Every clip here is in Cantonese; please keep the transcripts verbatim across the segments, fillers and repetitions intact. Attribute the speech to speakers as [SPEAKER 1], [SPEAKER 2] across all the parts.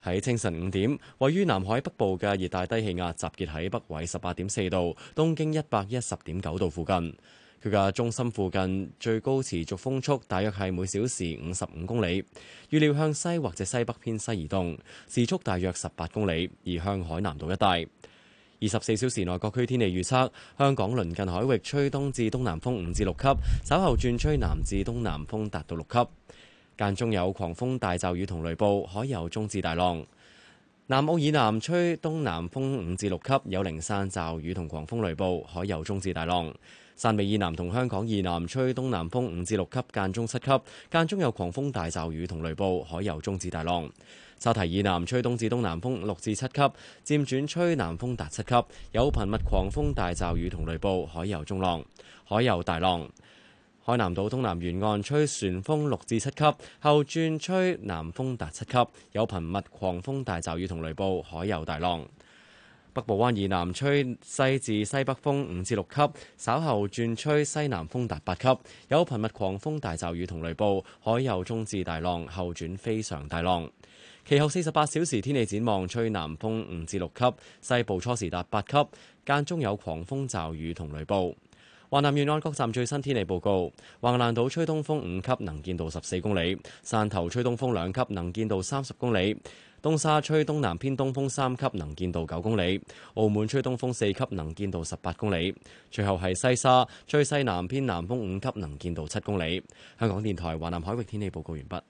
[SPEAKER 1] 喺清晨五點，位於南海北部嘅熱帶低氣壓集結喺北緯十八點四度、東經一百一十點九度附近。佢嘅中心附近最高持續風速大約係每小時五十五公里，預料向西或者西北偏西移動，時速大約十八公里，移向海南島一帶。二十四小時內各區天氣預測：香港鄰近海域吹東至東南風五至六級，稍後轉吹南至東南風達到六級。間中有狂風大驟雨同雷暴，海有中至大浪。南澳以南吹東南風五至六級，有零散驟雨同狂風雷暴，海有中至大浪。汕尾以南同香港以南吹東南風五至六級，間中七級，間中有狂風大驟雨同雷暴，海有中至大浪。沙堤以南吹東至東南風六至七級，漸轉吹南風達七級，有頻密狂風大驟雨同雷暴，海有中浪，海有大浪。海南島東南沿岸吹旋風六至七級，後轉吹南風達七級，有頻密狂風大驟雨同雷暴，海有大浪。北部灣以南吹西至西北風五至六級，稍後轉吹西南風達八級，有頻密狂風大驟雨同雷暴，海有中至大浪，後轉非常大浪。其後四十八小時天氣展望，吹南風五至六級，西部初時達八級，間中有狂風驟雨同雷暴。華南沿岸各站最新天氣報告：橫瀾島吹東風五級，能見度十四公里；汕頭吹東風兩級，能見度三十公里；東沙吹東南偏東風三級，能見度九公里；澳門吹東風四級，能見度十八公里。最後係西沙吹西南偏南風五級，能見度七公里。香港電台華南海域天氣報告完畢。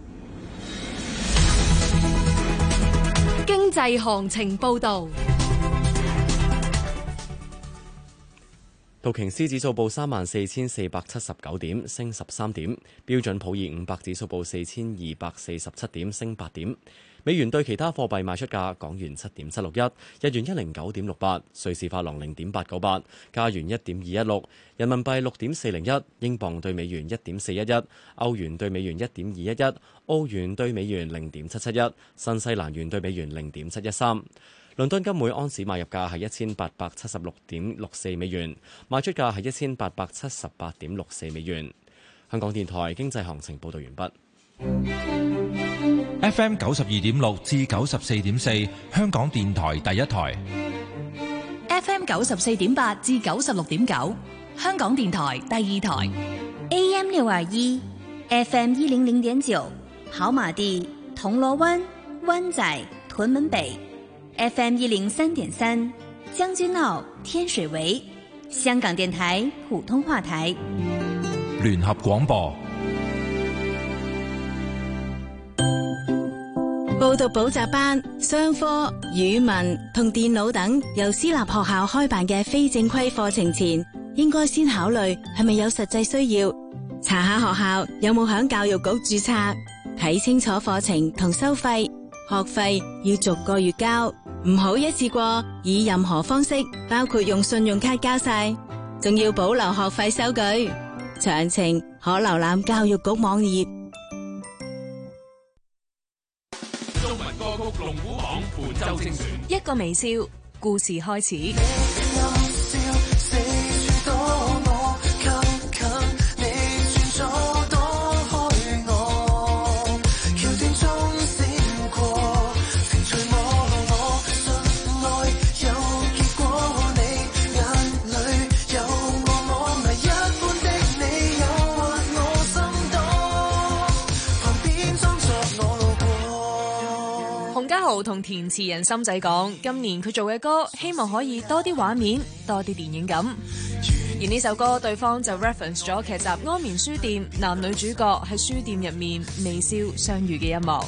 [SPEAKER 2] 經濟行情報導。
[SPEAKER 1] 道瓊斯指數報三萬四千四百七十九點，升十三點；標準普爾五百指數報四千二百四十七點，升八點。美元對其他貨幣賣出價：港元七點七六一，日元一零九點六八，瑞士法郎零點八九八，加元一點二一六，人民幣六點四零一，英鎊對美元一點四一一，歐元對美元一點二一一，澳元對美元零點七七一，新西蘭元對美元零點七一三。倫敦金每盎司買入價係一千八百七十六點六四美元，賣出價係一千八百七十八點六四美元。香港電台經濟行情報導完畢。
[SPEAKER 3] F M 九十二點六至九十四點四，香港電台第一台。
[SPEAKER 2] F M 九十四點八至九十六點九，香港電台第二台。
[SPEAKER 4] A M 六二一，F M 一零零點九，跑馬地、銅鑼灣、灣仔、屯門北。F M 一零三點三，將軍澳、天水圍，香港電台普通話台。
[SPEAKER 3] 聯合廣播。
[SPEAKER 5] 報讀補習班、商科、語文同電腦等由私立學校開辦嘅非正規課程前，應該先考慮係咪有實際需要，查下學校有冇響教育局註冊，睇清楚課程同收費，學費要逐個月交。唔好一次過以任何方式，包括用信用卡交晒，仲要保留學費收據。詳情可瀏覽教育局網頁。
[SPEAKER 6] 中文歌曲龍虎榜本周精選，
[SPEAKER 2] 一個微笑，故事開始。同填詞人心仔講，今年佢做嘅歌希望可以多啲畫面，多啲電影感。而呢首歌對方就 reference 咗劇集《安眠書店》男女主角喺書店入面微笑相遇嘅一幕。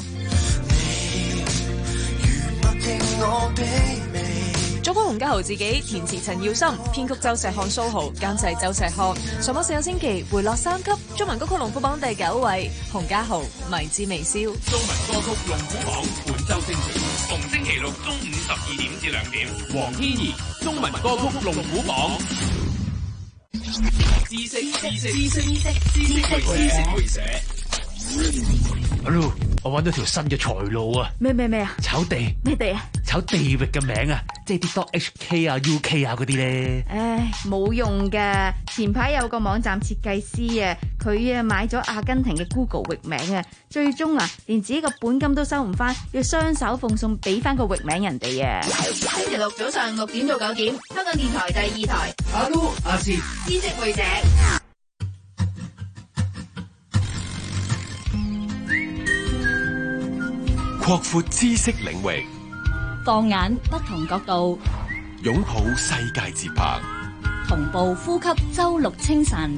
[SPEAKER 2] 作曲洪嘉豪自己，填詞陳耀森，編曲周石漢蘇豪，監製周石漢。上榜四個星期回落三級，中文歌曲龍虎榜第九位，洪嘉豪迷之微笑。
[SPEAKER 6] 中文歌曲龍虎榜本周精選，逢星期六中午十二點至兩點，黃天怡中文歌曲龍虎榜。知識知識知識知識知識知識會社。
[SPEAKER 7] Hello，我揾到條新嘅財路啊！
[SPEAKER 8] 咩咩咩啊？
[SPEAKER 7] 炒地
[SPEAKER 8] 咩地啊？
[SPEAKER 7] 炒地域嘅名啊，即係啲 .hk 啊、uk 啊嗰啲咧。
[SPEAKER 8] 唉，冇用㗎。前排有個網站設計師啊，佢啊買咗阿根廷嘅 Google 域名啊，最終啊連自己個本金都收唔翻，要雙手奉送俾翻個域名人哋啊。
[SPEAKER 2] 星期六早上六點到九點，香港電台第二台，
[SPEAKER 7] 阿 Lu 阿士
[SPEAKER 2] 知識會者。
[SPEAKER 9] 擴闊知識領域，
[SPEAKER 4] 放眼不同角度，
[SPEAKER 9] 擁抱世界節拍，
[SPEAKER 4] 同步呼吸周六清晨。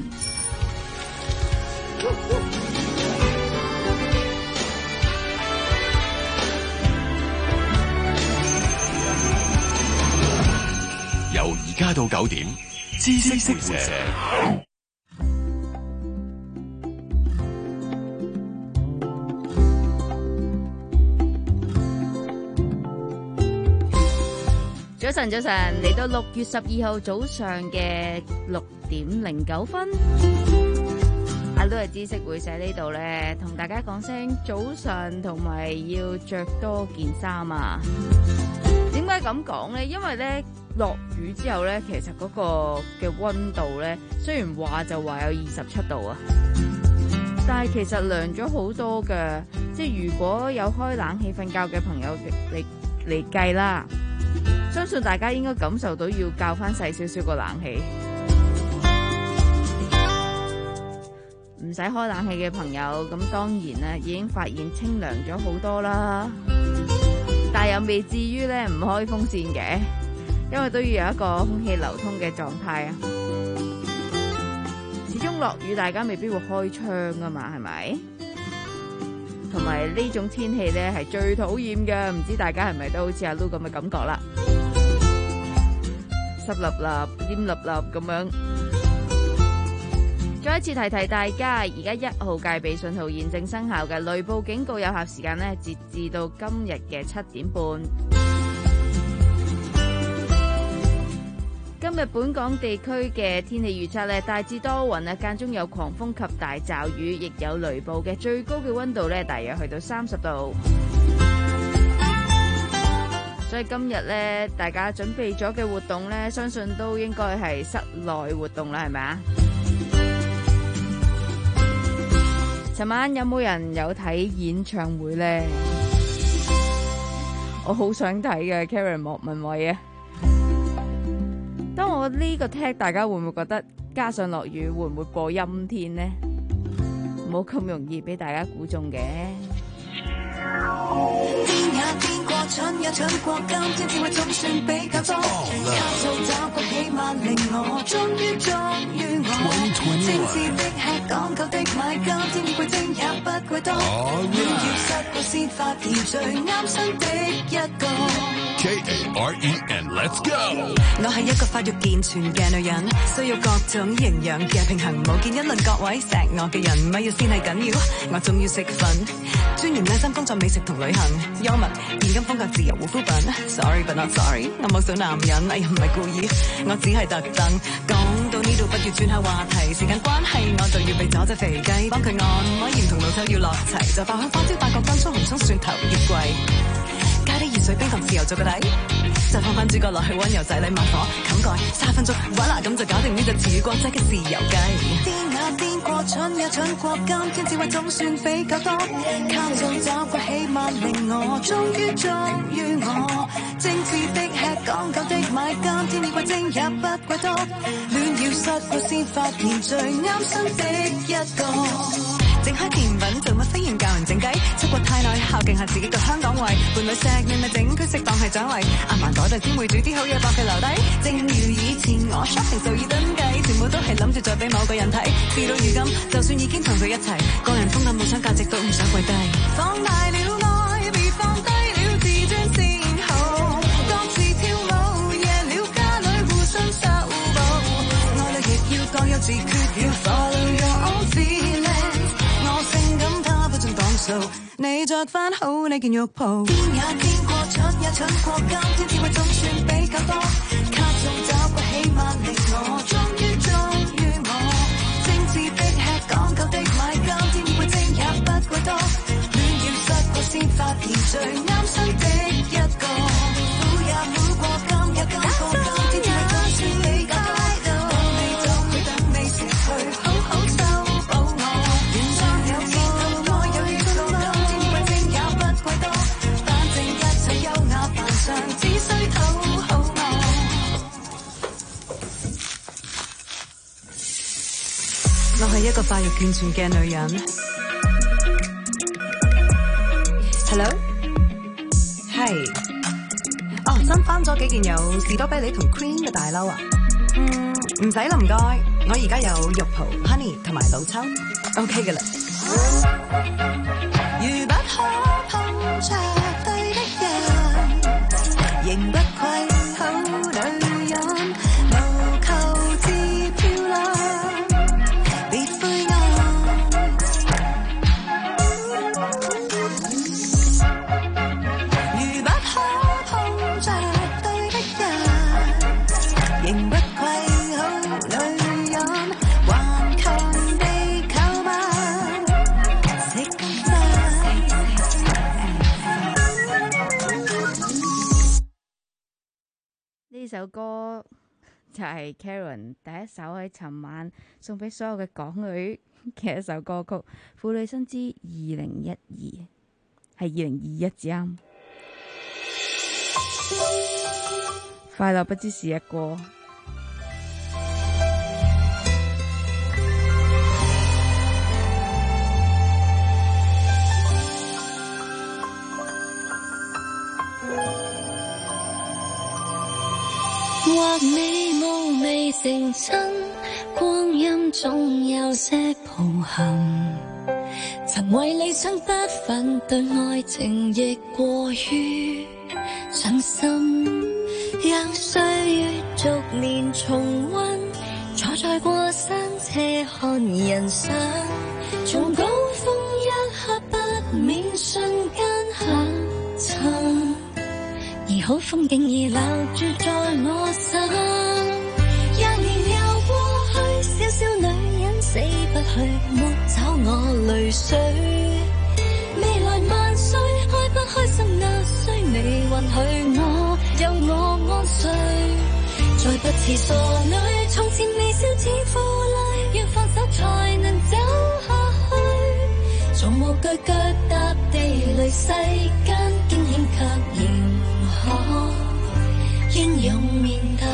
[SPEAKER 9] 由而家到九點，知識會社。
[SPEAKER 8] 早晨，早晨，嚟到六月十二號早上嘅六點零九分，阿 Lu 係知識會社呢度咧，同大家講聲早上，同埋要着多件衫啊！點解咁講咧？因為咧落雨之後咧，其實嗰個嘅溫度咧，雖然話就話有二十七度啊，但係其實涼咗好多㗎。即係如果有開冷氣瞓覺嘅朋友嚟嚟計啦。相信大家應該感受到要較翻細少少個冷氣，唔使開冷氣嘅朋友，咁當然咧已經發現清涼咗好多啦。但係又未至於咧唔開風扇嘅，因為都要有一個空氣流通嘅狀態啊。始終落雨，大家未必會開窗㗎嘛，係咪？同埋呢種天氣咧係最討厭嘅，唔知大家係咪都好似阿 Lu 咁嘅感覺啦？濕立立、黏立立咁樣。再一次提提大家，而家一號戒備信號現正生效嘅，雷暴警告有效時間呢，截至到今日嘅七點半。今日本港地區嘅天氣預測呢，大致多雲啊，間中有狂風及大驟雨，亦有雷暴嘅，最高嘅溫度呢，大約去到三十度。所以今日咧，大家準備咗嘅活動咧，相信都應該係室內活動啦，係咪啊？尋晚有冇人有睇演唱會咧？我好想睇嘅 Karen 莫文蔚啊！當我呢個 tag，大家會唔會覺得加上落雨會唔會播陰天呢？冇咁容易俾大家估中嘅。
[SPEAKER 10] 癲也癲過，蠢也蠢過，今天智慧總算比較多。卡數找過幾萬令我終於終於我，精緻的吃講究的買，今天要貴精也不貴多。亂要失過先發現最啱身的一個。
[SPEAKER 9] K A R E N，Let's go！
[SPEAKER 10] 我係一個發育健全嘅女人，需要各種營養嘅平衡。無見一論各位錫我嘅人，咪要先係緊要，我仲要食粉。專研養生工作美食同旅行，幽默現金風格自由護膚品。Sorry but not sorry， 我冇小男人，哎呀唔係故意，我只係特登。講到呢度不如轉下話題，時間關係我就要被咗隻肥雞，幫佢按摩鹽同老抽要落齊，就爆香花椒八角薑葱紅葱蒜頭葉桂。加啲熱水冰同豉油做個底，就放翻主角落去溫柔仔禮慢火冚蓋三分鐘，voilà啦咁就搞定呢隻詞語國際嘅豉油雞。癲也癲過，蠢也蠢過，今天智慧總算比較多。靠做找過起碼令我終於終於我，精緻的吃講究的買，今天以為精也不貴多。亂要失過先發現最啱身的一個。整開甜品做乜非要教人整雞？出國太耐，孝敬下自己個香港胃。伴侶錫你咪整佢適當係獎勵。阿嫲嗰陣先會煮啲好嘢博佢留低。正如以前我 shopping 就要登記，全部都係諗住再俾某個人睇。事到如今，就算已經同佢一齊，個人風格冇想價值都唔想跪低。放大了愛，別放低了自尊先好。各自跳舞，夜了家裏互相守護。愛侶亦要各有自決，要 follow your own feeling。你着返好你件浴袍，癲也癲過，蠢也蠢過，今天智慧總算比較多。卡數找過起碼令我終於終於我，精緻的吃講究的買，今天以為精也不貴多。亂要失過先發現最啱身的一個。 個發育健全嘅女人。Hello， 係，哦，新翻咗幾件有士多啤梨同 cream 嘅大褸啊。嗯，唔使啦，唔該，我而家有肉蒲、honey 同埋老抽 ，OK 嘅啦。如不可碰着對的人，仍不愧好女人，無求自漂亮，別灰暗。如不可碰着對的人，仍不愧好女人，頑強地購買。
[SPEAKER 8] 呢首歌就係 Karen 第一首喺尋晚送俾所有嘅港女嘅一首歌曲《婦女新知二零一二》，係二零二一至啱。快樂不知時日過。
[SPEAKER 11] 或美夢未成真，光陰總有些抱憾。曾為理想不忿，對愛情亦過於上心。讓歲月逐年重溫，坐在過山車看人生。從高峰一刻不免瞬間下沉，而好風景已留住在我心。廿年又過去，小小女人死不去，抹走我淚水。未來萬歲，開不開心那雖未允許我有我安睡。再不似傻女，從前微笑似負累，要放手才能走下去。從無懼腳踏地雷，世間驚險卻仍可英勇面對。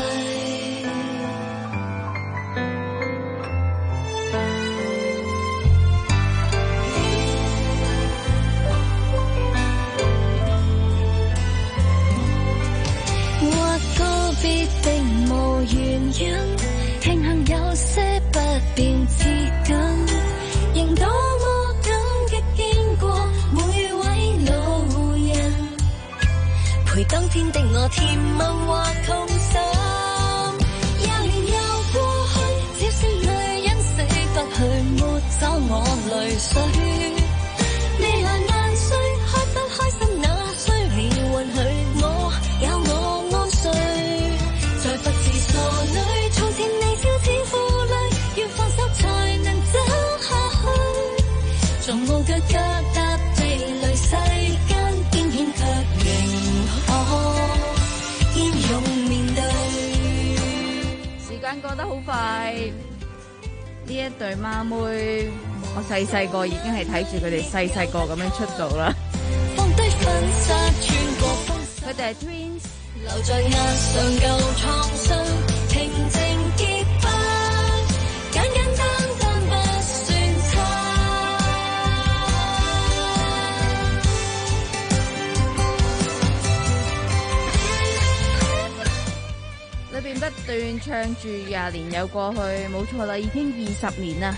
[SPEAKER 11] 或告別並無原因，慶幸有些不便至今，仍多麼感激經過每位路人，陪當天的我甜蜜或痛心。廿年又過去，小小女人死不去，抹走我淚水。未來萬歲，開不開心那雖未允許我有我安睡。再不似傻女，從前微笑似負累，要放手才能走下去。從無腳腳踏地雷，世間驚險卻仍可英勇面對。
[SPEAKER 8] 時間過得好快，呢一對孖妹，我細細個已經係睇住佢哋細細個咁樣出道啦。
[SPEAKER 11] 放低婚紗穿過風，
[SPEAKER 8] 佢哋係 Twins，
[SPEAKER 11] 留在額上舊創傷，平靜結疤，簡簡單單不算差。
[SPEAKER 8] 裏邊不斷唱住廿年又過去，冇錯啦，已經二十年啦。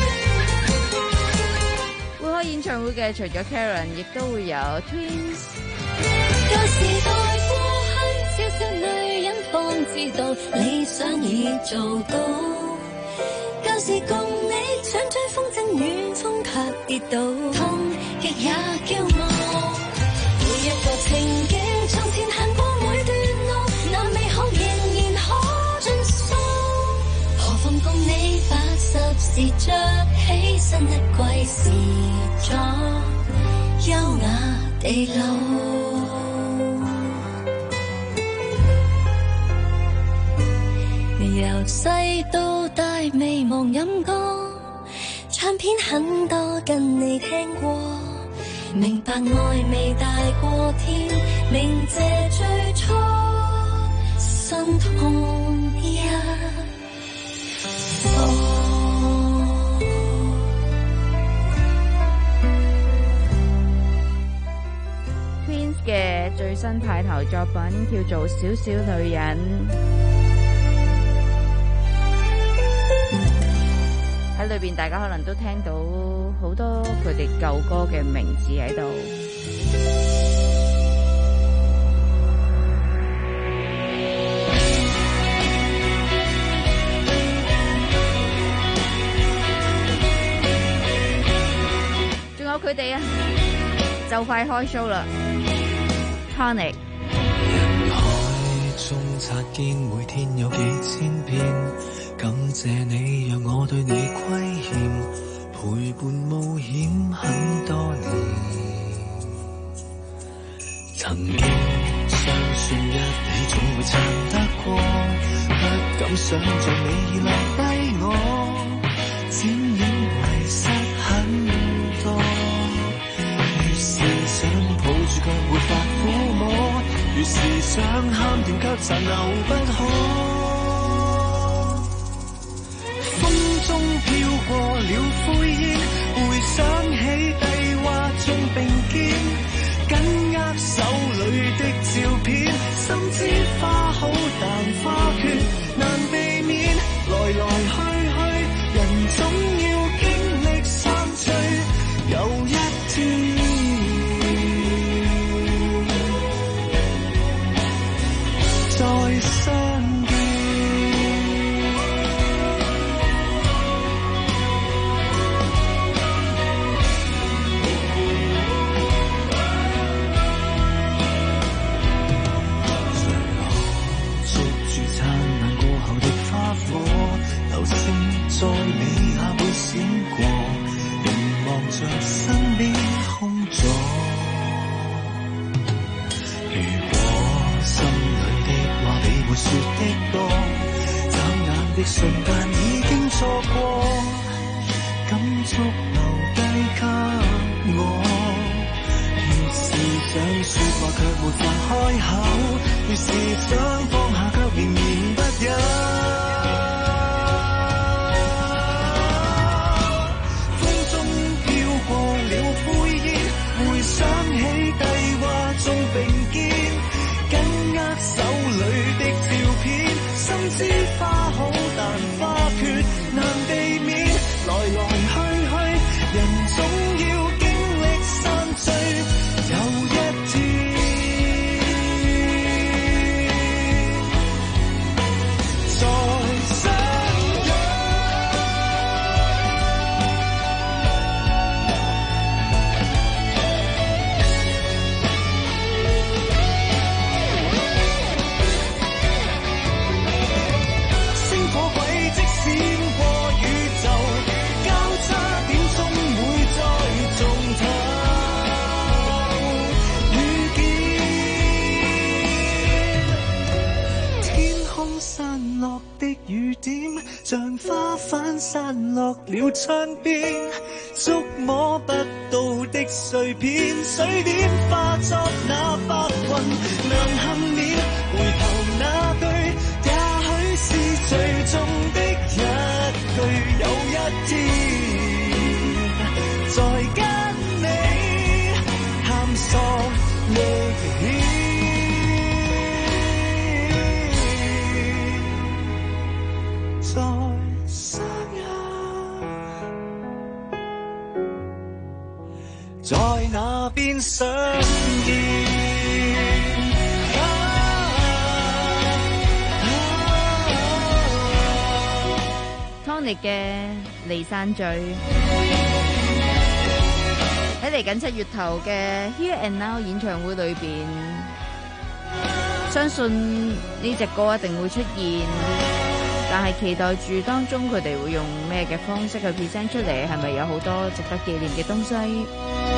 [SPEAKER 8] 會開演唱會嘅除咗 Karen， 亦都會有 Twins。
[SPEAKER 11] 舊時代過去，小小女人方知道理想已做到。舊時共你想追風箏，遠風卻跌倒，痛極也驕傲。每一個情景，從前行過每段路，那美好仍然可盡訴。何況共你八十時着起新一季時裝，優雅地老。由細到大未忘飲歌，唱片很多跟你聽過，明白愛未大過天，明謝最初心痛一
[SPEAKER 8] 嘅最新派頭作品叫做《小小女人》，喺裏邊大家可能都聽到好多佢哋舊歌嘅名字喺度。仲有佢哋啊，就快開 show 啦 ！Tonic。
[SPEAKER 12] 人海中擦肩，每天有幾千遍，感謝你讓我對你虧欠，陪伴冒險很多年。曾經相信一起總會撐得過，不敢想像你已留低我，只因為失很多。越是想抱住卻沒法撫摸，越是想喊斷卻殘留不可。風中飄過了灰煙，回想起計劃中並肩，緊握手裏的照片，心知花好但花缺難避免，來來去去人總要經歷散聚，有一天再相見。流星在你下會閃過，凝望着身邊空座。如果心裏的話比沒說的多，眨眼的瞬間已經錯過，感觸留低給我。越是想說話卻沒法開口，越是想放下卻仍然不忍。想起計劃中並肩，緊握手裏的照片，心知花好但花缺難避免，來來去去人總要經歷散聚，有一天再相散落的雨點，像花瓣散落了窗邊，觸摸不到的碎片，水點化作那白雲，能幸免。回頭那句，也許是最終的一句，有一天再跟你探索歷險。再相約，在那邊相見。
[SPEAKER 8] Tonic 嘅離散聚喺嚟緊七月頭嘅 Here and Now 演唱會裏邊，相信呢隻歌一定會出現。但係期待住當中佢哋會用咩嘅方式去 present 出嚟，係咪有好多值得紀念嘅東西？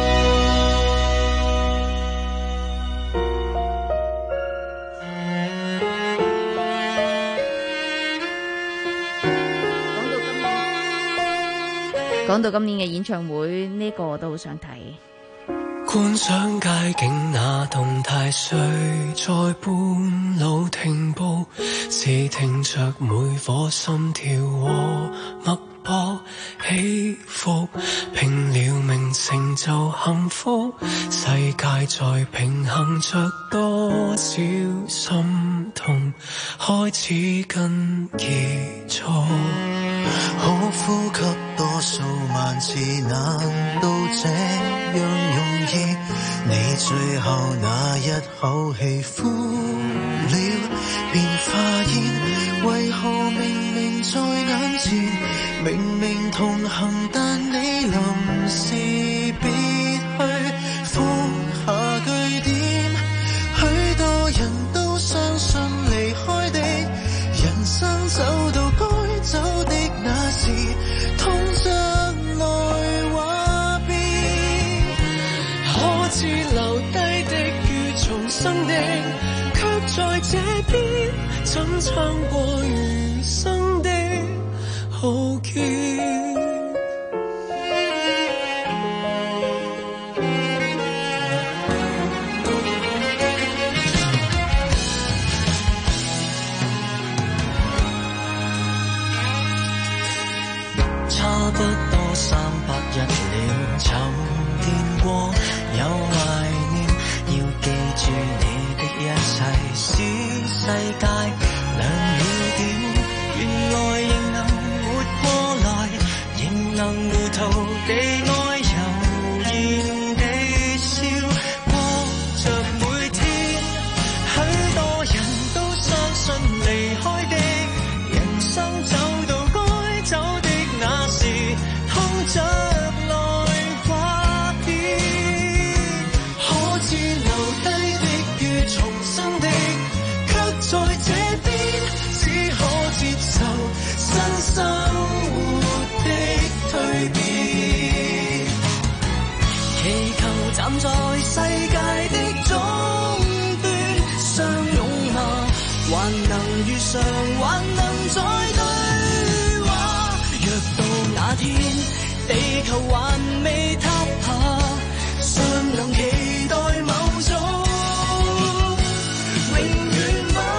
[SPEAKER 8] 講到今年嘅演唱會，呢個我都好想睇。
[SPEAKER 12] 觀賞街景那動態，誰在半路停步？是聽着每顆心跳和脈波起伏，拼了命成就幸福，世界在平衡着多少心痛，開始跟結束。
[SPEAKER 13] 可呼吸多數萬次，難道這樣容易？你最後那一口氣呼了便化煙，為何明明在眼前，明明同行，但你臨時別去放下句點？許多人都相信離開的人生走到該走的那時，痛着來話別，可知留低的與重生的，卻在這邊怎撐過餘生的浩劫。
[SPEAKER 12] 差不多三百日了，沉澱過有懷念，要記住你的一切，使世界亮了點，原來仍能活過來，仍能糊塗地愛悠然地笑過着每天。許多人都相信離開的人生走到該走的那時，痛着來話別，可知留低的與重生的，卻在這邊只可接受新生活的蛻變，祈求站在世界的終端相擁嗎？還能遇上，還能再對話。若到那天地球還未塌下，尚能期待某種永遠嗎？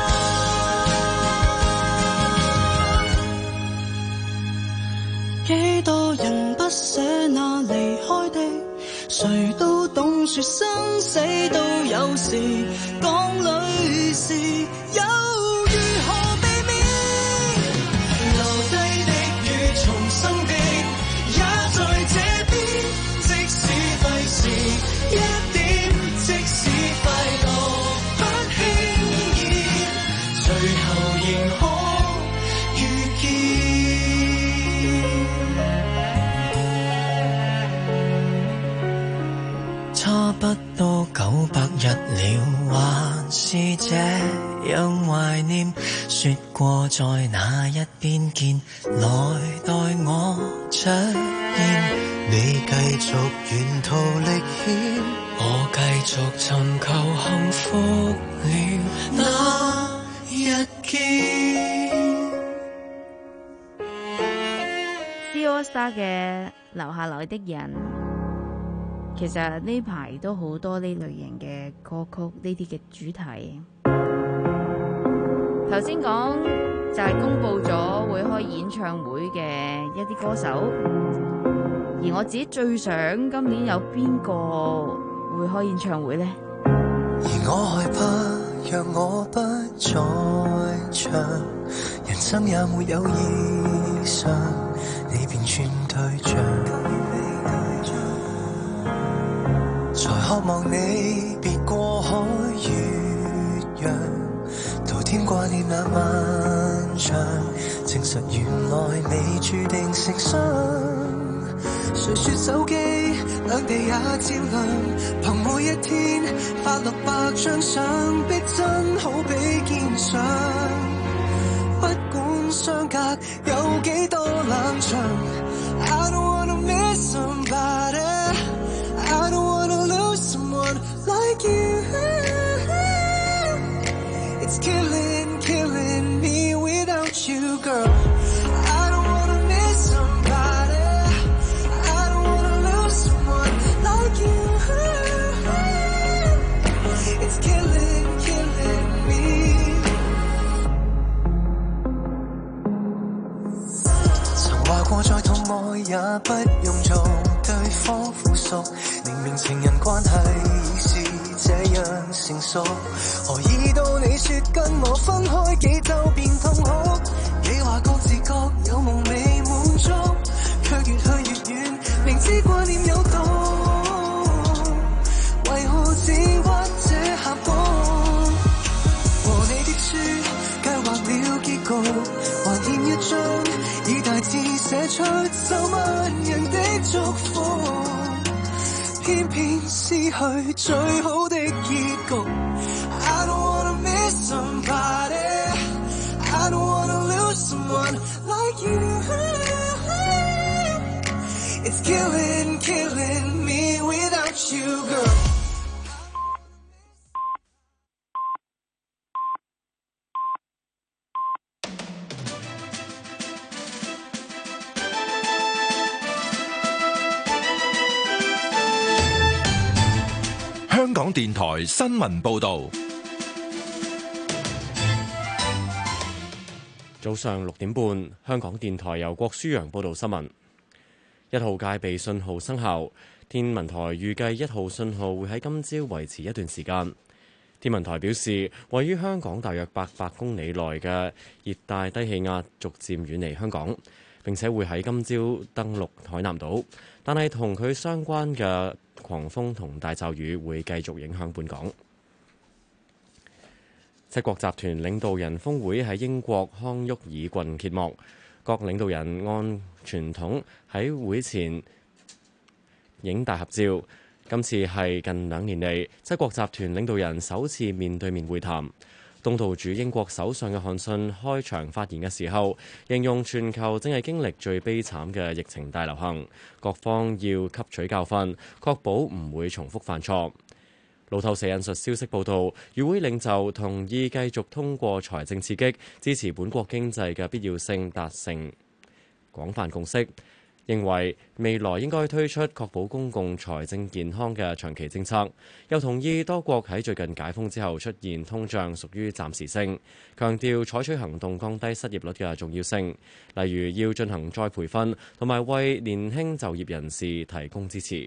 [SPEAKER 12] 幾多人不捨那離開的，誰都懂說生死都有時，講裏事又如何避免？留低的與重生的，也在這邊，即使費事一點，即使快樂不輕易，最後仍可遇見。差不多九百日了，還是這樣懷念，說過在那一邊見，來待我出現。
[SPEAKER 13] 你繼續沿途歷險，
[SPEAKER 12] 我繼續尋求幸福了那一見。
[SPEAKER 8] C AllStar 嘅留下來的人，其實呢排都好多呢類型嘅歌曲，呢啲嘅主題。頭先講就係公佈咗會開演唱會嘅一啲歌手，而我自己最想今年有邊個會開演唱會呢？
[SPEAKER 13] 而我害怕，讓我不再唱，人生也沒有異常，你便轉對象。才渴望你別過海越洋，徒添掛念那漫長，證實原來未注定成雙。誰說手機兩地也照亮，憑每一天發落百張相，逼真好比肩上。不管相隔有幾多冷場 I don't wanna miss somebody I don't wanna lose someone like you. It's killing, killing me without you, girl. I don't wanna miss somebody. I don't wanna lose someone like you. It's killing, killing me. 曾話過再也不用做對方附屬，明明情人關係已是這樣成熟，何以到你說跟我分開幾周便痛哭？你話各自各有夢未滿足，卻越去越遠，明知掛念有毒，為何只屈這峽谷？和你的書計劃了結局，還欠一張以大字寫出十萬人的祝福，偏偏失去最好的結局。I don't wanna miss somebody, I don't wanna lose someone like you. It's killing, killing me without you, girl.
[SPEAKER 3] 香港電台新聞報道，
[SPEAKER 1] 早上六點半，香港電台由郭舒揚報道新聞。一號戒備信號生效，天文台預計一號信號會喺今朝維持一段時間。天文台表示，位於香港大約八百公里內嘅熱帶低氣壓逐漸遠離香港，並且會喺今朝登陸海南島，但係同佢相關嘅狂風同大驟雨會繼續影響本港。七國集團領導人峰會喺英國康沃爾郡揭幕，各領導人按傳統喺會前影大合照。今次係近兩年嚟七國集團領導人首次面對面會談。東道主英國首相約翰遜開場發言嘅時候，形容全球正係經歷最悲慘嘅疫情大流行，各方要吸取教訓，確保唔會重複犯錯。路透社引述消息報道，與會領袖同意繼續通過財政刺激支持本國經濟嘅必要性達成廣泛共識，認為未來應該推出確保公共財政健康嘅長期政策，又同意多國喺最近解封之後出現通脹屬於暫時性，強調採取行動降低失業率嘅重要性，例如要進行再培訓同埋為年輕就業人士提供支持。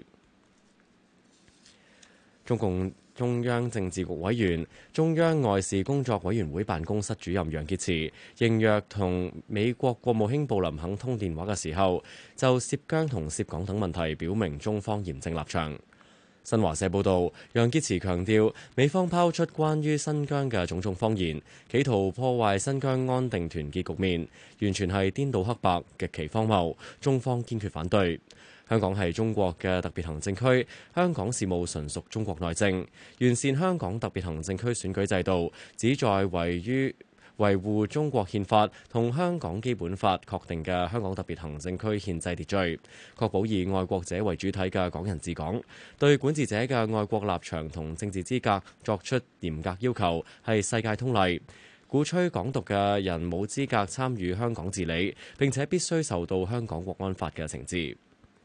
[SPEAKER 1] 中共中央政治局委員、中央外事工作委員會辦公室主任楊潔篪應約同美國國務卿布林肯通電話嘅時候，就涉疆同涉港等問題表明中方嚴正立場。新華社報導，楊潔篪強調，美方拋出關於新疆嘅種種謊言，企圖破壞新疆安定團結局面，完全係顛倒黑白，極其荒謬，中方堅決反對。香港係中國嘅特別行政區，香港事務純屬中國內政。完善香港特別行政區選舉制度，旨在維於維護中國憲法同香港基本法確定嘅香港特別行政區憲制秩序，確保以愛國者為主體嘅港人治港。對管治者嘅愛國立場同政治資格作出嚴格要求，係世界通例。鼓吹港獨嘅人冇資格參與香港治理，並且必須受到香港國安法嘅懲治。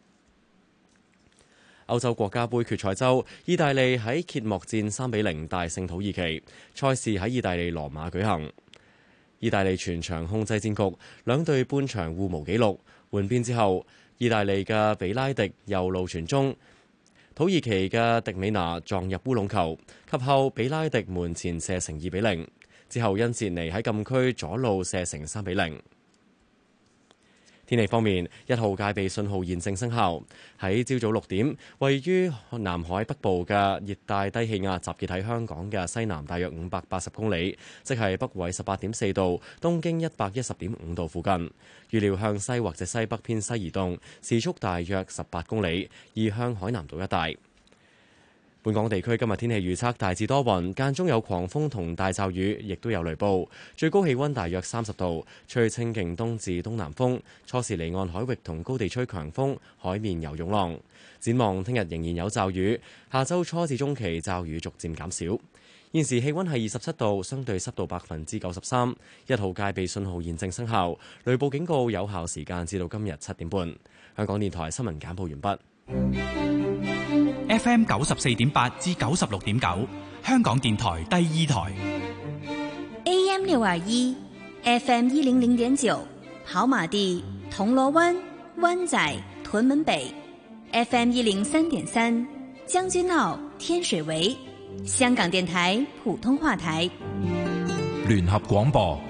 [SPEAKER 1] 歐洲國家盃決賽周，意大利喺揭幕戰三比零大勝土耳其。賽事喺意大利羅馬舉行。意大利全場控制戰局，兩隊半場互無紀錄。換邊之後，意大利嘅比拉迪右路傳中，土耳其嘅迪美拿撞入烏龍球，及後比拉迪門前射成二比零。之後因捷尼喺禁區左路射成三比零。天氣方面，一號戒備信號現正生效。喺朝早六點，位於南海北部嘅熱帶低氣壓集結喺香港嘅西南大約五百八十公里，即係北緯十八點四度、東經一百一十點五度附近。預料向西或者西北偏西移動，時速大約十八公里，移向海南島一帶。本港地區今日天氣預測大致多雲，間中有狂風同大驟雨，亦都有雷暴。最高氣溫大約三十度，吹清勁東至東南風。初時離岸海域同高地吹強風，海面有湧浪。展望聽日仍然有驟雨，下周初至中期驟雨逐漸減少。現時氣溫係二十七度，相對濕度百分之九十三。一號戒備信號現正生效，雷暴警告有效時間至到今日七點半。香港電台新聞簡報完畢。
[SPEAKER 14] F M 九十四點八至九十六點九，香港電台第二台。
[SPEAKER 4] A M 六二一，F M 一零零點九，跑馬地、銅鑼灣、 灣仔、屯門北 F M 一零三點三，將軍澳、天水圍，香港電台普通話台。
[SPEAKER 3] 聯合廣播。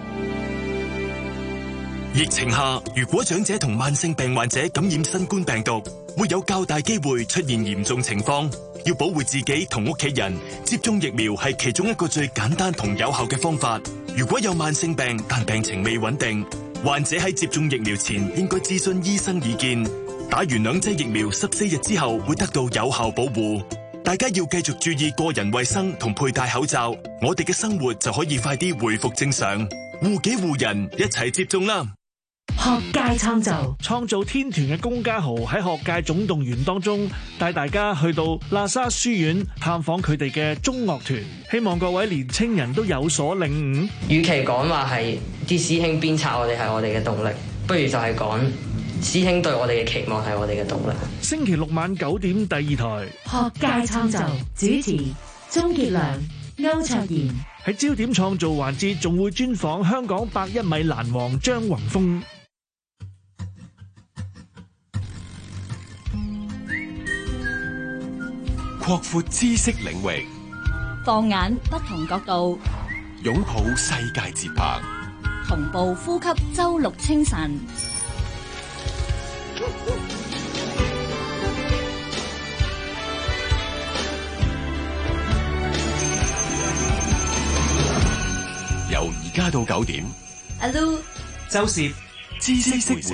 [SPEAKER 15] 疫情下，如果長者同慢性病患者感染新冠病毒，會有較大機會出現嚴重情況。要保護自己同屋企人，接種疫苗係其中一個最簡單同有效嘅方法。如果有慢性病但病情未穩定，患者喺接種疫苗前應該諮詢醫生意見。打完兩劑疫苗十四日之後會得到有效保護。大家要繼續注意個人衛生同佩戴口罩，我哋嘅生活就可以快啲恢復正常。護己護人，一齊接種啦！
[SPEAKER 16] 學界創造，
[SPEAKER 12] 創造天團嘅龔家豪喺學界總動員當中，帶大家去到喇沙書院探訪佢哋嘅中樂團，希望各位年青人都有所領悟。
[SPEAKER 17] 與其講話係啲師兄鞭策我哋係我哋嘅動力，不如就係講師兄對我哋嘅期望係我哋嘅動力。
[SPEAKER 12] 星期六晚九點第二台，
[SPEAKER 16] 學界創造，主持鍾傑良、歐卓賢。
[SPEAKER 12] 喺焦點創造環節，仲會專訪香港百一米欄王張宏峰。
[SPEAKER 9] 擴闊知識領域，
[SPEAKER 4] 放眼不同角度，
[SPEAKER 9] 擁抱世界節拍，
[SPEAKER 4] 同步呼吸周六清晨。
[SPEAKER 9] 由而家到九點，
[SPEAKER 4] 阿 Lu、
[SPEAKER 12] 周攝
[SPEAKER 9] 知識會社。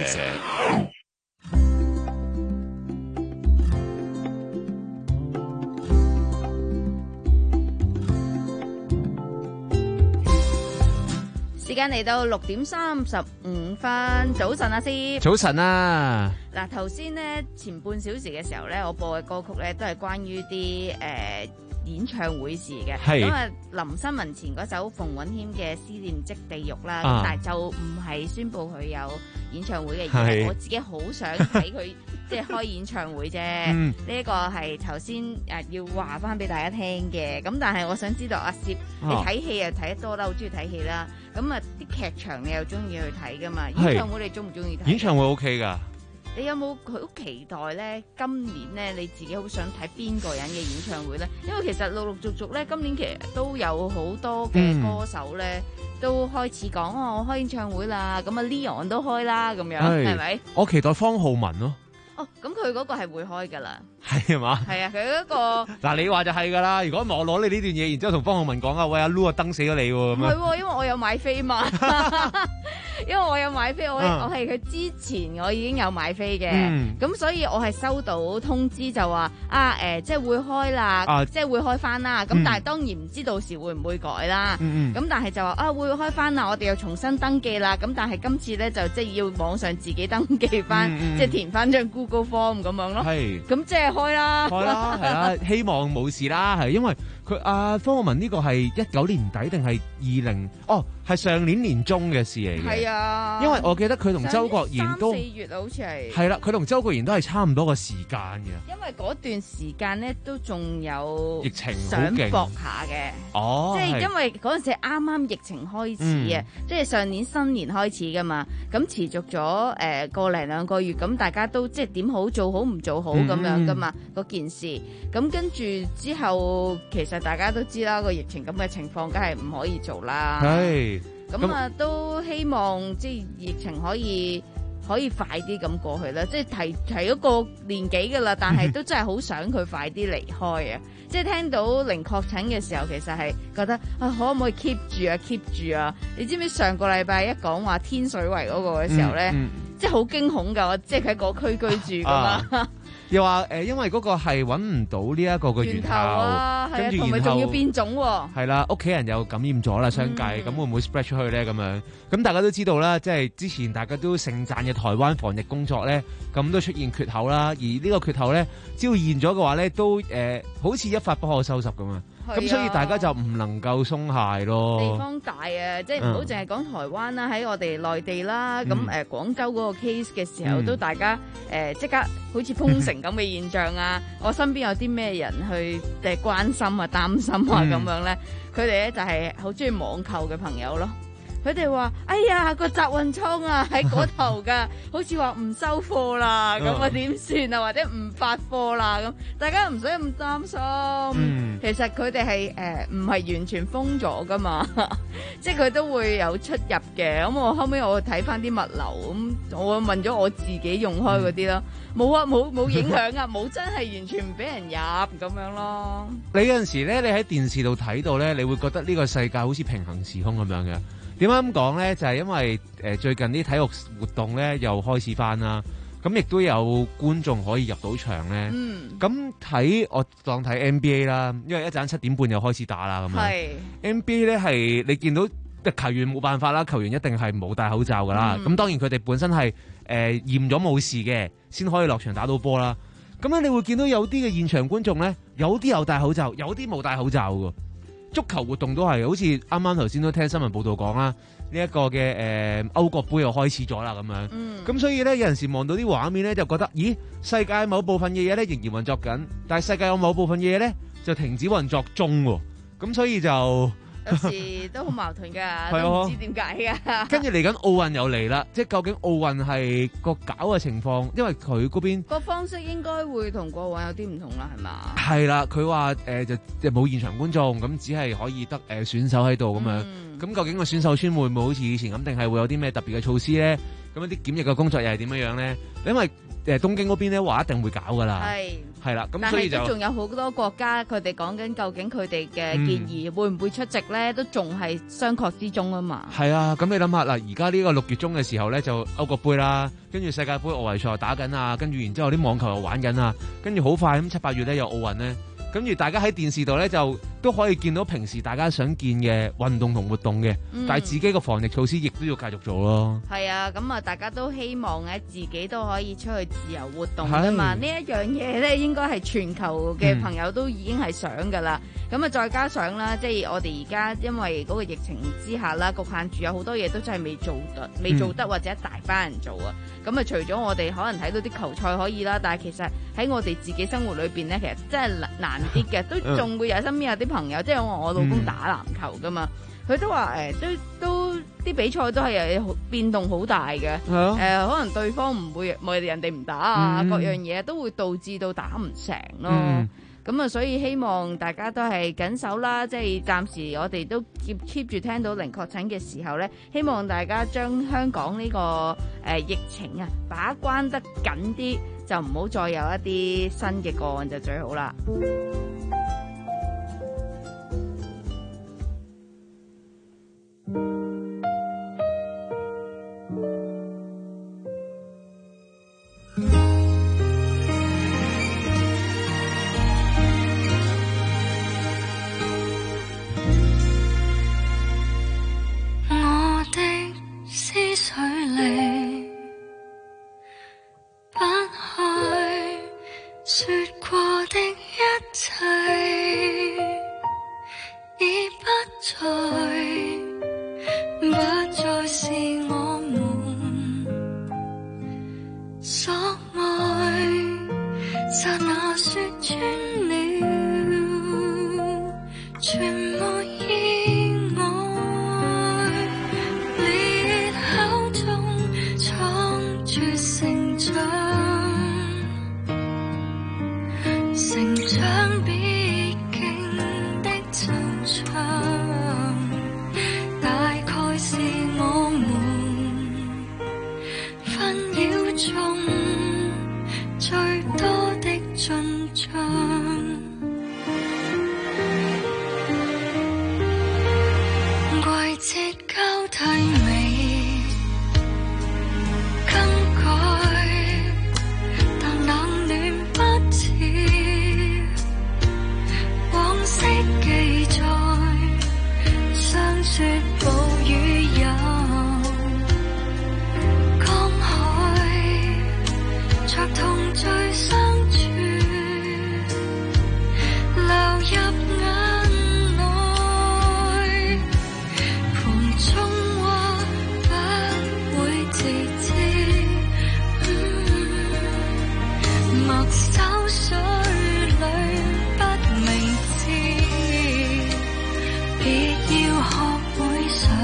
[SPEAKER 8] 時間嚟到六點三十五分，早晨啊，師。
[SPEAKER 18] 早晨啊！
[SPEAKER 8] 嗱，頭先咧前半小時嘅時候咧，我播嘅歌曲咧都係關於啲誒演唱會事嘅。咁啊，臨新聞前嗰首馮允謙嘅《思念即地獄》啦，咁、啊、但係就唔係宣佈佢有演唱會嘅，而係我自己好想睇佢即係開演唱會啫。呢一、嗯、個係頭先誒要話翻俾大家聽嘅。咁但係我想知道阿攝，你睇戲又睇得多啦，好中意睇戲啦。咁啊，啲劇場你又中意去睇噶嘛？演唱會你中唔中意睇？
[SPEAKER 18] 演唱會 OK 噶。
[SPEAKER 8] 你有冇好期待咧？今年咧你自己好想睇邊個人嘅演唱會咧？因為其實陸陸續續咧，今年其實都有好多嘅歌手咧、嗯、都開始講哦，我開演唱會啦。咁啊 Leon 都開啦，咁樣係咪？
[SPEAKER 18] 我期待方浩文咯。
[SPEAKER 8] 哦，咁佢嗰個係會開噶啦。
[SPEAKER 18] 係嘛？
[SPEAKER 8] 係啊，佢嗰個
[SPEAKER 18] 嗱，你話就係噶啦。如果唔係我攞你呢段嘢，然之後同方浩文講啊，喂阿 Lu 啊，登死咗你喎。唔
[SPEAKER 8] 係，因為我有買飛嘛。因為我有買飛，我、啊、我係佢之前我已經有買飛嘅，咁、嗯、所以我係收到通知就話啊誒、呃，即係會開啦，啊、即係會開翻啦。咁、嗯、但係當然唔知到時會唔會改啦。咁、嗯嗯、但係就話啊會開翻啦，我哋又重新登記啦。咁但係今次咧就即係要網上自己登記翻，嗯嗯、即係填翻張 Google Form 咁樣咯。係，咁即係開啦。
[SPEAKER 18] 開啦，係啦，希望冇事啦。係因為佢阿方浩文呢個係一九年底定係二零哦，係上年年中嘅事嚟嘅。係啊，因為我記得佢同周國賢都三四月好似係係啦，佢同周國賢都係差唔多個時間嘅。因為嗰段時間咧都仲有疫情想搏下嘅。哦，即係因為嗰陣時啱啱疫情開始啊，即係上年新年開始噶嘛，咁持續咗誒個零兩個月，咁大家都即係點好做好唔做好咁樣噶嘛，嗰件事。咁跟住之後，其實大家都知啦，個疫情咁嘅情況，梗係唔可以做啦。係。咁啊，都希望即係疫情可以可以快啲咁過去啦。即係提提咗個年紀噶啦，但係都真係好想佢快啲離開啊！即係聽到零確診嘅時候，其實係覺得啊，可唔可以 keep 住啊 keep 住啊？你知唔知上個禮拜一講話天水圍嗰個嘅時候咧，嗯嗯、即係好驚恐噶，即係佢喺嗰區居住噶嘛。啊又話誒、呃，因為嗰個係揾唔到呢一個嘅源頭，啊、跟住然後仲要變種喎、啊。係啦，屋企人又感染咗啦，相繼咁、嗯、會唔會 spread 出去咧？咁樣咁大家都知道啦，即係之前大家都盛讚嘅台灣防疫工作咧，咁都出現缺口啦。而呢個缺口咧，只要現咗嘅話咧，都誒、呃、好似一發不可收拾咁啊！咁所以大家就唔能夠鬆懈咯。地方大啊，即係唔好淨係講台灣啦，喺、嗯、我哋內地啦，咁誒、嗯呃、廣州嗰個 case 嘅時候，嗯、都大家誒即、呃、刻好似封城咁嘅現象啊！我身邊有啲咩人去誒關心啊、擔心啊咁、嗯、樣咧，佢哋咧就係好中意網購嘅朋友咯。
[SPEAKER 8] 佢哋話：哎呀，個集運倉啊喺嗰頭㗎，好似話唔收貨啦，咁啊點算啊？或者唔發貨啦咁，大家唔使咁擔心。嗯、其實佢哋係誒唔係完全封咗㗎嘛，即係佢都會有出入嘅。咁我後尾我睇翻啲物流，咁我問咗我自己用開嗰啲啦，冇、嗯、啊，冇冇影響啊，冇真係完全唔俾人入咁樣咯。
[SPEAKER 18] 你有陣時咧，你喺電視度睇到咧，你會覺得呢個世界好似平行時空咁樣嘅。點解咁講咧？就係、是、因為誒、呃、最近啲體育活動咧又開始翻啦，咁亦都有觀眾可以入到場咧。咁睇、嗯、我當睇 N B A 啦，因為一陣七點半又開始打啦咁樣。是 N B A 咧係你見到球員冇辦法啦，球員一定係冇戴口罩噶啦。咁、嗯、當然佢哋本身係誒驗咗冇事嘅，先可以落場打到波啦。咁咧你會見到有啲嘅現場觀眾咧，有啲有戴口罩，有啲冇戴口罩㗎。足球活動都係，好似啱啱頭先都聽新聞報道講啦，呢、這、一個嘅誒、呃、歐國杯又開始咗啦咁樣，咁、嗯、所以咧有陣時望到啲畫面咧就覺得，咦，世界某部分嘅嘢咧仍然運作緊，但係世界有某部分嘅嘢咧就停止運作中喎，咁所以就。
[SPEAKER 8] 有時都好矛盾㗎，都唔知點解㗎。
[SPEAKER 18] 跟住嚟緊奧運又嚟啦，即係究竟奧運係個搞嘅情況，因為佢嗰邊
[SPEAKER 8] 個方式應該會同過往有啲唔同啦，係嘛？
[SPEAKER 18] 係啦，佢話誒就即係冇現場觀眾，咁只係可以得誒、呃、選手喺度咁樣。咁、嗯、究竟個選手村會唔會好似以前咁，定係會有啲咩特別嘅措施咧？咁一啲檢疫嘅工作又係點樣樣咧？因為誒東京嗰邊咧話一定會搞㗎啦，係係啦，咁所以就
[SPEAKER 8] 但係都仲有好多國家，佢哋講緊究竟佢哋嘅建議會唔會出席咧，都仲係商榷之中啊嘛。
[SPEAKER 18] 係啊，咁你諗下嗱，而家呢個六月中嘅時候咧，就歐國杯啦，跟住世界盃外圍賽打緊啊，跟住然之後啲網球又玩緊啊，跟住好快咁七八月咧有奧運咧。跟住大家喺電視度咧就都可以見到平時大家想見嘅運動同活動嘅，嗯、但係自己個防疫措施亦都要繼續做咯。
[SPEAKER 8] 係啊，咁啊大家都希望咧自己都可以出去自由活動㗎嘛。呢一樣嘢咧應該係全球嘅朋友都已經係想㗎啦。咁啊、嗯、再加上啦，即係我哋而家因為嗰個疫情之下啦，局限住有好多嘢都真係未做得，未做得或者一大班人做啊。咁啊、嗯、除咗我哋可能睇到啲球賽可以啦，但係其實喺我哋自己生活裏邊咧，其實真係難啲嘅，都仲會有身邊有啲朋友，即係我我老公打籃球噶嘛，佢、嗯、都話誒、呃，都都啲比賽都係有變動好大嘅，誒、嗯呃、可能對方唔會，咪人哋唔打啊，嗯、各樣嘢都會導致到打唔成咯。咁啊、嗯，所以希望大家都係緊守啦，即係暫時我哋都 keep keep 住聽到零確診嘅時候咧，希望大家將香港呢、這個誒、呃、疫情啊把關得緊啲，就唔好再有一啲新嘅個案就最好啦。
[SPEAKER 11] 我的思緒裡不開說過的一切已不再，不再是我們所愛，剎那說穿了，全沒意外，裂口中藏住成長，成長必經的惆悵，大概是我們紛擾中最多的進帳。季節交替未更改，但冷暖不似往昔記載，相說暴雨有江海，着同醉相處流入眼內，盤中話不會自知，嗯、墨守水裏不明智，別要學會想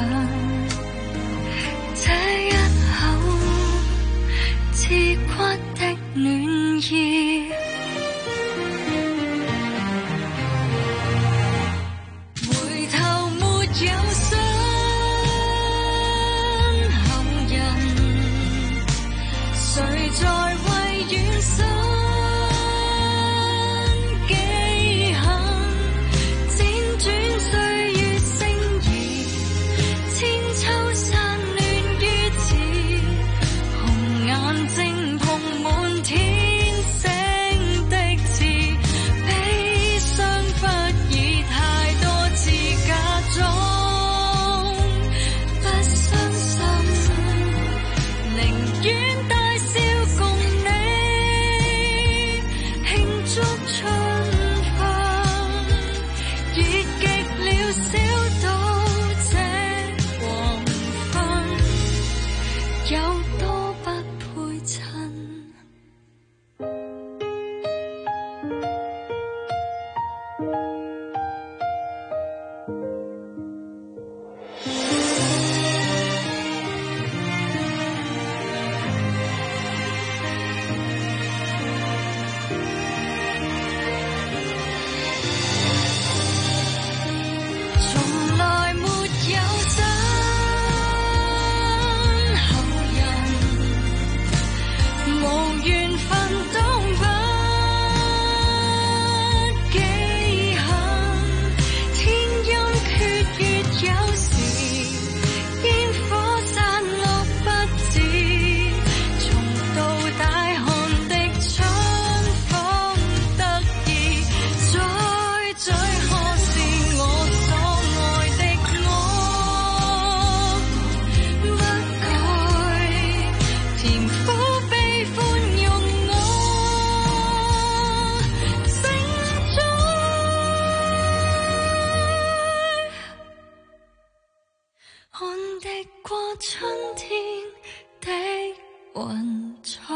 [SPEAKER 11] 看滴過春天的雲彩，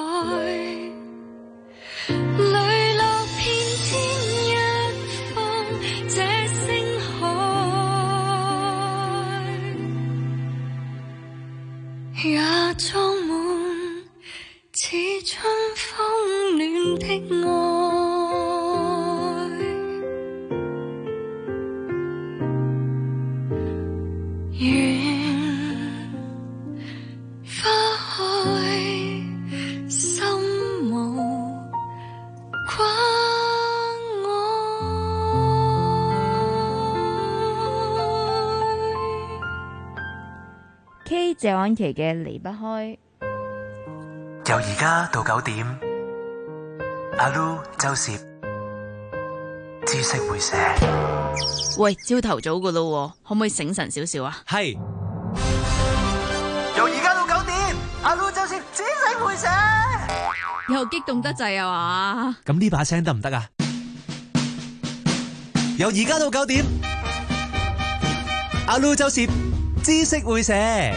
[SPEAKER 11] 淚落遍天一方這星海，也裝滿似春風暖的愛。
[SPEAKER 8] 謝安琪嘅離不開，
[SPEAKER 19] 由而家到九點，阿 Lu 周攝知識會寫。
[SPEAKER 8] 喂，朝頭早噶咯，可唔可以醒神少少啊？
[SPEAKER 18] 係。
[SPEAKER 19] 由而家到九點，阿 Lu 周攝知識會寫。
[SPEAKER 8] 又激動得滯啊嘛？
[SPEAKER 18] 咁呢把聲得唔得啊？由而家到九點，阿 Lu 周攝知識會寫。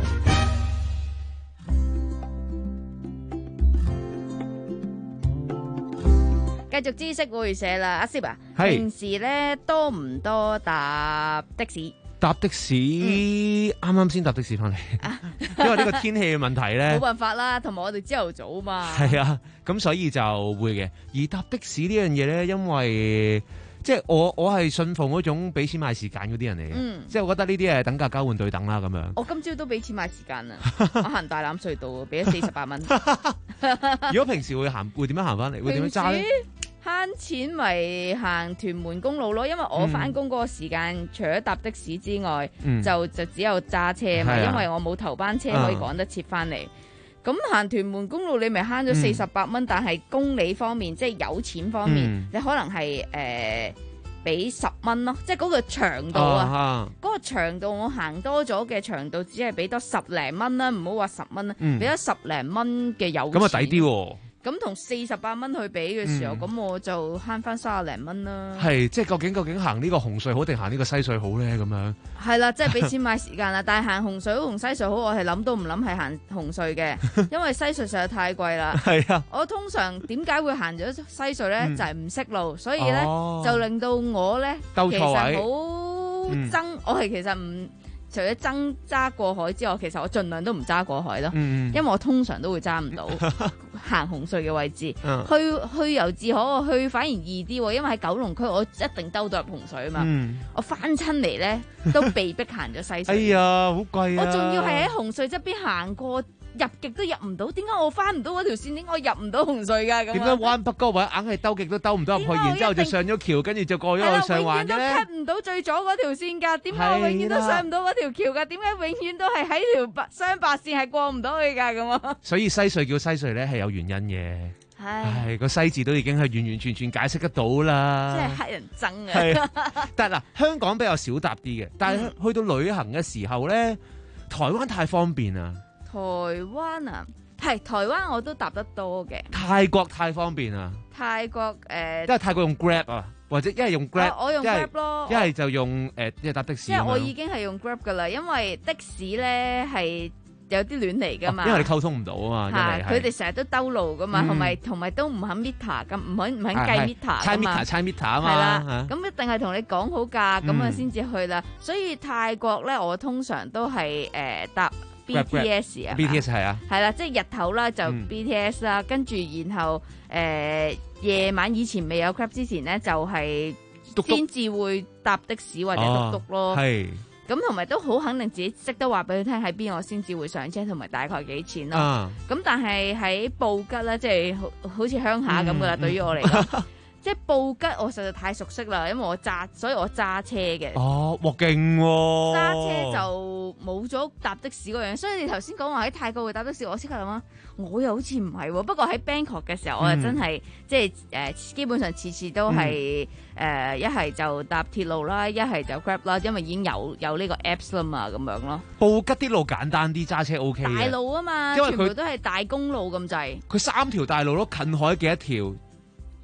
[SPEAKER 8] 繼續知識會寫啦，阿 Sir 啊，平時咧多唔多搭的士？
[SPEAKER 18] 搭的士，啱啱先搭的士翻嚟，因為呢個天氣嘅問題咧，
[SPEAKER 8] 冇辦法啦，同埋我哋朝頭早嘛。
[SPEAKER 18] 係啊，咁所以就會嘅。而搭的士呢樣嘢咧，因為即係我我係信奉嗰種俾錢買時間嗰啲人嚟嘅，嗯、即係我覺得呢啲係等價交換對等啦咁樣。
[SPEAKER 8] 我今朝都俾錢買時間啊，我行大欖隧道俾咗四十八蚊。
[SPEAKER 18] 如果平時會行，會點樣行翻嚟？會點樣揸咧？
[SPEAKER 8] 慳錢咪行屯門公路咯，因為我翻工嗰個時間，嗯、除咗搭的士之外，嗯、就就只有揸車嘛，啊、因為我冇頭班車可以趕得切翻嚟。咁行屯門公路你咪慳咗四十八蚊，但係公里方面即係有錢方面，嗯、你可能係誒俾十蚊咯，即係嗰個長度啊，嗰、啊、個長度我行多咗嘅長度只係俾多十零蚊啦，唔好話十蚊啦，俾咗十零蚊嘅有錢。咁啊抵啲喎！咁同四十八蚊去比嘅時候，咁、嗯、我就慳翻三十零蚊啦。係，
[SPEAKER 18] 即係究竟究竟行呢個紅隧好定行呢個西隧好咧？咁樣
[SPEAKER 8] 係啦，即係俾錢買時間啦。但係行紅隧好同西隧好，我係諗都唔諗係行紅隧嘅，因為西隧實在太貴啦。係啊，我通常點解會行咗西隧咧？嗯、就係唔識路，所以咧、哦、就令到我咧其實好憎，嗯、我係其實唔。除咗爭揸過海之外，其實我盡量都唔揸過海咯，嗯、因為我通常都會揸唔到行紅隧嘅位置。嗯、去去由自可去反而易啲，因為喺九龍區我一定兜到入紅隧啊嘛。嗯、我翻親嚟咧都被逼行咗西隧。
[SPEAKER 18] 哎呀，好貴啊！
[SPEAKER 8] 我仲要係喺紅隧側邊行過。入極都入唔到，點解我翻唔到嗰條線？點解我入唔到紅隧㗎？咁
[SPEAKER 18] 點解灣北嗰位硬係兜極都兜唔到入去，然之後就上咗橋，跟住就過咗去上環咧？永遠都 cut 唔到最左嗰條線㗎，點解我永遠都上唔到嗰條橋㗎？點解永遠都係喺條雙白線係過唔到去㗎？咁啊！所以西隧叫西隧咧係有原因嘅。係個西字都已經係完完全全解釋得到啦。
[SPEAKER 8] 即係黑人憎啊！
[SPEAKER 18] 但係嗱，香港比較少搭啲嘅，但係去到旅行嘅時候咧，台灣太方便啊！
[SPEAKER 8] 台灣啊，係台灣我都搭得多嘅。
[SPEAKER 18] 泰國太方便啊！
[SPEAKER 8] 泰國誒，呃、
[SPEAKER 18] 因為泰國用 Grab 啊，或者一係用 Grab，、
[SPEAKER 8] 啊、我用 Grab 咯，
[SPEAKER 18] 一係就用誒一係搭的士。
[SPEAKER 8] 因為我已經係用 Grab 噶啦，因為的士咧係有啲亂嚟噶嘛、哦，
[SPEAKER 18] 因為你溝通唔到啊嘛，
[SPEAKER 8] 係佢哋成日都兜路噶嘛，同埋同埋都唔肯 meter 咁，唔肯唔肯計 meter
[SPEAKER 18] 猜 meter 猜 meter 啊嘛，係啦，
[SPEAKER 8] 咁一定係同你講好價咁啊先至去啦。所以泰國咧，我通常都係誒、呃、搭。B T S 啊
[SPEAKER 18] ，B T S 係啊，
[SPEAKER 8] 係啦，即係日頭啦就 B T S 啦，跟住然後誒夜晚以前未有 Grab 之前咧，就係先至會搭的士或者嘟嘟咯，係咁同埋都好肯定自己識得話俾佢聽喺邊，我先至會上車，同埋大概幾錢咯。咁但係喺布吉咧，即係好好似鄉下咁噶啦，對於我嚟講。即係布吉，我實在太熟悉啦，因為我揸，所以我揸車嘅。哦，哇，勁喎！揸車就冇咗搭的士嗰樣，所以你頭先講話喺泰國會搭的士，我即刻諗啊，我又好似唔係喎。不過喺 Bangkok 嘅時候，我又真係、嗯、即係誒、呃，基本上次次都係誒一係就搭鐵路啦，一係就 Grab 啦，因為已經有有呢個 Apps 啦嘛，咁樣咯。布吉啲路簡單啲，揸車 OK 嘅。大路啊嘛，因為全部都係大公路咁滯。佢三條大路咯，近海幾一條。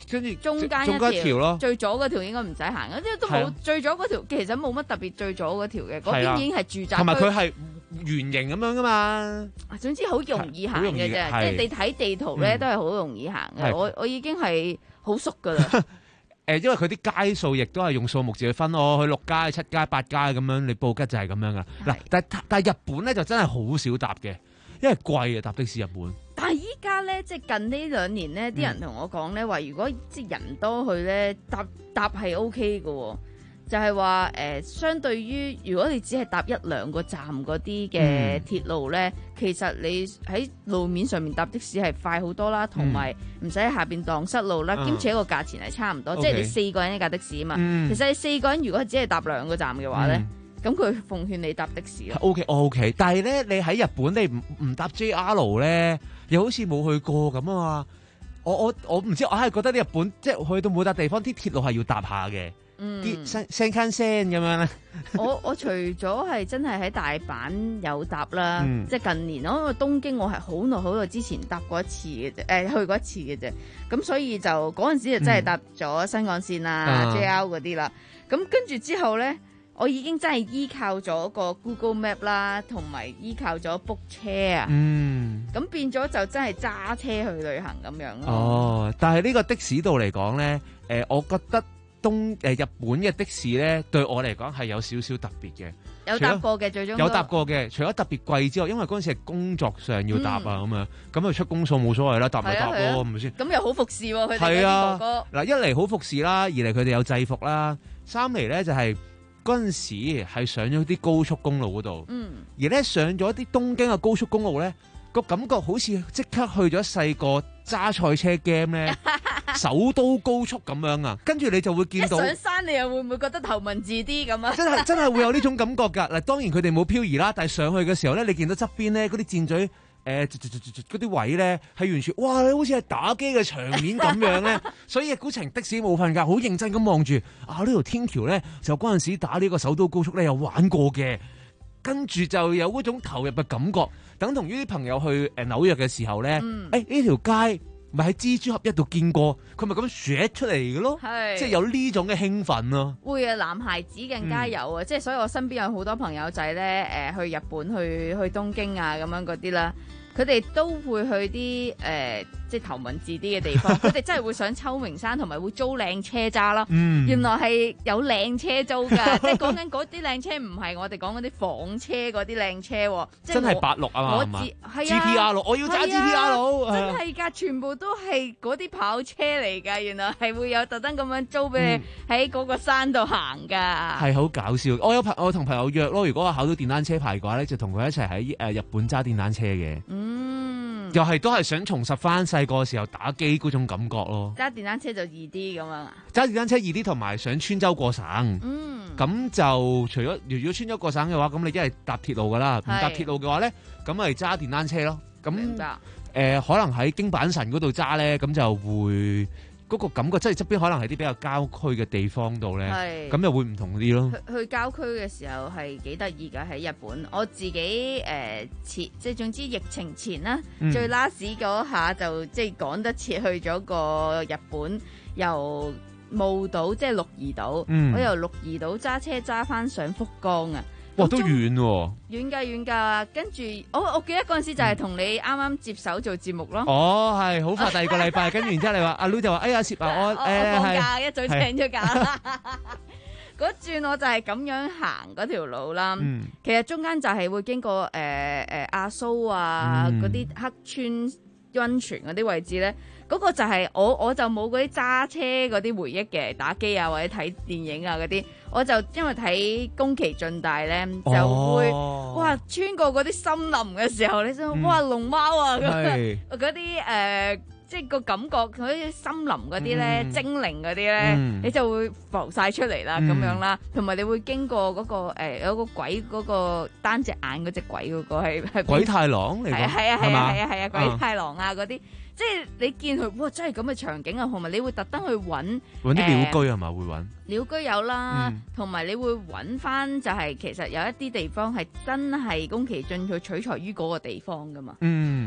[SPEAKER 18] 跟住
[SPEAKER 8] 中間
[SPEAKER 18] 中間一條咯，
[SPEAKER 8] 最左嗰條應該唔使行，因為都冇、啊、最左嗰條其實冇乜特別，最左嗰條嘅嗰邊已經係住宅區，
[SPEAKER 18] 同埋佢係圓形咁樣噶嘛。
[SPEAKER 8] 總之好容易行嘅啫，即係你睇地圖咧、嗯、都係好容易行嘅。我我已經係好熟噶啦。
[SPEAKER 18] 誒，因為佢啲街數亦都係用數目字去分，哦，去六街、七街、八街咁樣，你布吉就係咁樣噶。嗱，但但係日本咧就真係好少搭嘅，因為貴啊，搭的士日本。
[SPEAKER 8] 但係依家咧，即係近呢兩年咧，啲人同我講咧話，如果即係人多去咧，搭搭係 O K 嘅，就係話誒，相對於如果你只係搭一兩個站嗰啲嘅鐵路咧，嗯、其實你喺路面上面搭的士係快好多啦，同埋唔使喺下邊蕩失路啦，兼、嗯、且個價錢係差唔多，嗯、即係你四個人一架的士啊嘛。嗯、其實你四個人如果只係搭兩個站嘅話咧。嗯咁佢奉勸你搭的士咯。
[SPEAKER 18] O K O K， 但係咧，你喺日本你唔唔搭 J R 咧，又好似冇去過咁啊嘛。我我我唔知，我係覺得啲日本即係去到每笪地方啲鐵路係要搭下嘅，啲聲聲間聲咁樣咧。
[SPEAKER 8] 我我除咗係真係喺大阪有搭啦，嗯、即係近年咯，因為東京我係好耐好耐之前搭過一次嘅啫，誒、呃、去過一次嘅啫。咁所以就嗰陣時就真係搭咗新幹線啊、嗯、J R 嗰啲啦。咁跟住之後咧。我已經真係依靠咗個 Google Map 啦，同埋依靠咗 book 車啊，咁、嗯、變咗就真係揸車去旅行咁樣咯。哦，
[SPEAKER 18] 但係呢個的士度嚟講咧，誒、呃，我覺得東誒、呃、日本嘅的，的士咧，對我嚟講係有少少特別嘅。
[SPEAKER 8] 有搭過嘅最終
[SPEAKER 18] 有搭過嘅，除咗特別貴之外，因為嗰陣時係工作上要搭啊咁樣，咁啊出公數冇所謂啦，搭咪搭咯，係咪先？
[SPEAKER 8] 咁又好服侍喎，佢哋啲哥哥。
[SPEAKER 18] 嗱，一嚟好服侍啦，二嚟佢哋有制服啦，三嚟咧就係、是。嗰陣時係上咗啲高速公路嗰度，嗯、而咧上咗啲東京嘅高速公路咧，個感覺好似即刻去咗細個揸賽車 game 咧，首都高速咁樣啊！跟住你就會見到，
[SPEAKER 8] 一上山你又會唔會覺得頭文字 D 咁啊？
[SPEAKER 18] 真係真係會有呢種感覺㗎！嗱，當然佢哋冇漂移啦，但係上去嘅時候咧，你見到側邊咧嗰啲箭嘴。誒嗰啲位咧係完全哇！你好似係打機嘅場面咁樣咧，所以古程的士冇瞓覺，好認真咁望住啊！呢條天橋咧就嗰陣時打呢個首都高速咧有玩過嘅，跟住就有嗰種投入嘅感覺，等同於啲朋友去誒紐約嘅時候咧，誒呢條街咪喺蜘蛛俠一度見過，佢咪咁寫出嚟嘅咯，即係有呢種嘅興奮咯。
[SPEAKER 8] 會啊，男孩子更加有啊，嗯、即係所以我身邊有好多朋友仔咧，誒、呃、去日本去去東京啊咁樣嗰啲啦。佢哋都會去啲誒、呃，即係頭文字 D 嘅地方。佢哋真係會上秋名山，同埋會租靚車揸咯。嗯、原來係有靚車租㗎，即係講緊嗰啲靚車，唔係我哋講嗰啲房車嗰啲靚車。即
[SPEAKER 18] 真係八六啊嘛，
[SPEAKER 8] 我
[SPEAKER 18] 係嘛
[SPEAKER 8] ？G
[SPEAKER 18] T R 六，我要揸 G T R 六，
[SPEAKER 8] 真係㗎，全部都係嗰啲跑車嚟㗎。原來係會有特登咁樣租俾你喺嗰個山度行㗎。
[SPEAKER 18] 係好、嗯、搞笑。我有朋，我同朋友約咯。如果我考到電單車牌嘅話咧，就同佢一齊喺誒日本揸電單車嘅。嗯，又係都係想重拾翻細個時候打機嗰種感覺咯。
[SPEAKER 8] 揸電單車就易啲咁樣啊？
[SPEAKER 18] 揸電單車易啲，同埋上川州過省。嗯，咁就除咗如果川州過省嘅話，咁你一係搭鐵路噶啦，唔搭鐵路嘅話咧，咁咪揸電單車咯。咁誒、呃，可能喺京阪神嗰度揸咧，咁就會。嗰個感覺即係側邊可能係啲比較郊區嘅地方度咧，咁又會唔同啲咯。
[SPEAKER 8] 去去郊區嘅時候係幾得意㗎，喺日本。我自己誒、呃、前即係總之疫情前啦，嗯、最 last 嗰下就即係趕得切去咗個日本，由霧島即係鹿兒島，嗯、我由鹿兒島揸車揸翻上福岡啊！
[SPEAKER 18] 哇，都遠喎！
[SPEAKER 8] 遠㗎遠㗎，跟住我我記得嗰陣時就係同你啱啱接手做節目咯。
[SPEAKER 18] 哦，係好快第二個禮拜，跟住然之後你話阿 Lu 就話：哎呀，攝啊，我
[SPEAKER 8] 我放假一早請咗假。嗰轉我就係咁樣行嗰條路啦。嗯、其實中間就係會經過誒誒、呃呃、阿蘇啊嗰啲、嗯、黑川溫泉嗰啲位置咧。嗰個就係我我就冇嗰啲揸車嗰啲回憶嘅，打機啊或者睇電影啊嗰啲，我就因為睇宮崎駿大咧就會、哦、哇穿過嗰啲森林嘅時候，你想、嗯、哇龍貓啊嗰啲誒，即係個感覺嗰啲森林嗰啲咧精靈嗰啲咧，嗯、你就會浮晒出嚟啦咁、嗯、樣啦，同埋你會經過嗰、嗰個誒、呃、有個鬼嗰、嗰個單隻眼嗰隻鬼嗰個係係
[SPEAKER 18] 鬼太郎嚟㗎，
[SPEAKER 8] 係啊係啊係啊係啊係啊鬼太郎啊嗰啲。即係你見佢，哇！真係咁嘅場景啊，同埋你會特登去揾
[SPEAKER 18] 揾啲鳥居係嘛？會揾
[SPEAKER 8] 鳥居有啦，同埋、嗯、你會揾翻就係其實有一啲地方係真係宮崎駿佢取材於嗰個地方噶嘛。嗯，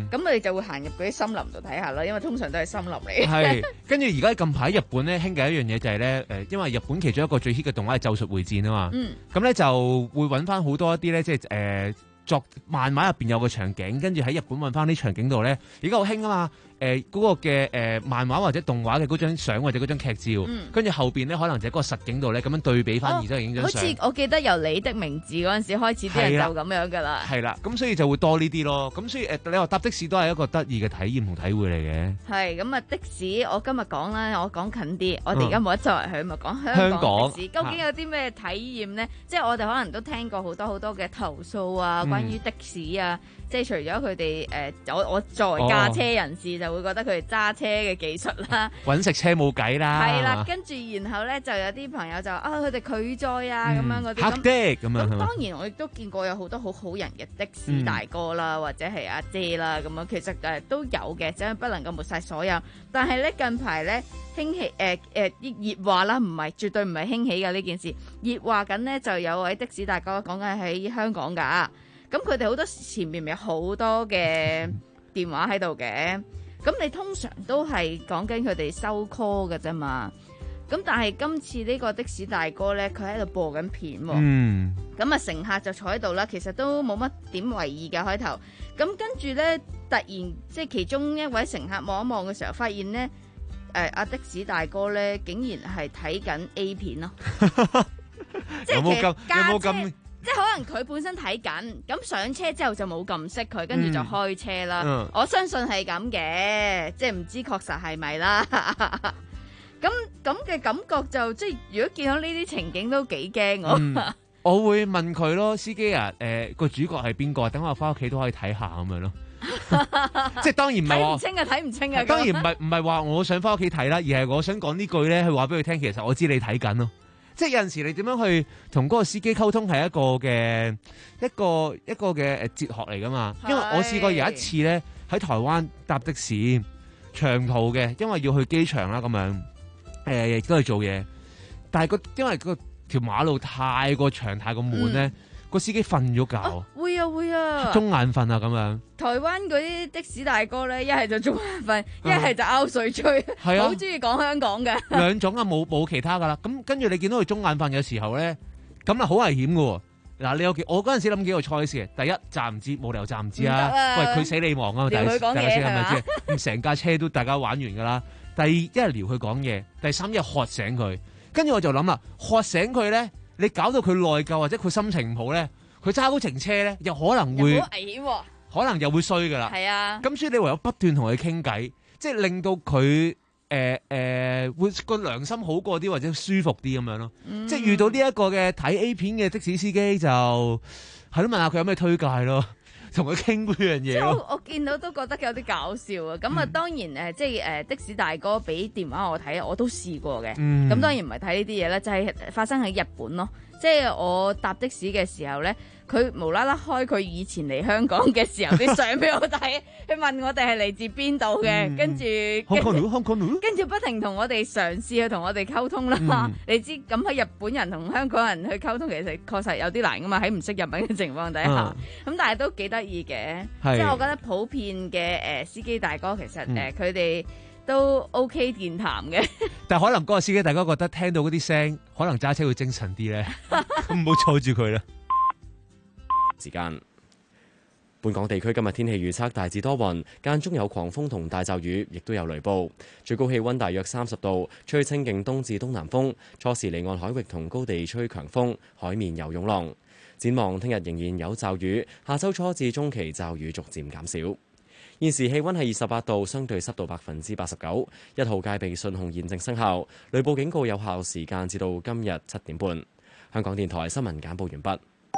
[SPEAKER 18] 嗯，
[SPEAKER 8] 咁我哋就會行入嗰啲森林度睇下啦，因為通常都係森林嚟。
[SPEAKER 18] 係，跟住而家近排日本咧興嘅一樣嘢就係咧誒，因為日本其中一個最 hit 嘅動畫係《咒術迴戰》啊嘛，咁咧、嗯、就會揾翻好多一啲咧，即係誒。呃作漫畫入邊有個場景，跟住喺日本揾翻啲場景度咧，而家好興啊嘛！誒、呃、嗰、那個嘅誒、呃、漫畫或者動畫嘅嗰張相或者嗰張劇照，跟住、嗯、後邊咧可能就喺嗰個實景度咧咁樣對比翻，然之後影張相。好似
[SPEAKER 8] 我記得由你的名字嗰陣時開始，啲人就咁樣噶啦。
[SPEAKER 18] 係啦，咁所以就會多呢啲咯。咁所以誒、呃，你話搭的士都係一個得意嘅體驗同體會嚟嘅。係
[SPEAKER 8] 咁啊，的士我今日講啦，我講近啲，我哋而家冇得周圍去嘛，講香港的士，究竟有啲咩體驗咧？即係我哋可能都聽過好多好多嘅投訴啊，關於的士啊。嗯即係除咗佢哋誒，我我作為駕車人士就會覺得佢哋揸車嘅技術啦，
[SPEAKER 18] 揾食車冇計啦。
[SPEAKER 8] 係啦，跟住然後咧就有啲朋友就啊，佢哋拒載啊咁、嗯、樣嗰啲
[SPEAKER 18] 黑的咁樣。
[SPEAKER 8] 咁當然我亦都見過有好多好好人嘅的，的士大哥啦，嗯、或者係阿姐啦咁樣，其實誒都有嘅，只係不能夠抹晒所有。但係咧近排咧興起誒誒啲熱話啦，唔係絕對唔係興起嘅呢件事，熱話緊咧就有位的士大哥講緊喺香港㗎。咁佢哋好多前面咪有好多嘅電話喺度嘅，咁你通常都係講緊佢哋收 call 嘅啫嘛。咁但係今次呢個的士大哥咧，佢喺度播緊片喎。嗯。咁啊，乘客就坐喺度啦，其實都冇乜點為意嘅開頭。咁跟住咧，突然即係其中一位乘客望一望嘅時候，發現咧，誒、呃、阿的士大哥咧，竟然係睇緊 A 片咯。
[SPEAKER 18] 有冇咁？有冇咁？
[SPEAKER 8] 即係可能佢本身睇緊，咁上車之後就冇咁識佢，跟住就開車啦。嗯、我相信係咁嘅，即係唔知確實係咪啦。咁咁嘅感覺就即係如果見到呢啲情景都幾驚我、嗯。
[SPEAKER 18] 我會問佢咯，司機啊，誒、呃、個主角係邊個？等我翻屋企都可以睇下咁樣咯。即係當然唔係
[SPEAKER 8] 睇唔清啊，睇唔清啊。
[SPEAKER 18] 當然唔係唔係話我想翻屋企睇啦，而係我想講呢句咧，去話俾佢聽，其實我知你睇緊咯。即係有陣時你點樣去同嗰個司機溝通係一個嘅一個一個嘅誒哲學嚟噶嘛？因為我試過有一次咧喺台灣搭的士長途嘅，因為要去機場啦咁樣，誒亦都係做嘢，但係個因為個條馬路太過長太過悶咧。嗯個司機瞓咗覺、啊，
[SPEAKER 8] 會啊會啊，
[SPEAKER 18] 中眼瞓啊咁樣。
[SPEAKER 8] 台灣嗰啲的士大哥咧，一係就中眼瞓，一係就拗水吹，好中意講香港嘅。
[SPEAKER 18] 兩種啊，冇冇其他噶啦。咁跟住你見到佢中眼瞓嘅時候咧，咁啊好危險噶。嗱，你有幾？我嗰陣時諗幾個賽事，第一站唔知，冇理由站唔知啊。喂，佢死你亡啊！
[SPEAKER 8] 撩佢講嘢係嘛？
[SPEAKER 18] 咁成架車都大家玩完噶啦。第二一係撩佢講嘢，第三一係喝醒佢。跟住我就諗啦，喝醒佢咧。你搞到佢內疚或者佢心情唔好咧，佢揸嗰程車咧又可能會
[SPEAKER 8] 好危險、啊，
[SPEAKER 18] 可能又會衰噶啦。係啊，咁所以你唯有不斷同佢傾偈，即係令到佢誒誒會個良心好過啲或者舒服啲咁樣咯。嗯、即係遇到呢一個嘅睇 A 片嘅的，的士司機就係咯，問下佢有咩推介咯。同佢傾嗰樣嘢咯，
[SPEAKER 8] 我見到都覺得有啲搞笑啊！咁啊、嗯，當然誒、呃，即係誒、呃、的士大哥俾電話我睇，我都試過嘅。咁、嗯、當然唔係睇呢啲嘢啦，就係、是、發生喺日本咯。即係我搭的士嘅時候咧，佢無啦啦開佢以前嚟香港嘅時候啲相俾我睇，佢問我哋係嚟自邊度嘅，跟住跟住不停同我哋嘗試去同我哋溝通啦。嗯、你知咁喺日本人同香港人去溝通，其實確實有啲難噶嘛，喺唔識日文嘅情況底下。咁、嗯、但係都幾得意嘅，即係我覺得普遍嘅誒司機大哥其實誒佢哋都 OK 健談嘅。
[SPEAKER 18] 但係可能嗰個司機大哥覺得聽到嗰啲聲，可能揸車會精神啲咧，咁唔好阻住佢啦。
[SPEAKER 1] 時間，本港地區今日天氣預測大致多雲，間中有狂風同大驟雨，亦都有雷暴。最高氣溫大約三十度，吹清勁東至東南風。初時離岸海域同高地吹強風，海面有湧浪。展望聽日仍然有驟雨，下周初至中期驟雨逐漸減少。現時氣溫係二十八度，相對濕度百分之八十九，一號戒備信號現正生效，雷暴警告有效時間至到今日七點半。香港電台新聞簡報完畢。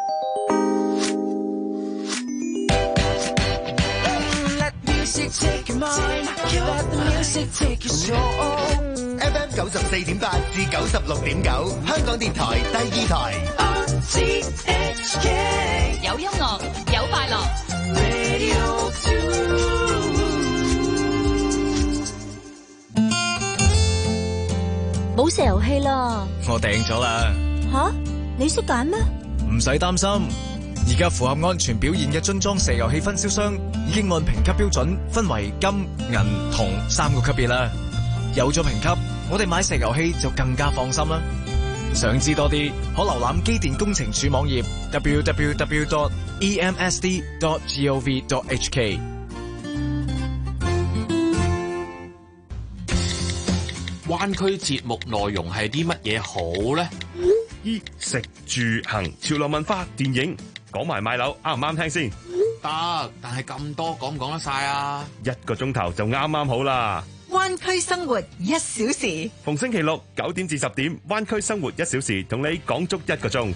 [SPEAKER 20] F M 九十四點八至九十六點九，香港電台第二台。
[SPEAKER 2] 有音樂，有快樂。
[SPEAKER 11] 冇石油氣啦！
[SPEAKER 21] 我訂咗啦。
[SPEAKER 11] 吓？你識揀咩？
[SPEAKER 21] 唔使擔心， 而家符合安全表現嘅樽裝石油氣分銷商已經按評級標準分為金、銀、銅三個級別啦。有咗評級，我哋買石油氣就更加放心啦。想知多啲，可瀏覽機電工程署網頁 double-u double-u double-u dot e m s d dot gov dot h k。
[SPEAKER 6] 灣區節目內容係啲乜嘢好呢？
[SPEAKER 22] 衣食住行、潮流文化、電影，講埋買樓啱唔啱聽先？
[SPEAKER 6] 得，但係咁多講唔講得晒啊？
[SPEAKER 22] 一個鐘頭就啱啱好啦。
[SPEAKER 23] 灣區生活一小時，
[SPEAKER 22] 逢星期六九點至十點，灣區生活一小時，同你講足一個鐘。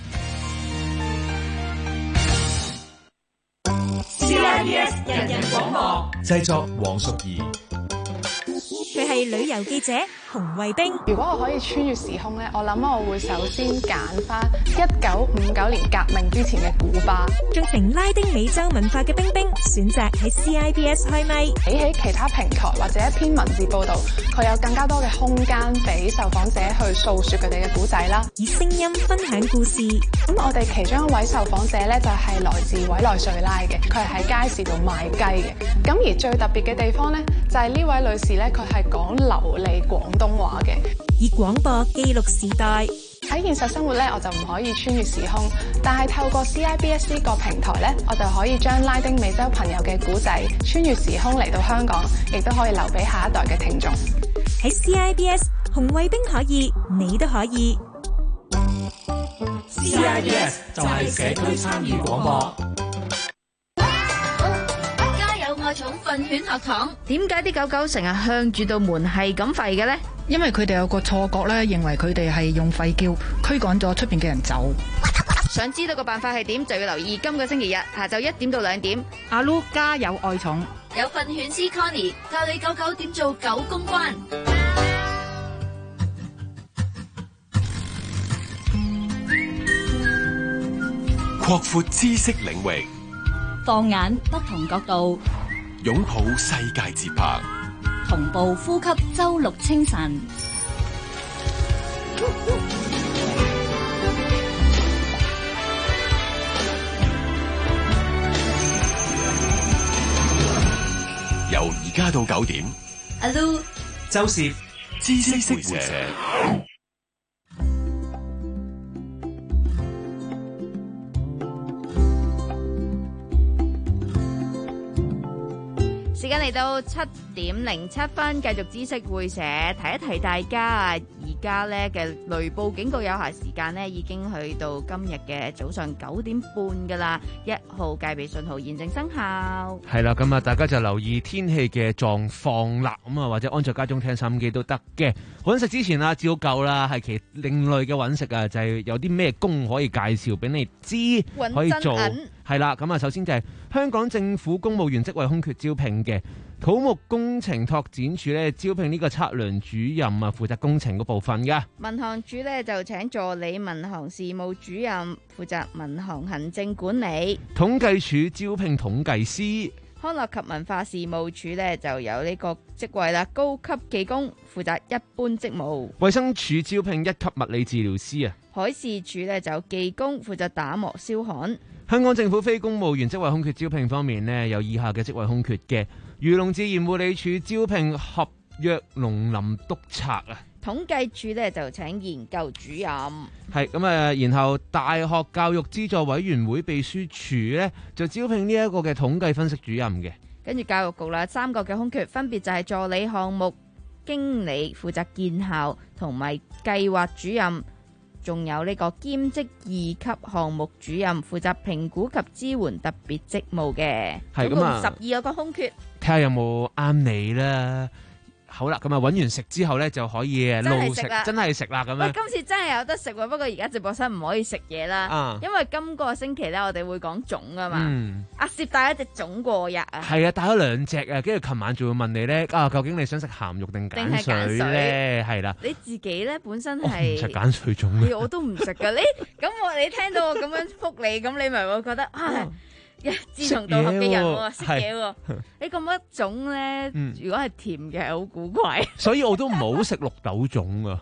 [SPEAKER 16] C I B S 人人廣播，
[SPEAKER 3] 製作黃淑儀。
[SPEAKER 24] 佢係旅遊記者洪慧冰。
[SPEAKER 25] 如果我可以穿越時空咧，我諗我會首先揀翻一九五九年革命之前嘅古巴。
[SPEAKER 24] 仲成拉丁美洲文化嘅冰冰，選擇喺 C I B S 開咪。
[SPEAKER 25] 比起其他平台或者一篇文字報導，佢有更加多嘅空間俾受訪者去訴説佢哋嘅故仔啦，
[SPEAKER 24] 以聲音分享故事。
[SPEAKER 25] 咁我哋其中一位受訪者咧就係來自委內瑞拉嘅，佢係喺街市度賣雞嘅。咁而最特別嘅地方咧，就係呢位女士咧，佢係講流利廣東話嘅，
[SPEAKER 24] 以廣播記錄時代。
[SPEAKER 25] 喺現實生活咧，我就唔可以穿越時空，但係透過 C I B S 呢個平台咧，我就可以將拉丁美洲朋友嘅古仔穿越時空嚟到香港，亦都可以留俾下一代嘅聽眾。
[SPEAKER 24] 喺 C I B S， 洪慧冰可以，你都可以。
[SPEAKER 16] C I B S 就係社區參與廣播。
[SPEAKER 8] 愛寵訓犬學堂，點解啲狗狗成日向住道門係咁吠嘅呢？
[SPEAKER 26] 因為佢哋有個錯覺咧，認為佢哋係用吠叫驅趕咗出邊嘅人走。
[SPEAKER 8] 想知道個辦法係點，就要留意今個星期日下晝一點到兩點。
[SPEAKER 26] 阿 Lu 家有愛寵，
[SPEAKER 8] 有訓犬師 Connie 教你狗狗點做狗公關。
[SPEAKER 9] 擴闊知識領域，
[SPEAKER 27] 放眼不同角度，
[SPEAKER 9] 擁抱世界節拍，
[SPEAKER 27] 同步呼吸周六清晨。
[SPEAKER 9] 由而家到九點，
[SPEAKER 8] 阿 Lu、
[SPEAKER 22] 周攝
[SPEAKER 9] 知識會社。
[SPEAKER 8] 時間嚟到七點零七分，繼續知識會社，提一提大家啊！而家咧嘅雷暴警告有效時間呢，已經去到今日嘅早上九點半噶啦，一號戒備信號現正生效。
[SPEAKER 18] 係啦，咁啊，大家就留意天氣嘅狀況啦，咁啊，或者安在家中聽收音機都得嘅。揾食之前啊，照舊啦，係其另類嘅揾食啊，就係、是、有啲咩工可以介紹俾你知，可以做。係啦，咁啊，首先就係香港政府公務員職位空缺招聘嘅土木工程拓展署咧，招聘呢個測量主任啊，負責工程嗰部分噶。
[SPEAKER 8] 民航處咧就請助理民航事務主任，負責民航行政管理。
[SPEAKER 18] 統計處招聘統計師。
[SPEAKER 8] 康樂及文化事務署咧就有呢個職位啦，高級技工，負責一般職務。
[SPEAKER 18] 衛生署招聘一級物理治療師啊。
[SPEAKER 8] 海事處咧就有技工，負責打磨燒焊。
[SPEAKER 18] 香港政府非公務員職位空缺招聘方面呢，有以下嘅職位空缺嘅：漁農自然護理署招聘合約農林督察啊。
[SPEAKER 8] 統計處咧就請研究主任。
[SPEAKER 18] 係咁啊，然後大學教育資助委員會秘書處咧就招聘呢一個嘅統計分析主任嘅。
[SPEAKER 8] 跟住教育局啦，三個嘅空缺分別就係助理項目經理，負責建校同埋計劃主任。仲有呢個兼職二級項目主任，負責評估及支援特別職務嘅，總共十二個空缺，
[SPEAKER 18] 睇下有冇啱你啦。好啦，咁啊，揾完食之後咧就可以路食，真係食啦咁樣。
[SPEAKER 8] 喂，今次真係有得食喎，不過而家直播室唔可以食嘢啦，啊、因為今個星期咧我哋會講粽啊嘛。嗯、阿攝帶一隻粽過日啊。
[SPEAKER 18] 係啊，帶咗兩隻啊，跟住琴晚仲會問你咧，啊，究竟你想食鹹肉定鹼水咧？係啦。
[SPEAKER 8] 你自己咧本身係
[SPEAKER 18] 唔食鹼水粽。
[SPEAKER 8] 我都唔食噶，你咁我你聽到我咁樣覆你，咁你咪會覺得啊。志同道合嘅人喎，識嘢喎。你咁多種咧，如果係甜嘅係好古怪。
[SPEAKER 18] 所以我都唔好食綠豆粽啊。
[SPEAKER 8] 綠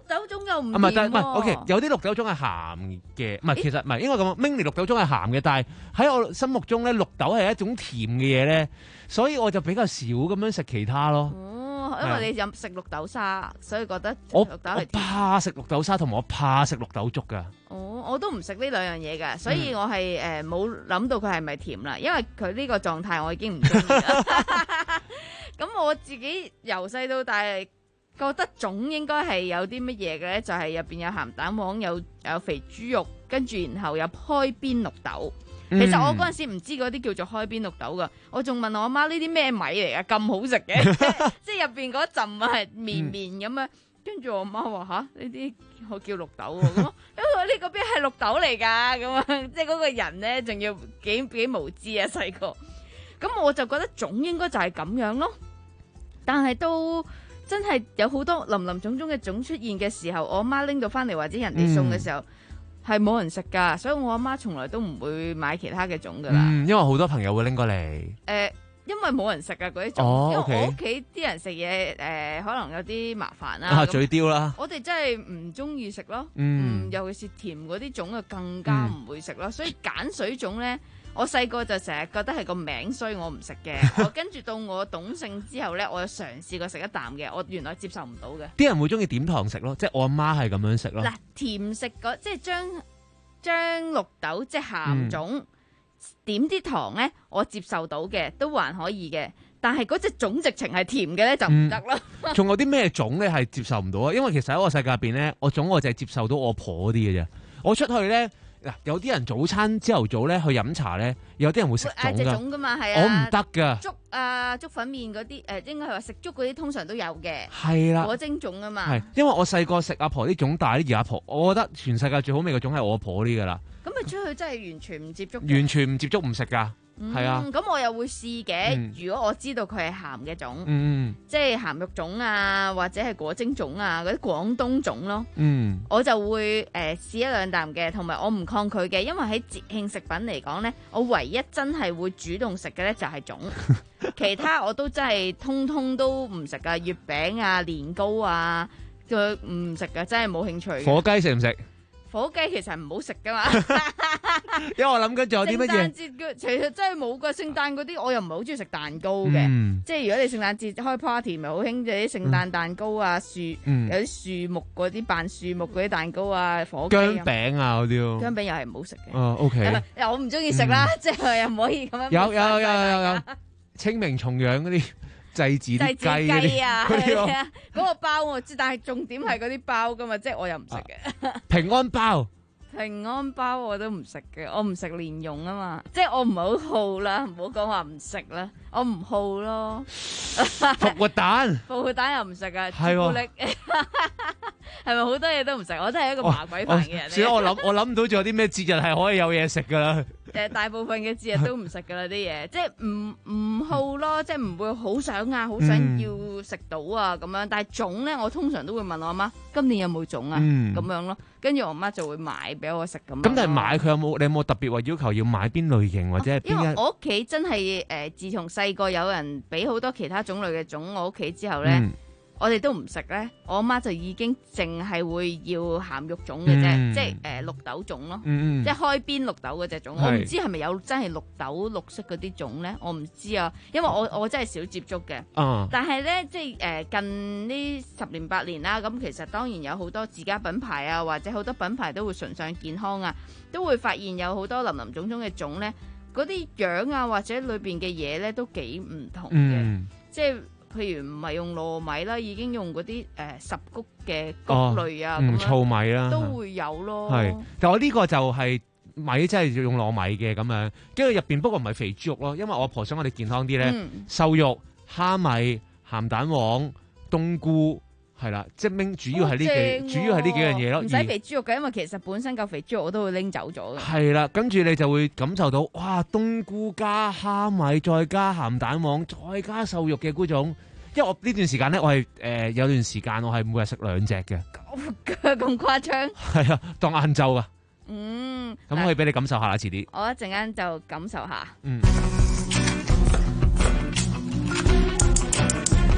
[SPEAKER 8] 豆種又唔
[SPEAKER 18] 啊唔係，但係唔係
[SPEAKER 8] 甜喎
[SPEAKER 18] OK，有啲綠豆種係鹹嘅，唔係其實唔係應該咁，mini 綠豆種係鹹嘅，但係喺我心目中咧，綠豆係一種甜嘅嘢咧，所以我就比較少咁樣食其他咯。
[SPEAKER 8] 哦，因為你飲食綠豆沙，所以覺得
[SPEAKER 18] 我
[SPEAKER 8] 綠豆係
[SPEAKER 18] 我怕食綠豆沙，同埋我怕食綠豆粥㗎。
[SPEAKER 8] 哦，我都唔食呢兩樣嘢㗎，所以我係誒冇諗到佢係咪甜啦，因為佢呢個狀態我已經唔中意啦。咁我自己由細到大覺得粽應該係有啲乜嘢嘅咧，就係入邊有鹹蛋黃，有有肥豬肉，跟住然後有開邊綠豆。其實我嗰陣時唔知嗰啲叫做開邊綠豆噶，我仲問我阿媽呢啲咩米嚟噶，咁好食嘅，即係入邊嗰陣係綿綿咁樣。跟住我媽話吓，呢啲我叫綠豆喎，咁因為呢個邊係綠豆嚟噶，咁樣即係嗰個人咧仲要幾幾無知啊細個。咁我就覺得粽應該就係咁樣咯，但係都真係有好多林林種種嘅粽出現嘅時候，我阿媽拎到翻嚟或者人哋送嘅時候。嗯係冇人食噶，所以我阿媽從來都唔會買其他嘅粽噶啦。
[SPEAKER 18] 嗯，因為好多朋友會拎過嚟。
[SPEAKER 8] 誒、呃，因為冇人食啊嗰啲粽，
[SPEAKER 18] 哦、
[SPEAKER 8] 因為
[SPEAKER 18] okay
[SPEAKER 8] 我屋企啲人食嘢誒，可能有啲麻煩啦。
[SPEAKER 18] 啊，嘴刁啦。
[SPEAKER 8] 我哋真係唔中意食咯。
[SPEAKER 18] 嗯，
[SPEAKER 8] 嗯，尤其是甜嗰啲粽啊，更加唔會食咯。嗯、所以鹼水粽咧，我細個就成日覺得係個名衰，我唔食嘅。我跟住到我懂性之後咧，我有嘗試過食一啖嘅，我原來接受唔到嘅。
[SPEAKER 18] 啲人會中意點糖食咯，即係我阿媽係咁樣食咯。
[SPEAKER 8] 嗱，甜食嗰即係將。將綠豆即係鹹粽、嗯、點啲糖咧，我接受到嘅，都還可以嘅。但係嗰隻粽直情係甜嘅咧，就唔得啦。
[SPEAKER 18] 仲有啲咩粽咧係接受唔到啊？因為其實喺我世界入邊咧，我粽我就係接受到我婆嗰啲嘅啫。我出去咧嗱，有啲人早餐朝頭早咧去飲茶咧，有啲人會食粽㗎。
[SPEAKER 8] 粽㗎嘛，係啊，
[SPEAKER 18] 我唔得㗎。
[SPEAKER 8] 粥啊，粥粉麵嗰啲誒，應該係話食粥嗰啲通常都有嘅。
[SPEAKER 18] 係啦，
[SPEAKER 8] 果蒸粽啊嘛。係，
[SPEAKER 18] 因為我細個食阿婆啲粽，但係而阿婆，我覺得全世界最好味嘅粽係我阿婆啲㗎啦。
[SPEAKER 8] 咁咪出去真係完全唔接觸，
[SPEAKER 18] 完全唔接觸唔食㗎，係、嗯、啊。
[SPEAKER 8] 咁我又會試嘅、嗯。如果我知道佢係鹹嘅粽，
[SPEAKER 18] 嗯、
[SPEAKER 8] 即係鹹肉粽啊，或者係果蒸粽啊，嗰啲廣東粽咯，
[SPEAKER 18] 嗯、
[SPEAKER 8] 我就會誒試、呃、一兩啖嘅。同埋我唔抗拒嘅，因為喺節慶食品嚟講咧，我唯一真係會主動食嘅咧就係粽，其他我都真係通通都唔食㗎。月餅啊、年糕啊，佢唔食㗎，真係冇興趣。
[SPEAKER 18] 火雞食唔食？
[SPEAKER 8] 火雞其實唔好食噶嘛，
[SPEAKER 18] 因為我諗緊仲有啲乜嘢？聖誕
[SPEAKER 8] 節其實真係冇噶，聖誕嗰啲我又唔係好中意食蛋糕嘅、嗯，即係如果你聖誕節開 party 咪好興啲聖誕蛋糕啊，樹、嗯、有啲樹木嗰啲扮樹木嗰啲蛋糕啊，火雞
[SPEAKER 18] 薑餅啊嗰啲咯，
[SPEAKER 8] 薑餅又係唔好食嘅。
[SPEAKER 18] 哦 ，OK，
[SPEAKER 8] 我唔中意食啦，即係又唔可以咁樣。
[SPEAKER 18] 有有有有有清明重陽嗰啲。祭祀啲雞嗰啲
[SPEAKER 8] 啊，係啊，嗰個包我知，但係重點係嗰啲包噶嘛，即係我又唔食嘅。
[SPEAKER 18] 平安包，
[SPEAKER 8] 平安包我都唔食嘅，我唔食蓮蓉啊嘛，即係我唔係好好啦，唔好講話唔食啦，我唔好咯。
[SPEAKER 18] 復活蛋，
[SPEAKER 8] 復活蛋又唔食啊，朱古力係咪好多嘢都唔食？我真係一個麻鬼煩嘅人。
[SPEAKER 18] 所以我諗我諗唔到仲有啲咩節日係可以有嘢食噶啦。
[SPEAKER 8] 誒，大部分嘅節日都唔食噶啦啲嘢，即係唔唔好咯，即係唔會好想啊，好想要食到啊咁樣。但係粽咧，我通常都會問我阿媽，今年有冇粽啊？咁、嗯、樣咯，跟住我阿媽就會買俾我食咁。咁
[SPEAKER 18] 但係買佢有冇？你有冇特別話要求要買邊類型或者係邊一？
[SPEAKER 8] 因為我屋企真係誒、呃，自從細個有人俾好多其他種類嘅粽我屋企之後咧。嗯我哋都唔食咧，我阿媽就已經淨係會要鹹肉粽嘅啫、嗯，即係誒、呃、綠豆粽咯，嗯、即係開邊綠豆嗰隻粽。我唔知係咪有真係綠豆綠色嗰啲粽咧，我唔知啊，因為我我真係少接觸嘅、啊。但係咧，即係誒、呃、近呢十年八年啦，咁其實當然有好多自家品牌啊，或者好多品牌都會崇尚健康啊，都會發現有好多林林種種嘅粽咧，嗰啲樣啊或者裏邊嘅嘢咧都幾唔同嘅、嗯，即係。譬如唔係用糯米啦，已經用嗰啲誒十穀嘅穀類啊，咁、哦嗯、糙米啦，都會有咯。係，
[SPEAKER 18] 但我呢個就係米，真係用糯米嘅咁樣，跟住入邊不過唔係肥豬肉咯，因為我阿婆想我哋健康啲咧，瘦、嗯、肉、蝦米、鹹蛋黃、冬菇。係啦，即係拎主要係呢幾、哦，主要係呢幾樣嘢咯。
[SPEAKER 8] 唔使肥豬肉嘅，因為其實本身嚿肥豬肉我都會拎走咗嘅。
[SPEAKER 18] 係啦，跟住你就會感受到，哇！冬菇加蝦米，再加鹹蛋黃，再加瘦肉嘅嗰種。因為我呢段時間咧，我係誒、呃、有段時間我係每日食兩隻嘅。
[SPEAKER 8] 咁誇張？
[SPEAKER 18] 係啊，當晏晝啊。
[SPEAKER 8] 嗯。
[SPEAKER 18] 咁可以俾你感受下啦，遲啲。
[SPEAKER 8] 我一陣間就感受下。
[SPEAKER 18] 嗯。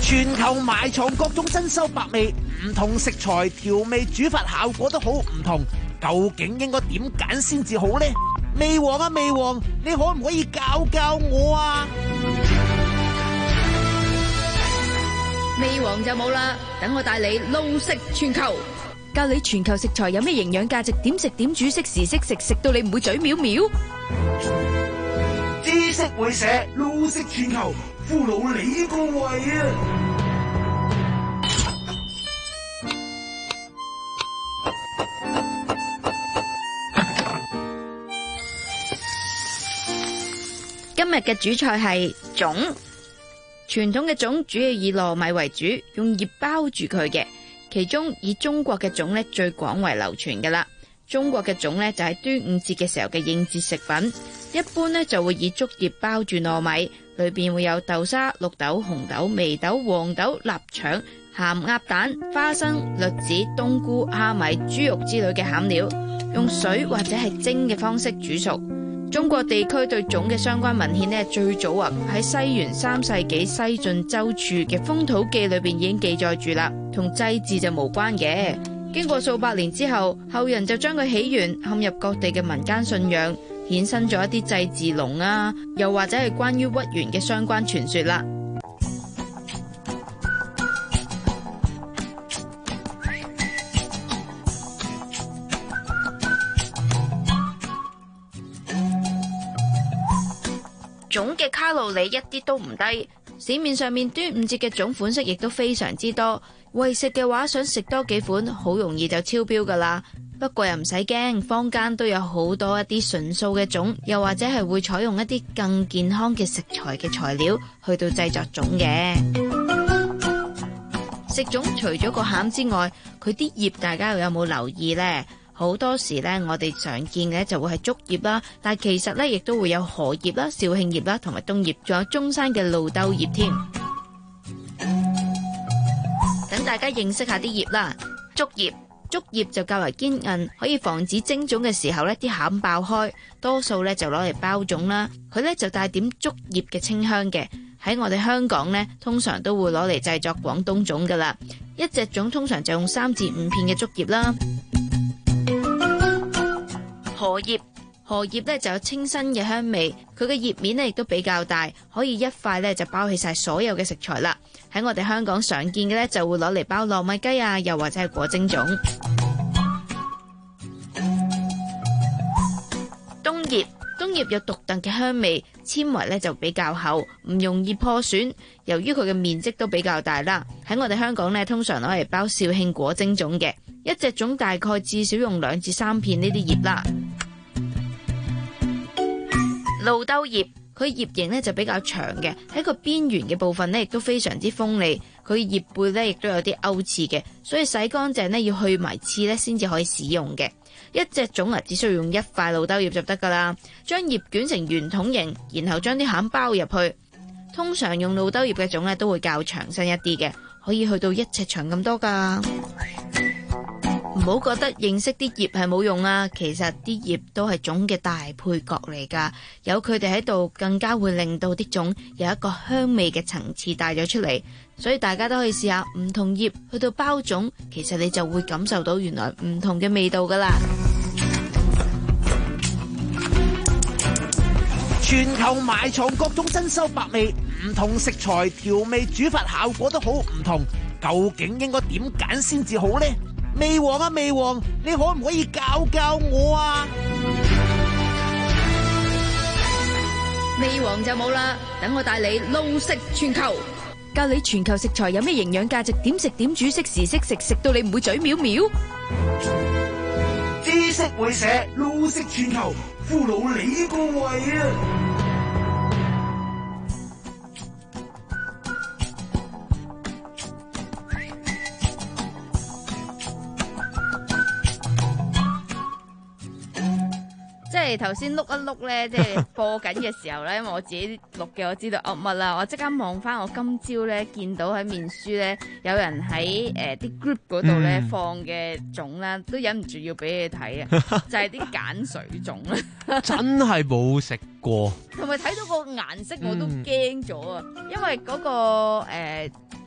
[SPEAKER 5] 全球埋藏各種珍饈百味，唔同食材調味煮法效果都好唔同，究竟應該點揀先至好呢？味王啊味王，你可唔可以教教我啊？
[SPEAKER 8] 味王就冇啦，等我帶你路食全球，
[SPEAKER 2] 教你全球食材有咩營養價值，點食點煮，識時識食，食到你唔會嘴藐藐。
[SPEAKER 5] 知識會社路食全球，俘虜你個胃啊！
[SPEAKER 8] 今日嘅主菜係粽，傳統嘅粽主要以糯米為主，用葉包住佢嘅。其中以中國嘅粽咧最廣為流傳噶啦。中國嘅粽咧就係端午節嘅時候嘅應節食品，一般咧就會以竹葉包住糯米，裏邊會有豆沙、綠豆、紅豆、眉豆、黃豆、臘腸、鹹鴨蛋、花生、栗子、冬菇、蝦米、豬肉之類嘅餡料，用水或者係蒸嘅方式煮熟。中國地區對粽嘅相關文獻呢，最早啊喺西元三世紀西晉周處嘅《風土記》裏邊已經記載住啦，同祭祀就無關嘅。經過數百年之後，後人就將佢起源陷入各地嘅民間信仰，衍生咗一啲祭祀龍啊，又或者係關於屈原嘅相關傳說啦。粽嘅卡路里一啲都唔低，市面上面端午節嘅粽款式亦都非常之多。為食嘅話，想食多幾款，好容易就超標噶啦。不過又唔使驚，坊間都有好多一啲純素嘅粽，又或者係會採用一啲更健康嘅食材嘅材料去到製作粽嘅。食粽除咗個餡之外，佢啲葉大家又有冇留意呢？好多時咧，我哋常見嘅就會係竹葉啦，但係其實咧亦都會有荷葉啦、肇慶葉啦，同埋冬葉，仲有中山嘅露兜葉添。等大家認識下啲葉啦。竹葉，竹葉就較為堅韌，可以防止蒸粽嘅時候呢啲餡爆開，多數咧就攞嚟包粽啦。佢咧就帶點竹葉嘅清香嘅。喺我哋香港呢，通常都會攞嚟製作廣東粽噶啦。一隻粽通常就用三至五片嘅竹葉啦。荷葉，荷葉咧就有清新嘅香味，佢嘅葉面咧亦都比較大，可以一塊咧就包起晒所有嘅食材啦。喺我哋香港常見嘅咧就會攞嚟包糯米雞啊，又或者係裹蒸粽。冬葉，冬葉有獨特嘅香味，纖維咧就比較厚，唔容易破損。由於佢嘅面積都比較大啦，喺我哋香港咧通常攞嚟包肇慶裹蒸粽嘅。一隻粽大概至少用兩至三片呢啲葉啦。露兜葉，佢葉形咧就比較長嘅，喺個邊緣嘅部分咧亦都非常之鋒利。佢葉背咧亦都有啲勾刺嘅，所以洗乾淨咧要去埋刺咧先至可以使用嘅。一隻粽啊，只需要用一塊露兜葉就得噶啦。將葉捲成圓筒形，然後將啲餡包入去。通常用露兜葉嘅粽咧都會較長身一啲嘅，可以去到一尺長咁多噶。唔好覺得認識啲葉係冇用啊，其實啲葉都係粽嘅大配角嚟噶，有佢哋喺度，更加會令到啲粽有一個香味嘅層次帶咗出嚟。所以大家都可以試下唔同葉去到包粽，其實你就會感受到原來唔同嘅味道噶啦。
[SPEAKER 5] 全球埋藏各種珍饈百味，唔同食材調味煮法效果都好唔同，究竟應該點揀先至好呢？味王啊味王，你可唔可以教教我啊？
[SPEAKER 8] 味王就冇啦，等我帶你路食全球，
[SPEAKER 2] 教你全球食材有咩營養價值，點食點煮，識時識食，食到你唔會嘴藐藐。
[SPEAKER 5] 知識會社路食全球，俘虜你個胃啊！
[SPEAKER 8] 即係頭先碌一碌咧，即係播緊嘅時候咧，因為我自己錄嘅，我知道噏乜啦。我即刻望翻我今朝咧見到喺面書咧，有人喺誒啲 group 嗰度咧放嘅粽啦，都忍唔住要俾你睇啊！就係啲鹼水粽啦，
[SPEAKER 18] 真係冇食過。
[SPEAKER 8] 同埋睇到個顏色我都驚咗啊！因為嗰個誒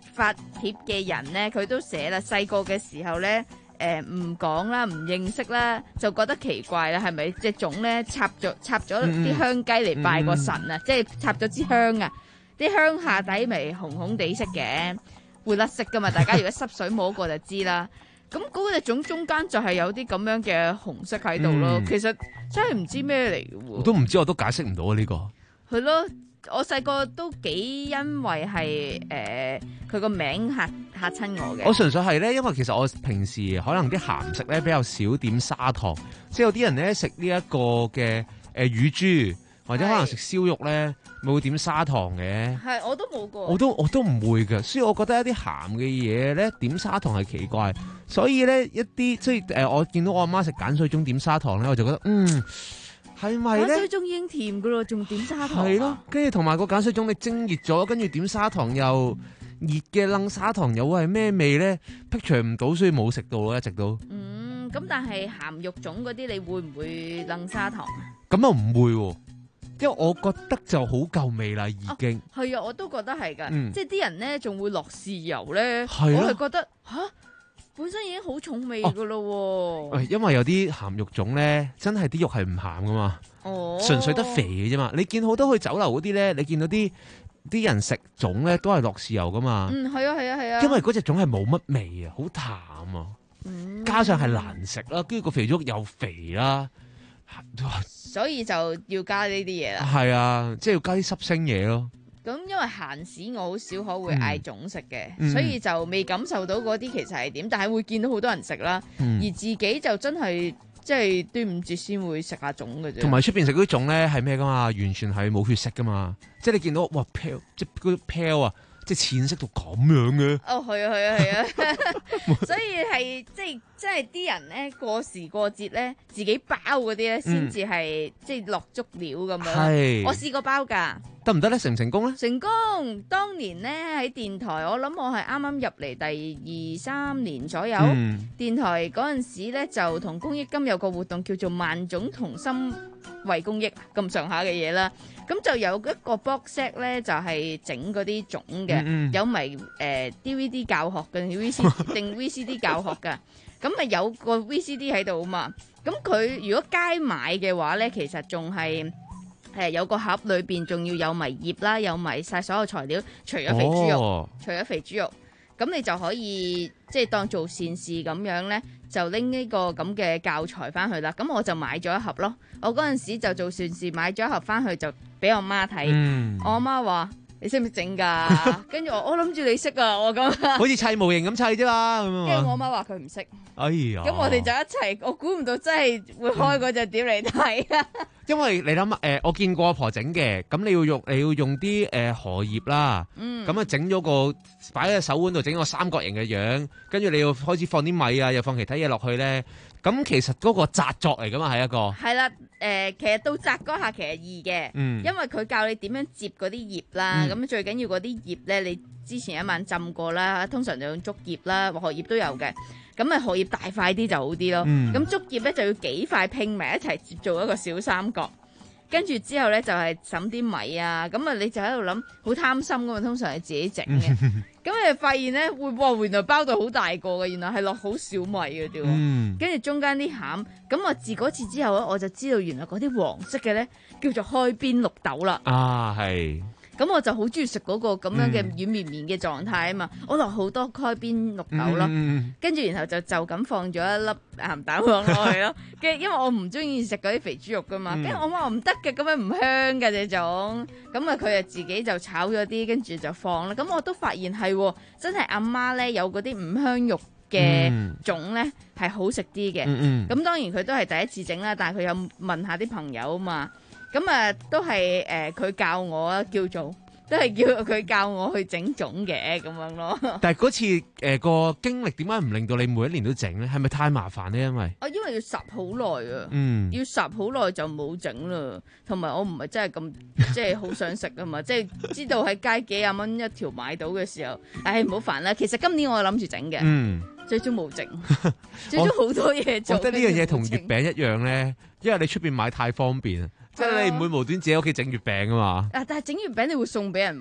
[SPEAKER 8] 發帖嘅人咧，佢都寫啦，細個嘅時候咧。誒唔講啦，唔認識啦，就覺得奇怪啦，係咪隻粽咧插咗插咗啲香雞嚟拜個神啊？嗯、即係插咗支香啊，啲香下底咪紅紅地色嘅，會甩色噶嘛？大家如果濕水摸過就知啦。咁嗰隻粽中間就係有啲咁樣嘅紅色喺度咯，嗯、其實真係唔知咩嚟嘅喎。
[SPEAKER 18] 我都唔知，我都解釋唔到啊呢、呢個。
[SPEAKER 8] 係咯。我細個都幾因為係誒佢個名嚇嚇親我嘅。
[SPEAKER 18] 我純粹係咧，因為其實我平時可能啲鹹食咧比較少點砂糖，即係有啲人咧食呢一個嘅誒、呃、乳豬或者可能食燒肉咧，咪會點砂糖嘅。係，我都冇過。我都我都唔會嘅，所以我覺得一啲鹹嘅嘢咧點砂糖係奇怪，所以咧一啲即係誒、呃、我見到我阿媽食鹼水粽點砂糖咧，我就覺得嗯。係咪咧？鹼水粽已經甜噶咯，仲點砂糖？係咯，跟住同埋個鹼水粽你蒸熱咗，跟住點砂糖又熱嘅，燴砂糖又會係咩味咧？picture唔到，所以冇食到咯，一直都。嗯，咁但係鹹肉粽嗰啲，你會唔會燴砂糖啊？咁又唔會喎，因為我覺得就好夠味啦，已經。係啊，我都覺得係噶，嗯、即係啲人咧仲會落豉油咧，我係覺得吓。本身已經好重味噶咯喎，因為有啲鹹肉粽咧，真係啲肉係唔鹹噶嘛，哦，純粹得肥嘅啫嘛。你見好多去酒樓嗰啲咧，你見到啲啲人食粽咧都係落豉油噶嘛。嗯，係啊，係啊，係啊。因為嗰隻粽係冇乜味啊，好淡啊，嗯、加上係難食啦，跟住個肥肉又肥啦，所以就要加呢啲嘢啦。係啊，即係要加啲濕星嘢咯。咁因為閒時我好少可會嗌粽食嘅，嗯、所以就未感受到嗰啲其實係點，但係會見到好多人食啦，嗯、而自己就真係即係端午節先會食下粽嘅啫。同埋出邊食嗰啲粽咧係咩噶嘛？完全係冇血色噶嘛，即係你見到哇 pale 即係嗰啲 pale 啊，即係淺色到咁樣嘅。哦，係啊，係啊，係啊，所以係即係即係啲人咧過時過節咧自己包嗰啲咧先至係即係落足料咁樣。係，我試過包㗎。得唔得咧？成唔成功咧？成功！當年咧喺電台，我諗我係啱啱入嚟第二三年左右。嗯、電台嗰陣時咧就同公益金有個活動叫做萬種同心為公益咁上下嘅嘢啦。咁就有一個 box set 咧就係整嗰啲粽嘅，嗯嗯有埋誒、呃、D V D 教學嘅 V C 定 V C D 教學㗎。咁咪有個 V C D 喺度啊嘛。咁佢如果街買嘅話咧，其實仲係。誒有個盒裏邊仲要有埋葉啦，有埋晒所有材料，除咗肥豬肉，哦、除咗肥豬肉，咁你就可以即係當做善事咁樣咧，就拎呢個咁嘅教材翻去啦。咁我就買咗一盒咯。我嗰陣時就做善事，買咗一盒翻去就俾我媽睇。嗯、我阿媽話：你識唔識整㗎？跟住我，我諗住你識啊！我咁，好似砌模型咁砌啫嘛。咁跟住我阿媽話佢唔識。哎呀！咁我哋就一齊，我估唔到真係會開嗰隻碟嚟睇啊！因為你諗誒、呃，我見過阿婆整嘅，咁你要用你要用啲誒、呃、荷葉啦，咁啊整咗個擺喺手腕度整個三角形嘅樣，跟住你要開始放啲米啊，又放其他嘢落去咧，咁其實嗰個紮作嚟噶嘛，係一個係啦，誒、呃，其實到紮嗰下其實易嘅，嗯、因為佢教你點樣接嗰啲葉啦，咁、嗯、最緊要嗰啲葉咧，你之前一晚浸過啦，通常就用竹葉啦，荷葉都有嘅。咁啊荷葉大塊啲就好啲咯，咁竹葉咧就要幾塊拼埋一齊接做一個小三角，跟住之後咧就係揼啲米啊，咁啊你就喺度諗，好貪心噶嘛，通常係自己整嘅，咁你發現咧會哇原來包到好大個嘅，原來係落好少米嘅啫，跟住、嗯、中間啲餡，咁我自嗰次之後咧我就知道原來嗰啲黃色嘅咧叫做開邊綠豆啦。啊，係。咁我就好中意食嗰個咁樣嘅軟綿綿嘅狀態啊嘛，嗯、我落好多開邊綠豆咯，跟住、嗯、然後就就咁放咗一粒鹹蛋黃落去咯，跟住因為我唔中意食嗰啲肥豬肉噶嘛，跟住、嗯、我話唔得嘅，咁樣唔香嘅呢種，咁啊佢啊自己就炒咗啲，跟住就放啦，咁我都發現係真係阿媽咧有嗰啲五香肉嘅粽咧係好食啲嘅，咁、嗯嗯、當然佢都係第一次整啦，但係佢有問下啲朋友啊嘛。咁啊，都係誒，佢、呃、教我啊，叫做都係叫佢教我去整粽嘅咁樣咯。但係嗰次誒、呃、個經歷點解唔令到你每一年都整咧？係咪太麻煩咧？因為啊，因為要烚好耐啊，嗯，要烚好耐就冇整啦。同埋我唔係真係咁即係好想食啊嘛，即係知道喺街幾廿蚊一條買到嘅時候，唉唔好煩啦。其實今年我諗住整嘅，嗯，最終冇整，最終好多嘢做。我覺得呢樣嘢同月餅一樣咧，因為你出邊買太方便。即係你唔會無端自己喺屋企整月餅啊嘛？啊！但係整月餅你會送俾人喎？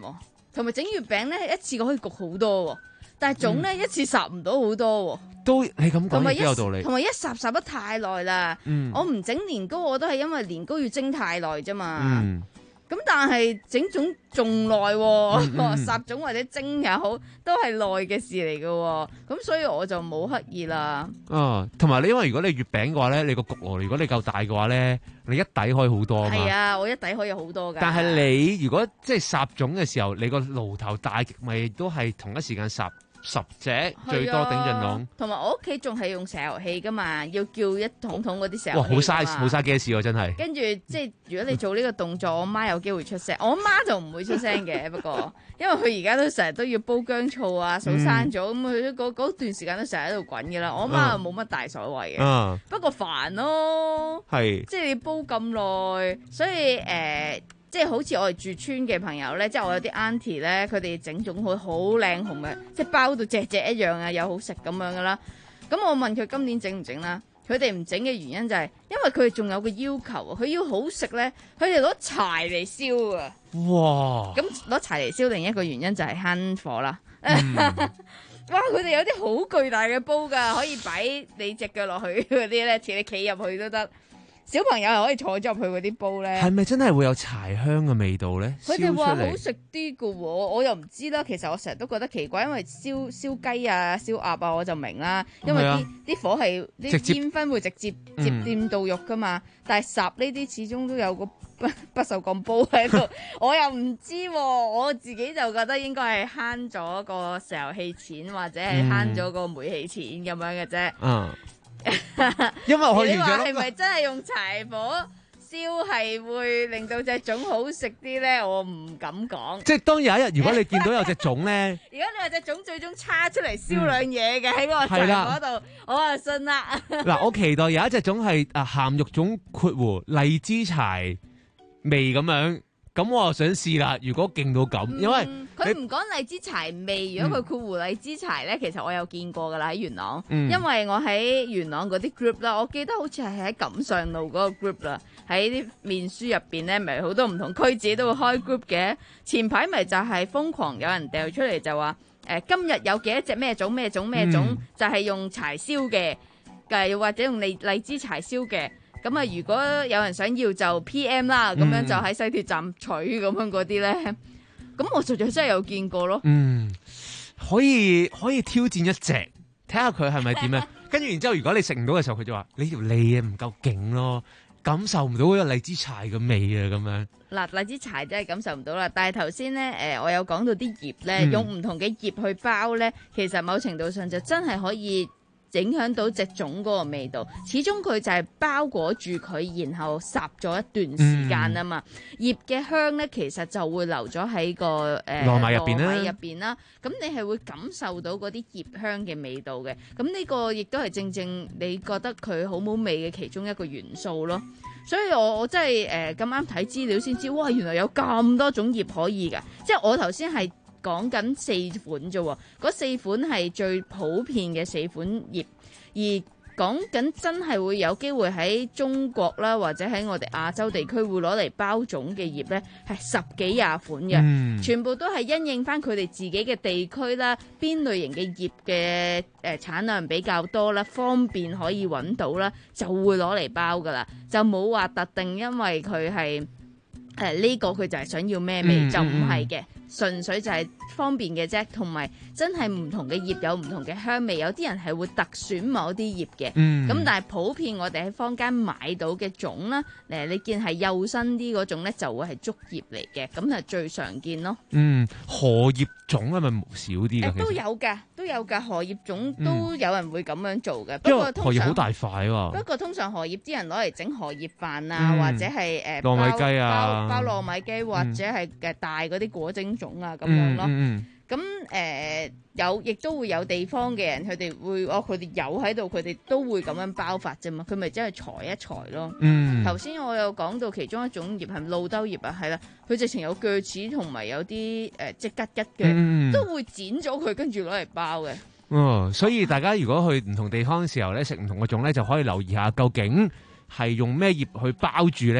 [SPEAKER 8] 同埋整月餅咧，一次過可以焗好多喎，但係粽咧、嗯、一次烚唔到好多喎。
[SPEAKER 18] 都你咁講亦都有道理。
[SPEAKER 8] 同埋一烚烚得太耐啦。嗯、我唔整年糕我都係因為年糕要蒸太耐啫嘛。嗯咁但係整粽仲耐喎，烚粽或者蒸也好，都係耐嘅事嚟嘅喎。咁所以我就冇刻意啦。
[SPEAKER 18] 啊，同埋你因為如果你月餅嘅話咧，你個焗爐如果你夠大嘅話咧，你一底可以好多啊嘛。係
[SPEAKER 8] 啊，我一底可以好多㗎。
[SPEAKER 18] 但係你如果即係烚粽嘅時候，你個爐頭大極，咪都係同一時間烚十隻最多頂盡籠。
[SPEAKER 8] 同埋我屋企仲係用石油氣㗎嘛，要叫一桶桶嗰啲石油氣。
[SPEAKER 18] 哇，好嘥好嘥嘅事喎，真係。
[SPEAKER 8] 跟住即係如果你做呢個動作，我媽有機會出聲，我媽就唔會出聲嘅。不過因為佢而家都成日都要煲薑醋啊、數生咗，咁佢嗰嗰段時間都成日喺度滾嘅啦。我媽又冇乜大所謂嘅，嗯、不過煩咯，係即係你煲咁耐，所以誒。呃即係好似我哋住村嘅朋友咧，即係我有啲 auntie 咧，佢哋整粽好好靚紅嘅，即係包到隻隻一樣啊，又好食咁樣噶啦。咁我問佢今年整唔整啦？佢哋唔整嘅原因就係因為佢哋仲有個要求啊，佢要好食咧，佢哋攞柴嚟燒啊。哇！咁攞柴嚟燒另一個原因就係慳火啦。嗯、哇！佢哋有啲好巨大嘅煲㗎，可以擺你隻腳落去嗰啲咧，似你企入去都得。小朋友又可以坐咗入去嗰啲煲咧，
[SPEAKER 18] 係咪真係會有柴香嘅味道咧？
[SPEAKER 8] 佢哋話好食啲㗎喎，我又唔知啦。其實我成日都覺得奇怪，因為燒燒雞啊、燒鴨啊，我就明啦，因為啲啲、啊、火係啲煙燻會直接接掂到肉㗎嘛。嗯、但係烚呢啲始終都有個不不鏽鋼煲喺度，我又唔知喎。我自己就覺得應該係慳咗個石油氣錢，或者係慳咗個煤氣錢咁樣嘅啫。嗯。
[SPEAKER 18] 因為我完全
[SPEAKER 8] 你話係咪真係用柴火燒係會令到隻粽好食啲咧？我唔敢講。
[SPEAKER 18] 即係當有一日，如果你見到有隻粽咧，
[SPEAKER 8] 如果你話隻粽最終叉出嚟燒兩嘢嘅喺個柴火度，我就信啦。
[SPEAKER 18] 嗱，我期待有一隻粽係啊鹹肉粽括弧荔枝柴味咁樣。咁我又想試啦，如果勁到咁，嗯、因為
[SPEAKER 8] 佢唔講荔枝柴味，如果佢括弧荔枝柴咧，其實我有見過噶啦喺元朗，嗯、因為我喺元朗嗰啲 group 啦，我記得好似係喺錦上路嗰個 group 啦，喺啲面書入邊咧，咪好多唔同區自己都會開 group 嘅。前排咪就係瘋狂有人掉出嚟就話，誒、呃、今日有幾多隻咩粽咩粽咩粽，嗯、就係用柴燒嘅，又或者用荔荔枝柴燒嘅。咁啊，如果有人想要就 P M 啦，咁、嗯、樣就喺西鐵站取咁樣嗰啲咧，咁我實在真係有見過咯。
[SPEAKER 18] 嗯，可以可以挑戰一隻，睇下佢係咪點樣。跟住然之後，如果你食唔到嘅時候，佢就話你條脷啊唔夠勁咯，感受唔到嗰個荔枝柴嘅味啊咁樣。
[SPEAKER 8] 嗱，荔枝柴真係感受唔到啦。但係頭先咧，誒，我有講到啲葉咧，嗯、用唔同嘅葉去包咧，其實某程度上就真係可以影響到隻粽嗰個味道，始終佢就係包裹住佢，然後烚咗一段時間啊嘛。葉嘅、嗯、香咧，其實就會留咗喺個誒
[SPEAKER 18] 糯米入邊啦。
[SPEAKER 8] 糯米入邊啦，咁你係會感受到嗰啲葉香嘅味道嘅。咁呢個亦都係正正你覺得佢好冇味嘅其中一個元素咯。所以我我真係誒咁啱睇資料先知，哇！原來有咁多種葉可以㗎，即係我頭先係講緊四款啫喎，嗰四款係最普遍嘅四款葉，而講緊真係會有機會喺中國啦，或者喺我哋亞洲地區會攞嚟包粽嘅葉呢，係十幾廿款嘅，嗯、全部都係因應翻佢哋自己嘅地區啦，邊類型嘅葉嘅誒產量比較多啦，方便可以揾到啦，就會攞嚟包噶啦，就冇話特定因為佢係誒呢個佢就係想要咩味，嗯、就唔係嘅。純粹就係方便嘅啫，同埋真係唔同嘅葉有唔同嘅香味，有啲人係會特選某啲葉嘅，咁、嗯、但係普遍我哋喺坊間買到嘅種啦，誒你見係幼身啲嗰種咧，就會係竹葉嚟嘅，咁係最常見咯。嗯，
[SPEAKER 18] 荷葉種係咪少啲嘅？
[SPEAKER 8] 都有㗎，都有㗎，荷葉種都有人會咁樣做嘅。
[SPEAKER 18] 嗯、不過荷葉好大塊喎。
[SPEAKER 8] 不過通常荷葉啲人攞嚟整荷葉飯啊，嗯、或者係誒
[SPEAKER 18] 糯米雞啊，
[SPEAKER 8] 包包糯米雞或者係嘅大嗰啲果蒸種啊咁樣咯，咁誒、嗯嗯呃、有亦都會有地方嘅人，佢哋會哦，佢哋有喺度，佢哋都會咁樣包法啫嘛，佢咪真係裁一裁咯。頭先、嗯、我有講到其中一種葉係露兜葉啊，係啦，佢直情有鋸齒同埋有啲誒、呃、即吉吉嘅，嗯、都會剪咗佢跟住攞嚟包嘅。
[SPEAKER 18] 哦，所以大家如果去唔同地方嘅時候咧，食唔同嘅粽咧，就可以留意下究竟係用咩葉去包住咧。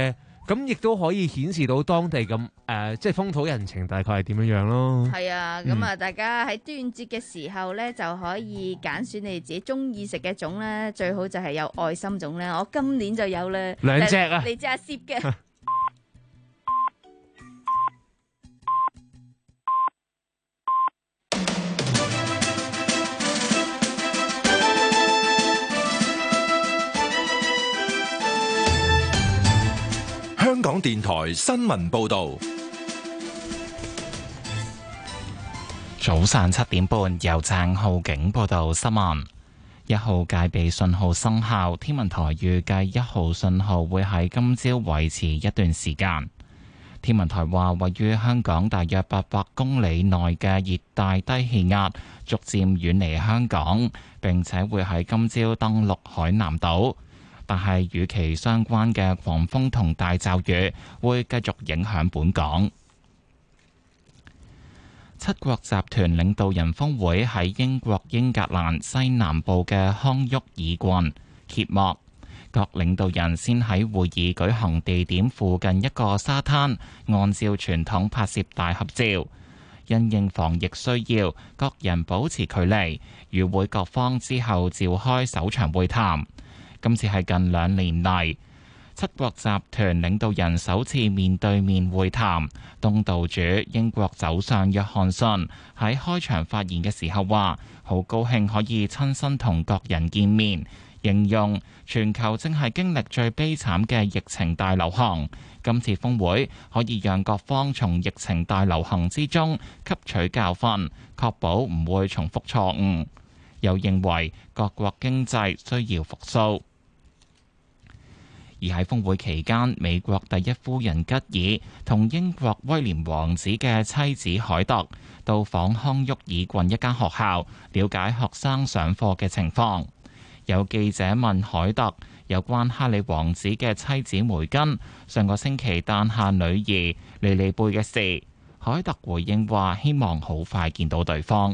[SPEAKER 18] 咁亦都可以顯示到當地咁誒、呃，即係風土人情大概係點樣樣咯。
[SPEAKER 8] 係啊，咁啊，大家喺端午節嘅時候咧，就可以揀選你哋自己中意食嘅粽咧，最好就係有愛心粽咧。我今年就有咧
[SPEAKER 18] 兩隻啊，
[SPEAKER 8] 你隻阿攝嘅。
[SPEAKER 3] 香港電台新聞報道，
[SPEAKER 4] 早上七點半由鄭浩景報道新聞。一號戒備信號生效，天文台預計一號信號會喺今朝維持一段時間。天文台話，位於香港大約八百公里內嘅熱帶低氣壓逐漸遠離香港，並且會喺今朝登陸海南島。但係與其相關嘅狂風同大驟雨會繼續影響本港。七國集團領導人峰會喺英國英格蘭西南部嘅康沃爾郡揭幕，各領導人先喺會議舉行地點附近一個沙灘，按照傳統拍攝大合照。因應防疫需要，各人保持距離。與會各方之後召開首場會談。今次係近兩年嚟七國集團領導人首次面對面會談。東道主英國首相約翰遜喺開場發言嘅時候話：好高興可以親身同各人見面，形容全球正係經歷最悲慘嘅疫情大流行。今次峰會可以讓各方從疫情大流行之中吸取教訓，確保唔會重複錯誤。又認為各國經濟需要復甦。而喺峰會期間，美國第一夫人吉爾同英國威廉王子嘅妻子凱特到訪康沃爾郡一間學校，了解學生上課嘅情況。有記者問凱特有關哈里王子嘅妻子梅根上個星期誕下女兒莉莉貝嘅事，凱特回應話希望好快見到對方。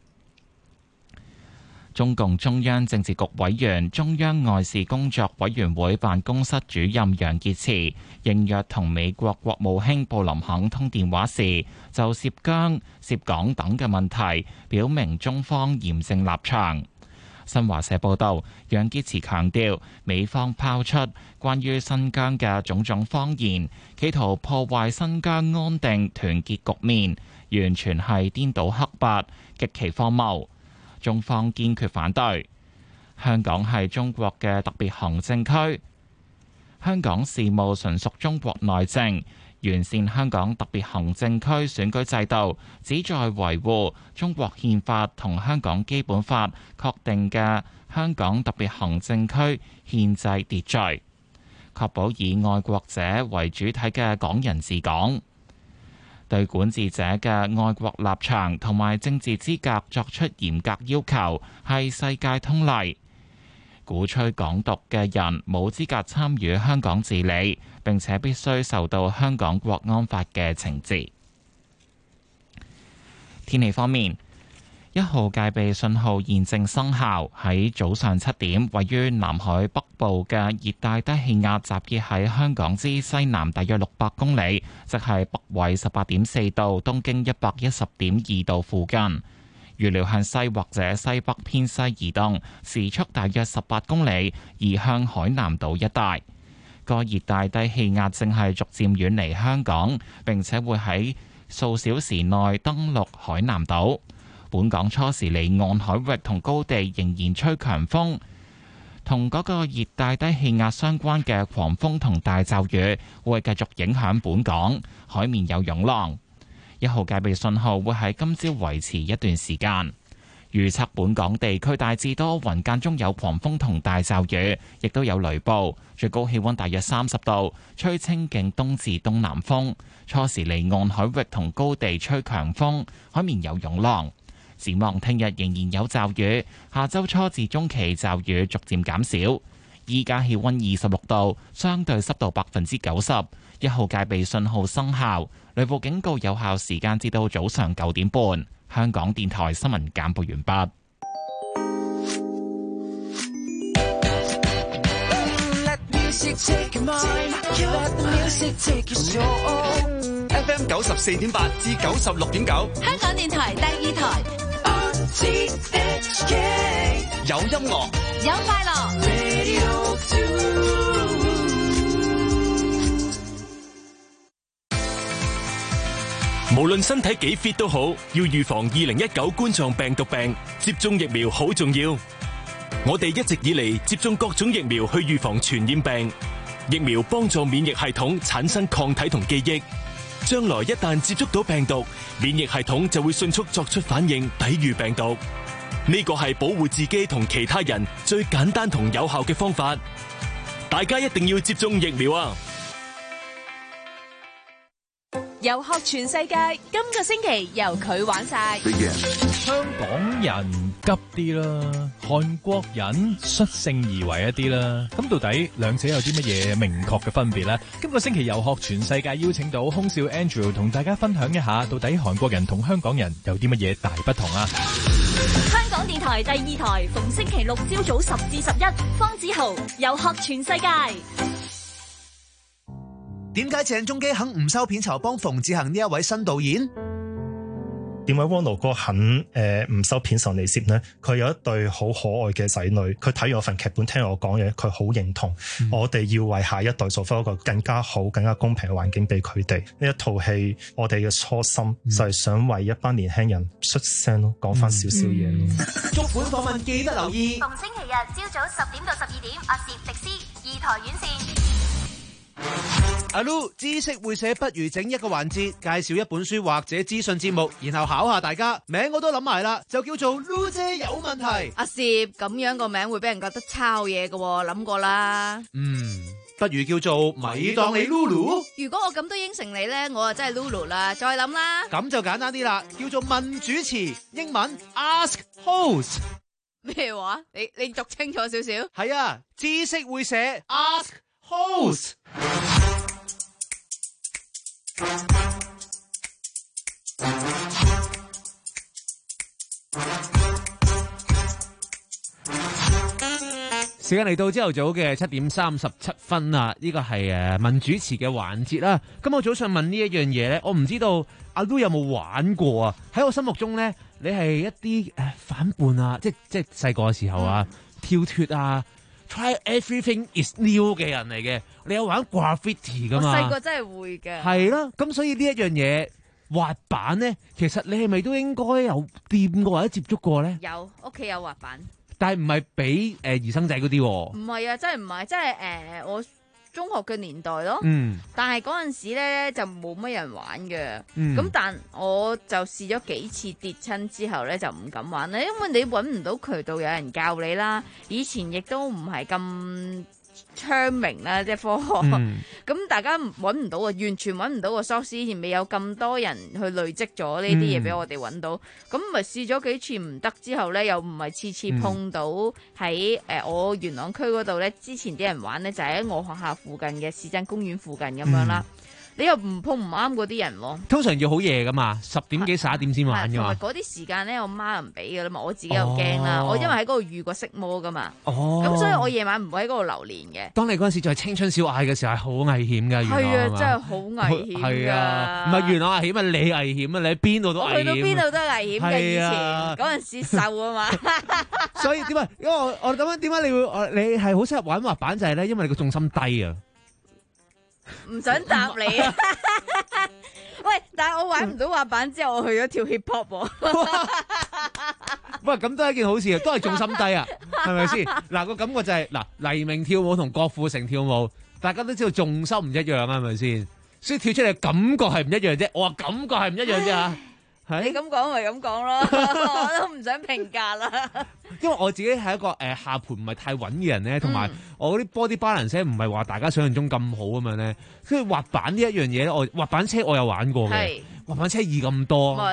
[SPEAKER 4] 中共中央政治局委員、中央外事工作委員會辦公室主任楊潔篪應約同美國國務卿布林肯通電話時，就涉疆、涉港等嘅問題表明中方嚴正立場。新華社報道，楊潔篪強調，美方拋出關於新疆嘅種種謊言，企圖破壞新疆安定團結局面，完全係顛倒黑白，極其荒謬。中方堅決反對。香港係中國嘅特別行政區，香港事務純屬中國內政。完善香港特別行政區選舉制度，旨在維護中國憲法同香港基本法確定嘅香港特別行政區憲制秩序，確保以愛國者為主體嘅港人治港。對管治者嘅愛國立場同埋政治資格作出嚴格要求，係世界通例。鼓吹港獨嘅人冇資格參與香港治理，並且必須受到香港國安法嘅懲治。天氣方面，一號戒備信號現正生效。喺早上七點，位於南海北部嘅熱帶低氣壓集結喺香港之西南大約六百公里，即係北緯十八點四度、東經一百一十點二度附近。預料向西或者西北偏西移動，時速大約十八公里，移向海南島一帶。個熱帶低氣壓正係逐漸遠離香港，並且會喺數小時內登陸海南島。本港初時離岸海域同高地仍然吹強風，同嗰個熱帶低氣壓相關嘅狂風同大驟雨會繼續影響本港，海面有湧浪。一號戒備信號會喺今朝維持一段時間。預測本港地區大致多雲，間中有狂風同大驟雨，亦都有雷暴。最高氣溫大約三十度，吹清勁東至東南風。初時離岸海域同高地吹強風，海面有湧浪。展望聽日仍然有驟雨，下周初至中期驟雨逐漸減少。依家氣溫二十六度，相對濕度百分之九十。一號戒備信號生效，雷暴警告有效時間至到早上九點半。香港電台新聞簡報完畢。
[SPEAKER 12] Let me
[SPEAKER 20] F M 九十四點八至九十六點九，
[SPEAKER 27] 香港電台第二台。
[SPEAKER 20] 有音樂，
[SPEAKER 27] 有快樂。
[SPEAKER 7] 無論身體幾 fit 都好，要預防二零一九冠狀病毒病，接種疫苗好重要。我哋一直以嚟接種各種疫苗去預防傳染病，疫苗幫助免疫系統產生抗體同記憶，將來一旦接觸到病毒，免疫系統就會迅速作出反應，抵禦病毒。呢個係保護自己同其他人最簡單同有效嘅方法，大家一定要接種疫苗啊！
[SPEAKER 2] 遊學全世界，今個星期由佢玩晒。
[SPEAKER 10] 香港人急啲啦，韓國人率性而為一啲啦。咁到底兩者有啲乜嘢明確嘅分別呢？今個星期遊學全世界邀請到空少 Andrew 同大家分享一下，到底韓國人同香港人有啲乜嘢大不同啊？
[SPEAKER 27] 香港電台第二台，逢星期六朝早十至十一，方子豪遊學全世界。
[SPEAKER 5] 點解鄭中基肯唔收片酬幫馮志恒呢一位新導演？
[SPEAKER 13] 點解汪盧哥肯誒唔收片酬嚟攝呢？佢有一對好可愛嘅仔女，佢睇完我份劇本，聽我講嘢，佢好認同。嗯、我哋要為下一代做翻一個更加好、更加公平嘅環境俾佢哋。呢一套戲，我哋嘅初心就係想為一班年輕人出聲咯，講翻少少嘢咯。
[SPEAKER 5] 足本訪問記得留意，
[SPEAKER 27] 逢星期日朝早十點到十二點，阿攝迪斯二台院線。
[SPEAKER 5] 阿 Lu 知識會寫，不如整一個環節，介紹一本書或者資訊節目，然後考下大家。名我都諗埋啦，就叫做 Lu 姐有問題。
[SPEAKER 8] 阿攝咁樣個名會俾人覺得抄嘢嘅，諗過啦。
[SPEAKER 5] 嗯，不如叫做咪當你 Lulu。
[SPEAKER 8] 如果我咁都應承你咧，我就真係 Lulu 啦。再諗啦。
[SPEAKER 5] 咁就簡單啲啦，叫做問主持，英文 Ask Host。
[SPEAKER 8] 咩話？你你讀清楚少少。
[SPEAKER 5] 係啊，知識會寫 Ask Host。時間嚟到朝頭早嘅七點三十七分啦，呢個係誒問主持嘅環節啦。今日早上問呢一樣嘢咧，我唔知道阿 Lu 有冇玩過啊？喺我心目中咧，你係一啲誒反叛啊，即係即係細個嘅時候啊，嗯、跳脫啊 ，try everything is new 嘅人嚟嘅。你有玩 graffiti 噶嘛？
[SPEAKER 8] 我細個真係會嘅。係
[SPEAKER 5] 啦，咁所以呢一樣嘢滑板咧，其實你係咪都應該有掂過或者接觸過咧？
[SPEAKER 8] 有，屋企有滑板。
[SPEAKER 5] 但係唔係俾誒兒生仔嗰啲喎？
[SPEAKER 8] 唔係啊，真係唔係，即係誒我中學嘅年代咯。
[SPEAKER 5] 嗯。但
[SPEAKER 8] 係嗰陣時咧就冇乜人玩嘅。
[SPEAKER 5] 嗯。
[SPEAKER 8] 咁但我就試咗幾次跌親之後咧就唔敢玩啦，因為你揾唔到渠道有人教你啦。以前亦都唔係咁昌明啦，即係科學，咁、嗯、大家揾唔到啊，完全揾唔到個 source，以前未有咁多人去累積咗呢啲嘢俾我哋揾到，咁咪試咗幾次唔得之後咧，又唔係次次碰到喺誒、呃、我元朗區嗰度咧，之前啲人玩咧就喺、是、我學校附近嘅市鎮公園附近咁樣啦。嗯你又唔碰唔啱嗰啲人喎？
[SPEAKER 5] 通常要好夜噶嘛，十點幾十一點先玩噶嘛。
[SPEAKER 8] 同埋嗰啲時間咧，我媽唔俾噶啦嘛，我自己又驚啦。哦、我因為喺嗰度遇過色魔噶嘛，咁、哦、所以我夜晚唔會喺嗰度流連嘅。
[SPEAKER 5] 當你嗰陣時就係青春小愛嘅時候，係好危險噶。
[SPEAKER 8] 係啊，真係好危險。係啊，
[SPEAKER 5] 唔係元朗危險啊，你危險啊，你喺邊度都危險。我去到邊度
[SPEAKER 8] 都危險嘅，以前嗰陣時瘦啊嘛。
[SPEAKER 5] 所以點解？因為我我咁樣點解你會你係好適合玩滑板就係咧？因為你個重心低啊。
[SPEAKER 8] 唔想答你啊！喂，但係我玩唔到滑板之後，我去咗跳 hip hop 喎。
[SPEAKER 5] 喂，咁都係一件好事啊，都係重心低啊，係咪先？嗱個感覺就係、是、嗱黎明跳舞同郭富城跳舞，大家都知道重心唔一樣啊，係咪先？所以跳出嚟感覺係唔一樣啫。我話感覺係唔一樣啫。
[SPEAKER 8] 你咁講咪咁講咯，我都唔想評價啦。
[SPEAKER 5] 因為我自己係一個誒、呃、下盤唔係太穩嘅人咧，同埋我嗰啲 body balance 唔係話大家想象中咁好咁樣咧。所以滑板呢一樣嘢咧，我滑板車我有玩過嘅，滑板車易咁多，
[SPEAKER 8] 咪係咯。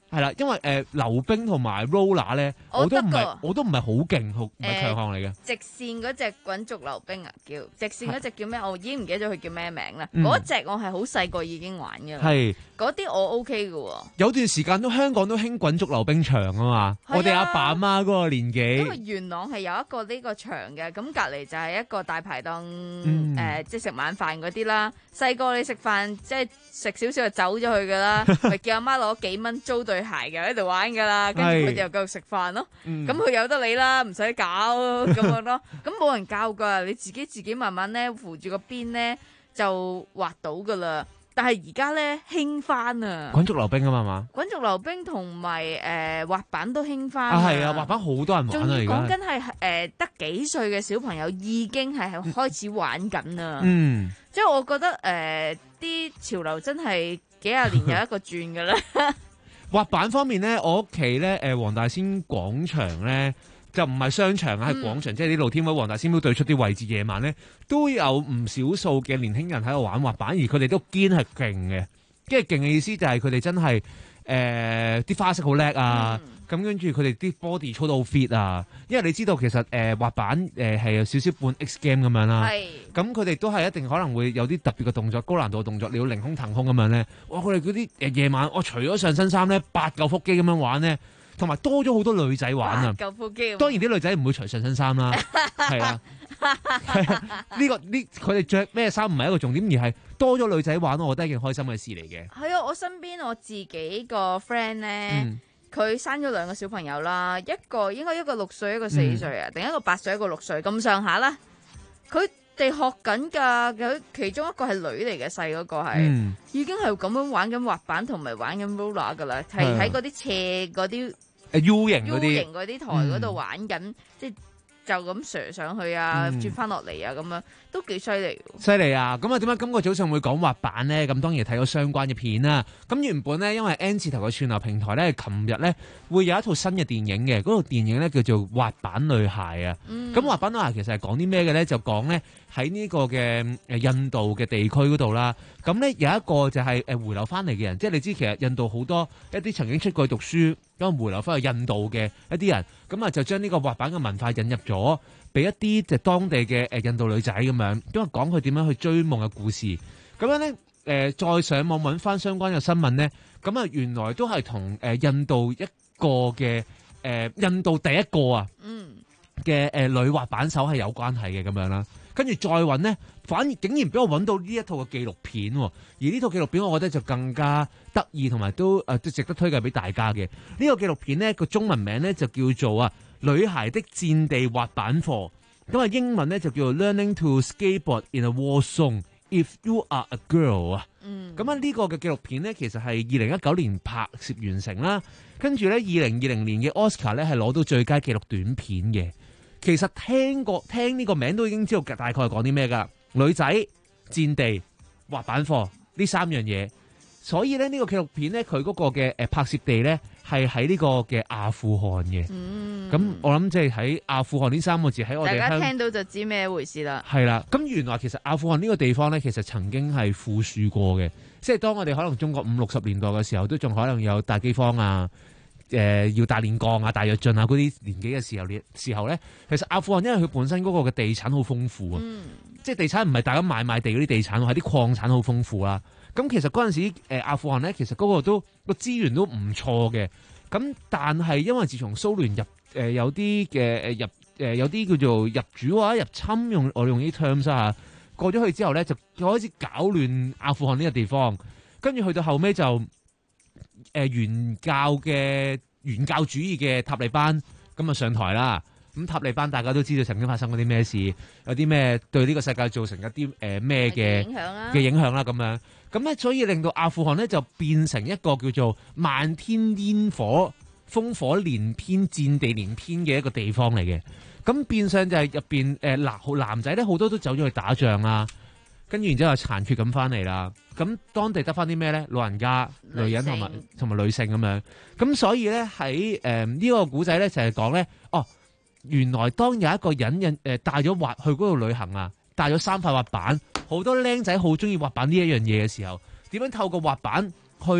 [SPEAKER 18] 係啦，因為誒溜冰同埋 roller 咧，我都唔係我都唔係好勁，唔係強項嚟嘅。
[SPEAKER 8] 直線嗰隻滾軸溜冰啊，叫直線嗰隻叫咩？我已經唔記得咗佢叫咩名啦。
[SPEAKER 18] 嗯
[SPEAKER 8] 嗰隻我係好細個已經玩嘅。
[SPEAKER 18] 係
[SPEAKER 8] 嗰啲我 OK 嘅喎。
[SPEAKER 18] 有段時間都香港都興滾軸溜冰場啊嘛，我哋阿爸阿媽嗰個年紀。
[SPEAKER 8] 因為元朗係有一個呢個場嘅，咁隔離就係一個大排檔，
[SPEAKER 18] 嗯
[SPEAKER 8] 誒即係食晚飯嗰啲啦。細個你食飯即係食少少就走咗去㗎啦，咪叫阿媽攞幾蚊租對鞋嘅喺度玩㗎啦，跟住佢哋又繼續食飯咯。咁佢由得你啦，唔使搞咁樣咯。咁冇人教㗎，你自己自己慢慢咧扶住個邊咧就滑到㗎啦。但係而家咧興翻啊！
[SPEAKER 18] 滾軸溜冰啊嘛嘛，
[SPEAKER 8] 滾軸溜冰同埋誒滑板都興翻
[SPEAKER 18] 啊係啊，滑板好多人玩啊
[SPEAKER 8] 仲要
[SPEAKER 18] 而家。
[SPEAKER 8] 講緊係誒得幾歲嘅小朋友已經係開始玩緊啊！
[SPEAKER 18] 嗯，
[SPEAKER 8] 即係我覺得誒啲、潮流真係幾廿年有一個轉㗎啦。
[SPEAKER 18] 滑板方面咧，我屋企咧誒黃大仙廣場咧。就唔係商場啊，係廣場，嗯、即係啲露天位、黃大仙廟對出啲位置，夜晚咧都有唔少數嘅年輕人喺度玩滑板，而佢哋都堅係勁嘅。即係勁嘅意思就係佢哋真係誒啲花式好叻啊，咁跟住佢哋啲 body 操到好 fit 啊。因為你知道其實誒、呃、滑板誒係、呃、有少少半 X game 咁樣啦，咁佢哋都係一定可能會有啲特別嘅動作、高難度嘅動作，你要凌空騰空咁樣咧。哇！佢哋嗰啲誒夜晚，我除咗上身衫咧，八嚿腹肌咁樣玩咧。同埋多咗好多女仔玩啊！
[SPEAKER 8] 夠腹肌，
[SPEAKER 18] 當然啲女仔唔會除上身衫啦，係啊，呢個呢佢哋着咩衫唔係一個重點，而係多咗女仔玩，我覺得係一件開心嘅事嚟嘅。
[SPEAKER 8] 係啊，我身邊我自己個 friend 咧，佢、嗯、生咗兩個小朋友啦，一個應該一個六歲，一個四歲啊，定、嗯、一個八歲，一個六歲咁上下啦。佢哋學緊㗎，佢其中一個係女嚟嘅，細嗰個係、嗯、已經係咁樣玩緊滑板同埋玩緊 roller 㗎啦，係喺嗰啲斜嗰啲。
[SPEAKER 18] U 型嗰啲
[SPEAKER 8] U 型嗰啲台嗰度玩緊、嗯，即係就咁上上去啊，轉翻落嚟啊，咁樣都幾犀利。
[SPEAKER 18] 犀利啊！咁啊，點解今個早上會講滑板咧？咁當然睇咗相關嘅片啦。咁原本咧，因為 N 字頭嘅串流平台咧，琴日咧會有一套新嘅電影嘅，嗰套電影咧叫做《滑板女孩》啊。咁、嗯、滑板女孩其實係講啲咩嘅咧？就講咧喺呢個嘅誒印度嘅地區嗰度啦。咁咧有一個就係誒回流翻嚟嘅人，即係你知其實印度好多一啲曾經出過去讀書，咁回流翻去印度嘅一啲人，咁啊就將呢個滑板嘅文化引入咗，俾一啲就當地嘅誒印度女仔咁樣，因為講佢點樣去追夢嘅故事。咁樣咧誒，再上網揾翻相關嘅新聞咧，咁啊原來都係同誒印度一個嘅誒印度第一個啊嘅誒女滑板手係有關係嘅咁樣啦。跟住再揾呢，反而竟然俾我揾到呢一套嘅紀錄片，而呢套紀錄片我覺得就更加得意，同埋都誒都值得推介俾大家嘅。呢個紀錄片呢個中文名呢就叫做啊女孩的戰地滑板課，咁啊英文呢就叫做 Learning to Skateboard in a War Zone If You Are a Girl 啊。嗯，咁啊呢個嘅紀錄片呢其實係二零一九年拍攝完成啦，跟住呢二零二零年嘅 Oscar 呢係攞到最佳紀錄短片嘅。其實聽過聽呢個名都已經知道大概係講啲咩㗎，女仔、戰地、滑板課呢三樣嘢。所以咧呢個紀錄片咧佢嗰個嘅誒拍攝地咧係喺呢個嘅阿富汗嘅。嗯，咁我諗即係喺阿富汗呢三個字喺我哋
[SPEAKER 8] 大家聽到就知咩回事啦。
[SPEAKER 18] 係啦，咁原來其實阿富汗呢個地方咧其實曾經係富庶過嘅，即係當我哋可能中國五六十年代嘅時候都仲可能有大饑荒啊。誒、呃、要大煉鋼啊、大躍進啊嗰啲年紀嘅時候，時候咧，其實阿富汗因為佢本身嗰個嘅地產好豐富啊，嗯、即係地產唔係大家買賣地嗰啲地產，係啲礦產好豐富啦。咁其實嗰陣時、呃、阿富汗咧，其實嗰個都個資源都唔錯嘅。咁但係因為自從蘇聯入誒、呃、有啲嘅誒入誒、呃、有啲叫做入主或者入侵用我用啲 terms 啊，過咗去之後咧就開始搞亂阿富汗呢個地方，跟住去到後尾就。誒原教嘅原教主義嘅塔利班咁啊上台啦，咁塔利班大家都知道曾經發生過啲咩事，有啲咩對呢個世界造成一啲誒咩嘅嘅影響啦咁樣，咁咧所以令到阿富汗咧就變成一個叫做漫天煙火、烽火連篇、戰地連篇嘅一個地方嚟嘅，咁變相就係入邊誒男男仔咧好多都走咗去打仗啦。跟住然之後殘缺咁翻嚟啦，咁當地得翻啲咩咧？老人家、女人同埋同埋女性咁樣，咁所以咧喺誒呢個古仔咧就係講咧，哦，原來當有一個人引誒帶咗滑去嗰度旅行啊，帶咗三塊滑板，好多僆仔好中意滑板呢一樣嘢嘅時候，點樣透過滑板去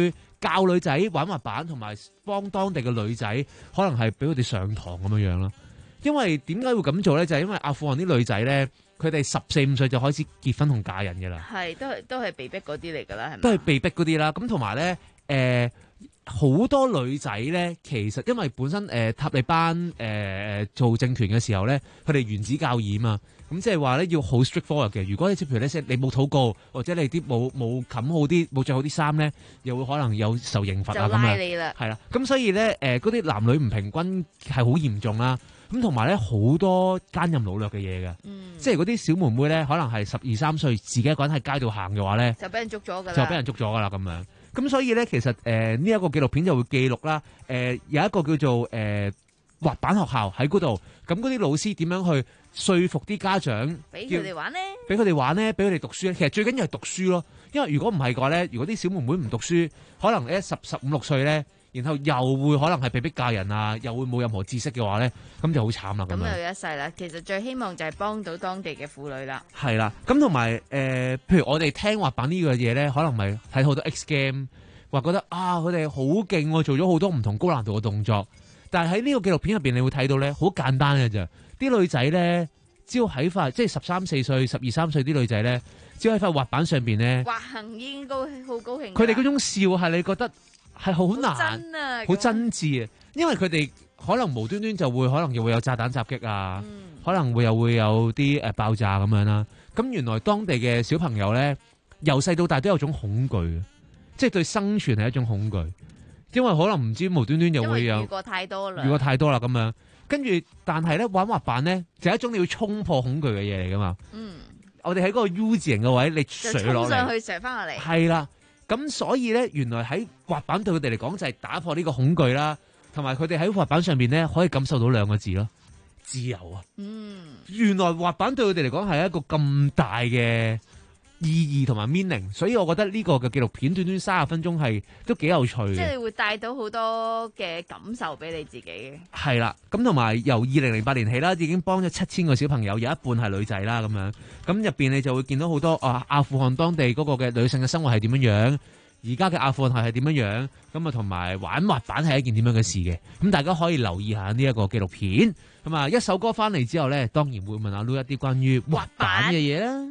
[SPEAKER 18] 教女仔玩滑板，同埋幫當地嘅女仔，可能係俾佢哋上堂咁樣樣咯。因為點解會咁做咧？就係、是、因為阿富汗啲女仔咧，佢哋十四五歲就開始結婚同嫁人嘅啦。
[SPEAKER 8] 係都係都係被逼嗰啲嚟㗎啦，係咪？
[SPEAKER 18] 都係被逼嗰啲啦。咁同埋咧，誒、呃。好多女仔咧，其實因為本身誒、呃、塔利班誒誒、呃、做政權嘅時候咧，佢哋原子教義嘛，咁即係話咧要好 straightforward 嘅。如果你譬如咧，你冇禱告，或者你啲冇冇冚好啲，冇着好啲衫咧，又會可能有受刑罰啊咁樣。就拉你啦。係啦，咁所以咧誒嗰啲男女唔平均係好嚴重啦。咁同埋咧好多奸淫擄掠嘅嘢嘅，嗯、即係嗰啲小妹妹咧，可能係十二三歲自己一個人喺街度行嘅話咧，
[SPEAKER 8] 就俾人捉咗㗎啦，
[SPEAKER 18] 就俾人捉咗㗎啦咁樣。咁所以咧，其實誒呢一個紀錄片就會記錄啦。誒、呃、有一個叫做誒、呃、滑板學校喺嗰度，咁嗰啲老師點樣去說服啲家長，
[SPEAKER 8] 俾佢哋玩咧，
[SPEAKER 18] 俾佢哋玩咧，俾佢哋讀書咧。其實最緊要係讀書咯，因為如果唔係嘅話咧，如果啲小妹妹唔讀書，可能咧十十五六歲咧，然後又會可能係被逼嫁人啊，又會冇任何知識嘅話咧，咁就好慘啦。咁
[SPEAKER 8] 咁又一世啦。其實最希望就係幫到當地嘅婦女啦。
[SPEAKER 18] 係啦，咁同埋誒，譬如我哋聽滑板呢個嘢咧，可能咪睇好多 X game，話覺得啊，佢哋好勁喎，做咗好多唔同高難度嘅動作。但係喺呢個紀錄片入邊，你會睇到咧，好簡單嘅啫。啲女仔咧，只要喺塊即係十三四歲、十二三歲啲女仔咧，只要喺塊滑板上邊咧，
[SPEAKER 8] 滑行已經高好高興。
[SPEAKER 18] 佢哋嗰種笑係你覺得係好難，好真摯啊！因為佢哋可能無端端就會可能又會有炸彈襲擊啊，嗯、可能會又會有啲誒爆炸咁樣啦。咁原來當地嘅小朋友咧，由細到大都有種恐懼，即係對生存係一種恐懼，因為可能唔知無端端又會有遇
[SPEAKER 8] 過太多啦，
[SPEAKER 18] 遇過太多啦咁樣。跟住，但係咧玩滑板咧就係一種你要衝破恐懼嘅嘢嚟噶嘛。嗯，我哋喺嗰個 U 字形嘅位，你上落嚟，
[SPEAKER 8] 上去上翻落嚟，
[SPEAKER 18] 係啦。咁所以咧，原來喺滑板對佢哋嚟講就係打破呢個恐懼啦，同埋佢哋喺滑板上邊咧可以感受到兩個字咯，自由啊。嗯，原來滑板對佢哋嚟講係一個咁大嘅意義同埋 meaning， 所以我覺得呢個嘅紀錄片短短三十分鐘係都幾有趣嘅，
[SPEAKER 8] 即係會帶到好多嘅感受俾你自己嘅。
[SPEAKER 18] 係啦，咁同埋由二零零八年起啦，已經幫咗七千個小朋友，有一半係女仔啦咁樣。咁入邊你就會見到好多啊阿富汗當地嗰個嘅女性嘅生活係點樣樣，而家嘅阿富汗係點樣樣，咁啊同埋玩滑板係一件點樣嘅事嘅。咁大家可以留意下呢一個紀錄片。咁啊一首歌翻嚟之後咧，當然會問阿 Lu 一啲關於滑板嘅嘢啦。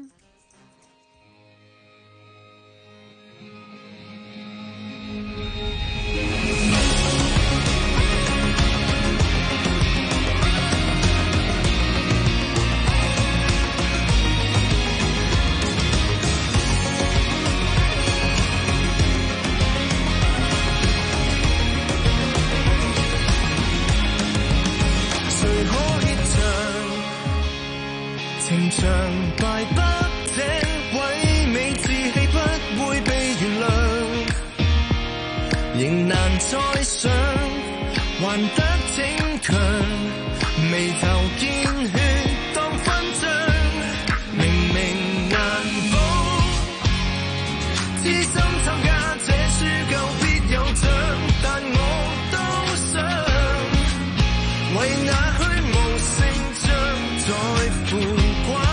[SPEAKER 12] 情場敗北這位美志氣不會被原諒，仍難再想還得逞強，眉頭見血當勳章，明明難保知心參加這輸夠必有獎，但我都想為那虛無勝仗在乎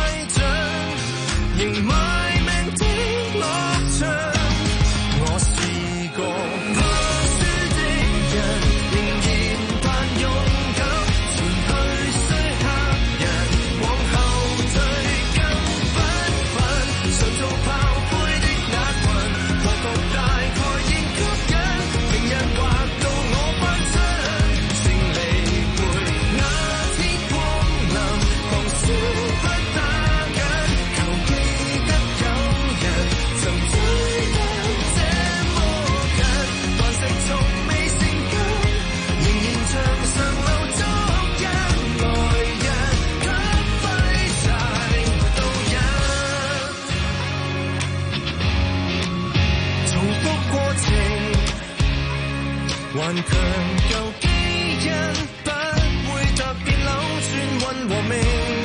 [SPEAKER 12] 頑強舊基因不會特別扭轉運和命，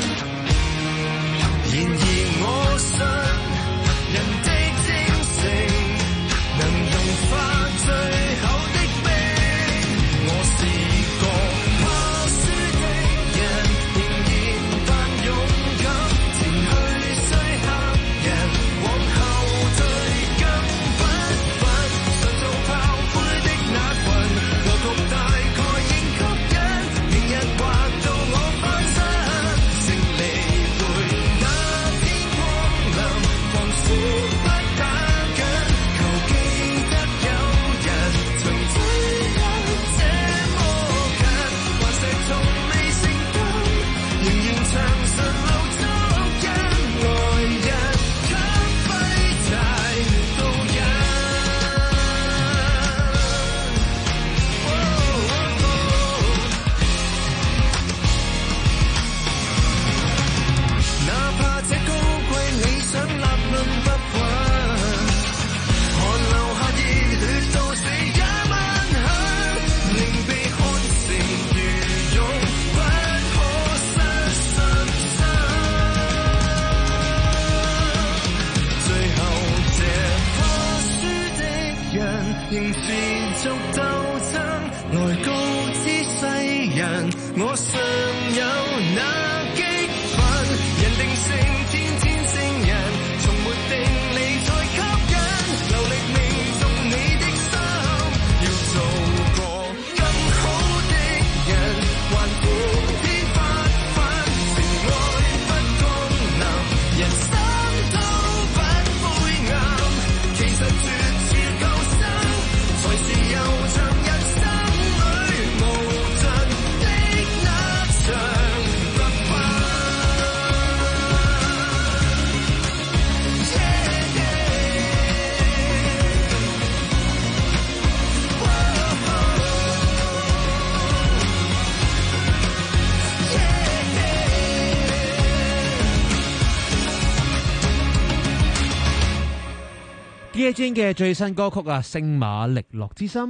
[SPEAKER 12] 然而我信人的精誠能融化最後的冰。我是個怕輸的人，仍然扮勇敢，前去雖嚇人，往後退更不忿，常做炮。 人，仍持續鬥爭，來告知世人，我尚有那激憤，人定勝天天聖人，從沒定理才吸引，流力未動你的心，要做個更好的人，還呼天發奮，情愛不降臨，人生都不灰暗，其實絕處救生，才是悠長人生裏無盡的那場特訓。
[SPEAKER 18] Dear Jane 嘅最新歌曲啊，《聖馬力諾之心》。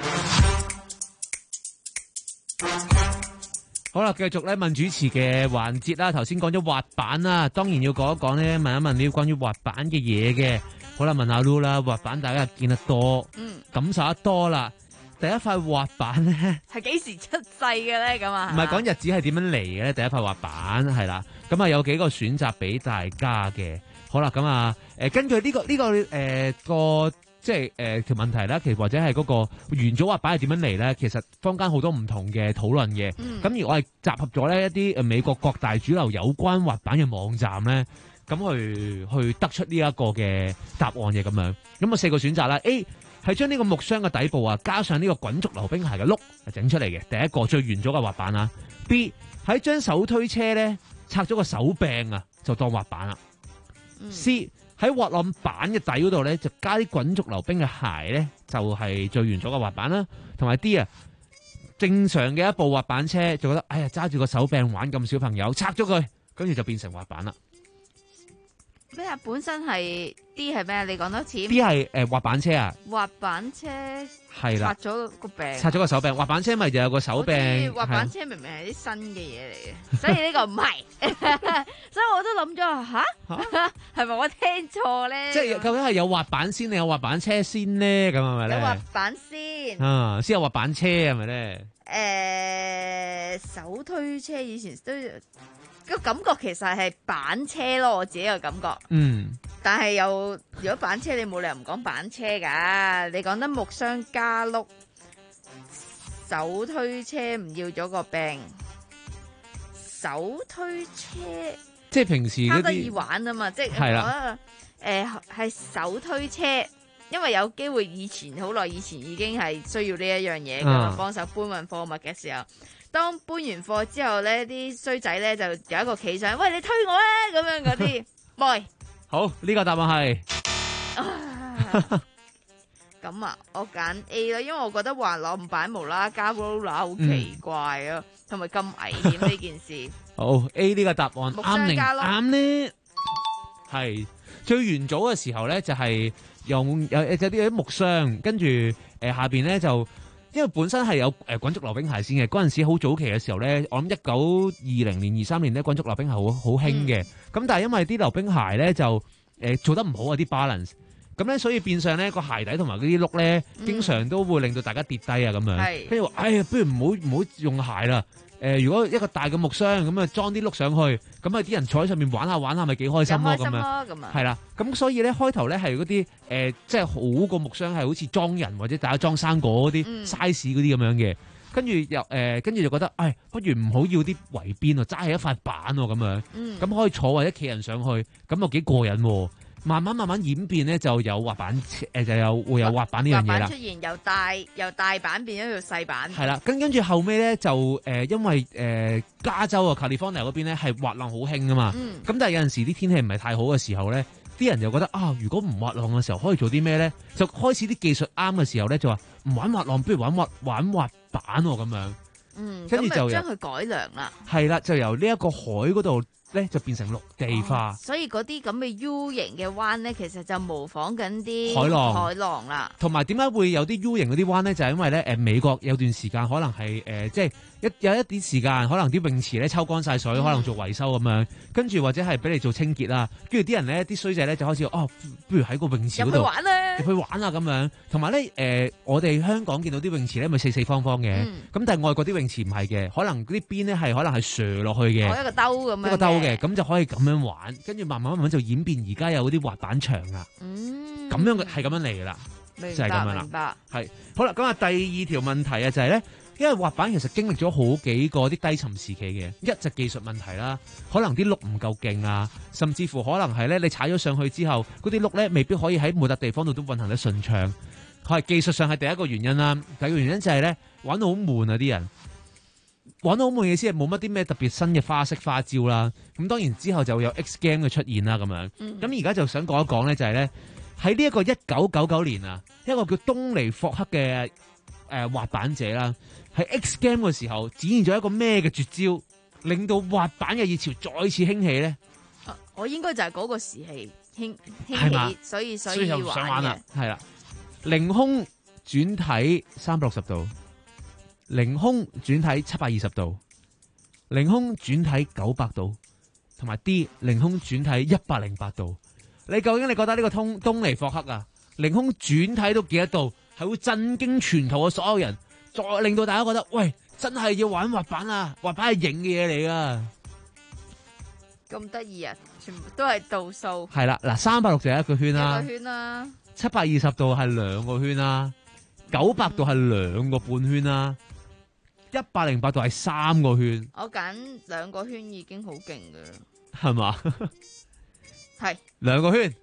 [SPEAKER 18] 好啦，繼續咧問主持嘅環節啦。頭先講咗滑板啦，當然要講一講咧，問一問呢關於滑板嘅嘢嘅。好啦，問下 Lu 啦，滑板大家見得多，
[SPEAKER 8] 嗯，
[SPEAKER 18] 感受得多啦。第一塊滑板咧，
[SPEAKER 8] 係幾時出世嘅咧？咁啊，
[SPEAKER 18] 唔係講日子係點樣嚟嘅咧？第一塊滑板係啦，咁啊有幾個選擇俾大家嘅。好啦，咁啊，誒根據呢、呢個呢、呢個誒、呃、個即係誒條問題啦，其實或者係嗰個元祖滑板係點樣嚟咧？其實坊間好多唔同嘅討論嘅。咁、嗯、而我係集合咗咧一啲誒美國各大主流有關滑板嘅網站咧，咁去去得出呢一個嘅答案嘅咁樣。咁啊四個選擇啦 ，A 係將呢個木箱嘅底部啊加上呢個滾軸溜冰鞋嘅轆整出嚟嘅，第一個最元祖嘅滑板啦。B 喺將手推車咧拆咗個手柄啊，就當滑板啦。C 喺滑浪板嘅底嗰度咧，就加啲滾軸溜冰嘅鞋咧，就係、是、最元祖嘅滑板啦。同埋 D 啊，正常嘅一部滑板車就覺得，哎呀揸住個手柄玩咁小朋友，拆咗佢，跟住就變成滑板啦。
[SPEAKER 8] 咩啊？本身係 D 係咩？你講多次。
[SPEAKER 18] D 係誒滑板車啊。
[SPEAKER 8] 滑板車
[SPEAKER 18] 係啦，
[SPEAKER 8] 拆咗個柄。
[SPEAKER 18] 拆咗個手柄，滑板車咪就有個手柄。
[SPEAKER 8] 滑板車明明係啲新嘅嘢嚟嘅，所以呢個唔係。所以我都諗咗吓，係咪我聽錯咧？
[SPEAKER 18] 即係究竟係有滑板先定有滑板車先咧？咁係咪咧？
[SPEAKER 8] 有滑板先。
[SPEAKER 18] 啊，先有滑板車係咪咧？
[SPEAKER 8] 誒、呃，手推車以前都。個感覺其實係板車咯，我自己個感覺。嗯。但係又如果板車，你冇理由唔講板車噶。你講得木箱加轆，手推車唔要咗個柄，手推車。即係平時嗰啲。得意玩啊嘛，即係係啦。誒，係手推車，因為有機會以前好耐以前已經係需要呢一樣嘢噶嘛，幫手搬運貨物嘅時候。當搬完貨之後咧，啲衰仔咧就有一個企上，喂，你推我咧，咁樣嗰啲，喂，好呢、這個答案係，咁啊，我揀 A 啦，因為我覺得滑浪板無啦啦加 roller 好奇怪啊，同埋咁危險呢件事。好 A 呢個答案啱定啱咧？係最元祖嘅時候咧，就係、是、用有有啲啲木箱，跟住誒、呃、下邊咧就。因為本身係有誒滾軸溜冰鞋先嘅，嗰陣時好早期嘅時候咧，我諗一九二零年、二三年咧滾軸溜冰鞋好好興嘅。咁、嗯、但係因為啲溜冰鞋咧就誒、呃、做得唔好啊啲 balance，咁咧所以變相咧個鞋底同埋嗰啲轆咧，經常都會令到大家跌低啊咁樣。跟住話，哎呀，不如唔好唔好用鞋啦。誒、呃，如果一個大嘅木箱咁啊，裝啲轆上去，咁啊啲人坐喺上面玩下玩下，咪幾開心咯咁樣。係啦，咁所以咧開頭咧係嗰啲誒，即係好個木箱係好似裝人或者大家裝生果嗰啲 size 嗰啲咁樣嘅。跟住又誒，跟住就覺得，唉，不如唔好要啲圍邊啊，揸起一塊板喎咁樣。咁、嗯、可以坐或者企人上去，咁又幾過癮喎。慢慢慢慢演變咧，就有滑板誒、呃，就有會有滑板呢樣嘢啦。滑板出現由大由大板變咗做細板。係啦，跟跟住後尾咧就誒、呃，因為誒、呃、加州啊 California 嗰邊咧係滑浪好興啊嘛。咁、嗯、但係有陣時啲天氣唔係太好嘅時候咧，啲人就覺得啊，如果唔滑浪嘅時候可以做啲咩咧？就開始啲技術啱嘅時候咧，就話唔玩滑浪，不如玩滑玩滑板喎、啊、咁樣。嗯，跟住就將佢改良啦。係啦，就由呢一個海嗰度。咧就變成陸地化，哦、所以嗰啲咁嘅 U 型嘅彎咧，其實就模仿緊啲海浪海浪啦。同埋點解會有啲 U 型嗰啲彎咧？就係、是、因為咧，誒美國有段時間可能係誒、呃、即係
[SPEAKER 18] 一有一啲時間，可能啲泳池咧抽乾晒水，嗯、可能做維修咁樣，跟住或者係俾你做清潔啦。跟住啲人咧，啲衰仔咧就開始哦，不如喺個泳池嗰度
[SPEAKER 8] 入去玩啦，
[SPEAKER 18] 入去玩啊咁樣。同埋咧，誒、呃，我哋香港見到啲泳池咧，咪四四方方嘅，咁、嗯、但係外國啲泳池唔係嘅，可能嗰啲邊咧係可能係斜落去嘅，
[SPEAKER 8] 一個兜咁樣，
[SPEAKER 18] 一個兜嘅，咁就可以咁樣玩。跟住慢慢慢慢就演變，而家有嗰啲滑板場啦。
[SPEAKER 8] 嗯，
[SPEAKER 18] 咁樣嘅係咁樣嚟噶啦，就係咁樣啦。係好啦，咁啊第二條問題啊就係咧。因為滑板其實經歷咗好幾個啲低沉時期嘅，一就技術問題啦，可能啲轆唔夠勁啊，甚至乎可能係咧你踩咗上去之後，嗰啲轆咧未必可以喺每笪地方度都運行得順暢，係技術上係第一個原因啦。第二個原因就係咧玩到好悶啊，啲人玩到好悶嘅意思係冇乜啲咩特別新嘅花式花招啦。咁當然之後就會有 X Game 嘅出現啦，咁樣。咁而家就想講一講咧，就係咧喺呢一個一九九九年啊，一個叫東尼霍克嘅誒、呃、滑板者啦。喺 X Game 嘅時候展現咗一個咩嘅絕招，令到滑板嘅熱潮再次興起咧？
[SPEAKER 8] 啊、我應該就係嗰個時期興興起，所以所以要玩嘅。想玩啦，
[SPEAKER 18] 係啦，凌空轉體三百六十度，凌空轉體七百二十度，凌空轉體九百度，同埋 D 凌空轉體一百零八度。你究竟你覺得呢個通東尼霍克啊，凌空轉體都幾多度，係會震驚全球嘅所有人？再令到大家覺得，喂，真係要玩滑板啊！滑板係型嘅嘢嚟噶，
[SPEAKER 8] 咁得意啊！全部都係度數。
[SPEAKER 18] 係啦，嗱，三百六就係一個圈啦，
[SPEAKER 8] 一個圈啦，
[SPEAKER 18] 七百二十度係兩個圈啦，九百度係兩個半圈啦，一百零八度係三個圈。
[SPEAKER 8] 我揀兩個圈已經好勁噶啦，
[SPEAKER 18] 係嘛？
[SPEAKER 8] 係
[SPEAKER 18] 兩個圈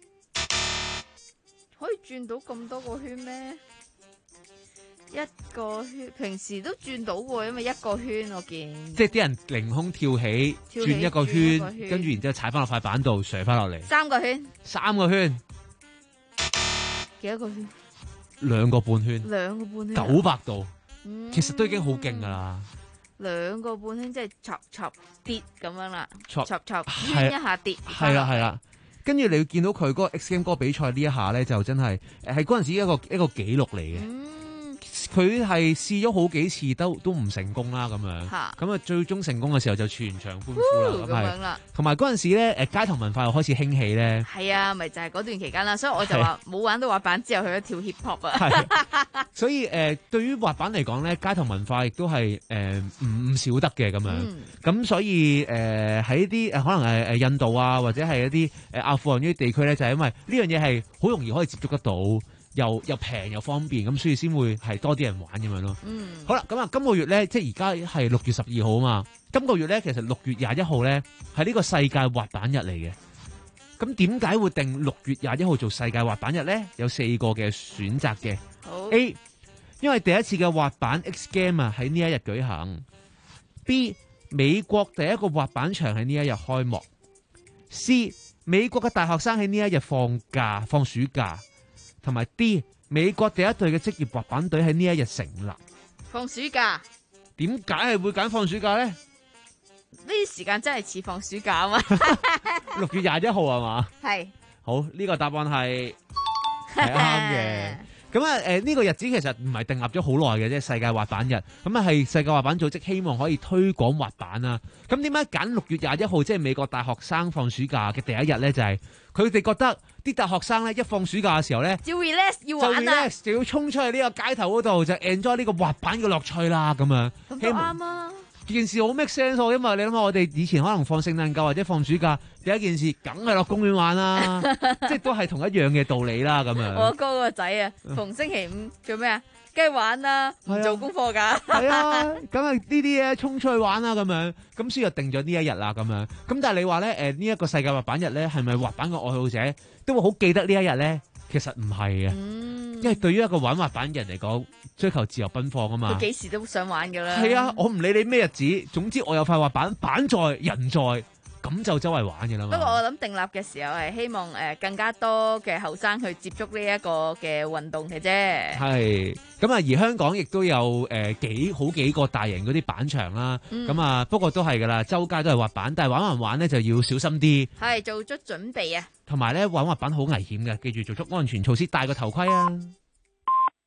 [SPEAKER 8] 可以轉到咁多個圈咩？一個圈平時都轉到喎，因為一個圈我見。即係啲人凌空跳起，跳起轉一個圈，轉一個圈跟住然之後踩翻落塊板度，垂翻落嚟。三個圈。三個圈。幾多個圈？兩個半圈。兩個半圈。九百度，嗯、其實都已經好勁噶啦。兩個半圈即係插插跌咁樣啦，插插圈一下跌。係啦係啦，跟住你會見到佢嗰個 X Game 嗰個比賽呢一下咧，就真係誒係嗰陣時一個一個紀錄嚟嘅。嗯佢係試咗好幾次都都唔成功啦，咁樣，咁啊最終成功嘅時候就全場歡呼啦，咁係啦。同埋嗰陣時咧，誒街頭文化又開始興起咧。係啊，咪就係、是、嗰段期間啦，所以我就話冇玩到滑板之後去咗跳 hip hop 啊。所以誒、呃，對於滑板嚟講咧，街頭文化亦都係誒唔唔少得嘅咁樣。咁、嗯、所以誒喺啲誒可能係誒印度啊，或者係一啲誒阿富汗呢啲地區咧，就係、是、因為呢樣嘢係好容易可以接觸得到。又又平又方便，咁所以先會係多啲人玩咁樣咯。嗯，好啦，咁啊，今個月咧，即係而家係六月十二號啊嘛。今個月咧，其實六月廿一號咧係呢個世界滑板日嚟嘅。咁點解會定六月廿一號做世界滑板日咧？有四個嘅選擇嘅。好 A， 因為第一次嘅滑板 X Game 啊喺呢一日舉行。B， 美國第一個滑板場喺呢一日開幕。C， 美國嘅大學生喺呢一日放假放暑假。同埋 D， 美國第一隊嘅職業滑板隊喺呢一日成立。放暑假？點解係會揀放暑假咧？呢啲時間真係似放暑假啊嘛！六月廿一號係嘛？係。好，呢、這個答案係係啱嘅。咁啊，誒、呃，呢、這個日子其實唔係訂立咗好耐嘅啫，世界滑板日。咁啊，係世界滑板組織希望可以推廣滑板啊。咁點解揀六月廿一號，即係美國大學生放暑假嘅第一日咧？就係佢哋覺得啲大學生咧一放暑假嘅時候咧，要 relax 要玩啊，就 relax 就要衝出去呢個街頭嗰度就 enjoy 呢個滑板嘅樂趣啦。咁樣咁都啱啊！件事好 make sense 喎，因為你諗下，我哋以前可能放聖誕假或者放暑假，第一件事梗係落公園玩啦，即係都係同一樣嘅道理啦。咁樣我哥個仔啊，逢星期五做咩啊？梗係玩啦，唔做功課㗎。係啊，咁啊呢啲嘢衝出去玩啦，咁樣咁所以就定咗呢一日啦，咁樣咁但係你話咧，誒呢一個世界滑板日咧，係咪滑板嘅愛好者都會好記得呢一日咧？其實唔係嘅，因為對於一個玩滑板嘅人嚟講，追求自由奔放啊嘛，佢幾時都想玩噶啦。係啊，我唔理你咩日子，總之我有塊滑板，板在人在，咁就周圍玩嘅啦嘛。不過我諗訂立嘅時候係希望誒更加多嘅後生去接觸呢一個嘅運動嘅啫。係咁啊，而香港亦都有誒幾好幾個大型嗰啲板場啦。咁、嗯、啊，不過都係噶啦，周街都係滑板，但係玩玩玩咧就要小心啲。係做足準備啊！同埋咧玩滑板好危險嘅，記住做足安全措施，戴個頭盔啊！好，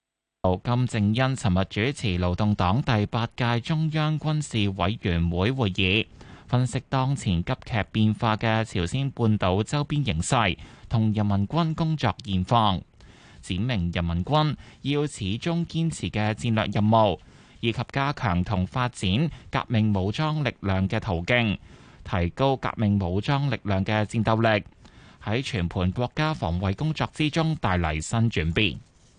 [SPEAKER 4] 導金正恩尋日主持勞動黨第八屆中央軍事委員會會議，分析當前急劇變化嘅朝鮮半島周邊形勢同人民軍工作現況，展明人民軍要始終堅持嘅戰略任務，以及加強同發展革命武裝力量嘅途徑，提高革命武裝力量嘅戰鬥力，喺全盤國家防衛工作之中帶嚟新轉變。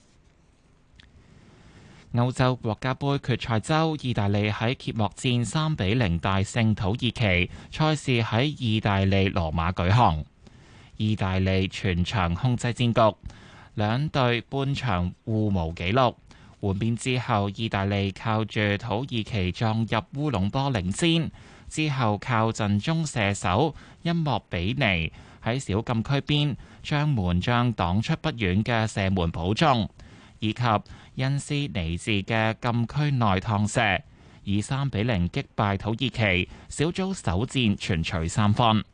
[SPEAKER 4] 歐洲國家盃決賽周，意大利喺揭幕戰三比零大勝土耳其，賽事喺意大利羅馬舉行。意大利全場控制戰局，兩隊半場互無紀錄。換邊之後，意大利靠住土耳其撞入烏龍波領先，之後靠陣中射手恩莫比尼喺小禁區邊將門將擋出不遠嘅射門補中，以及恩斯尼治嘅禁區內趟射，以三比零擊敗土耳其，小組首戰全取三分。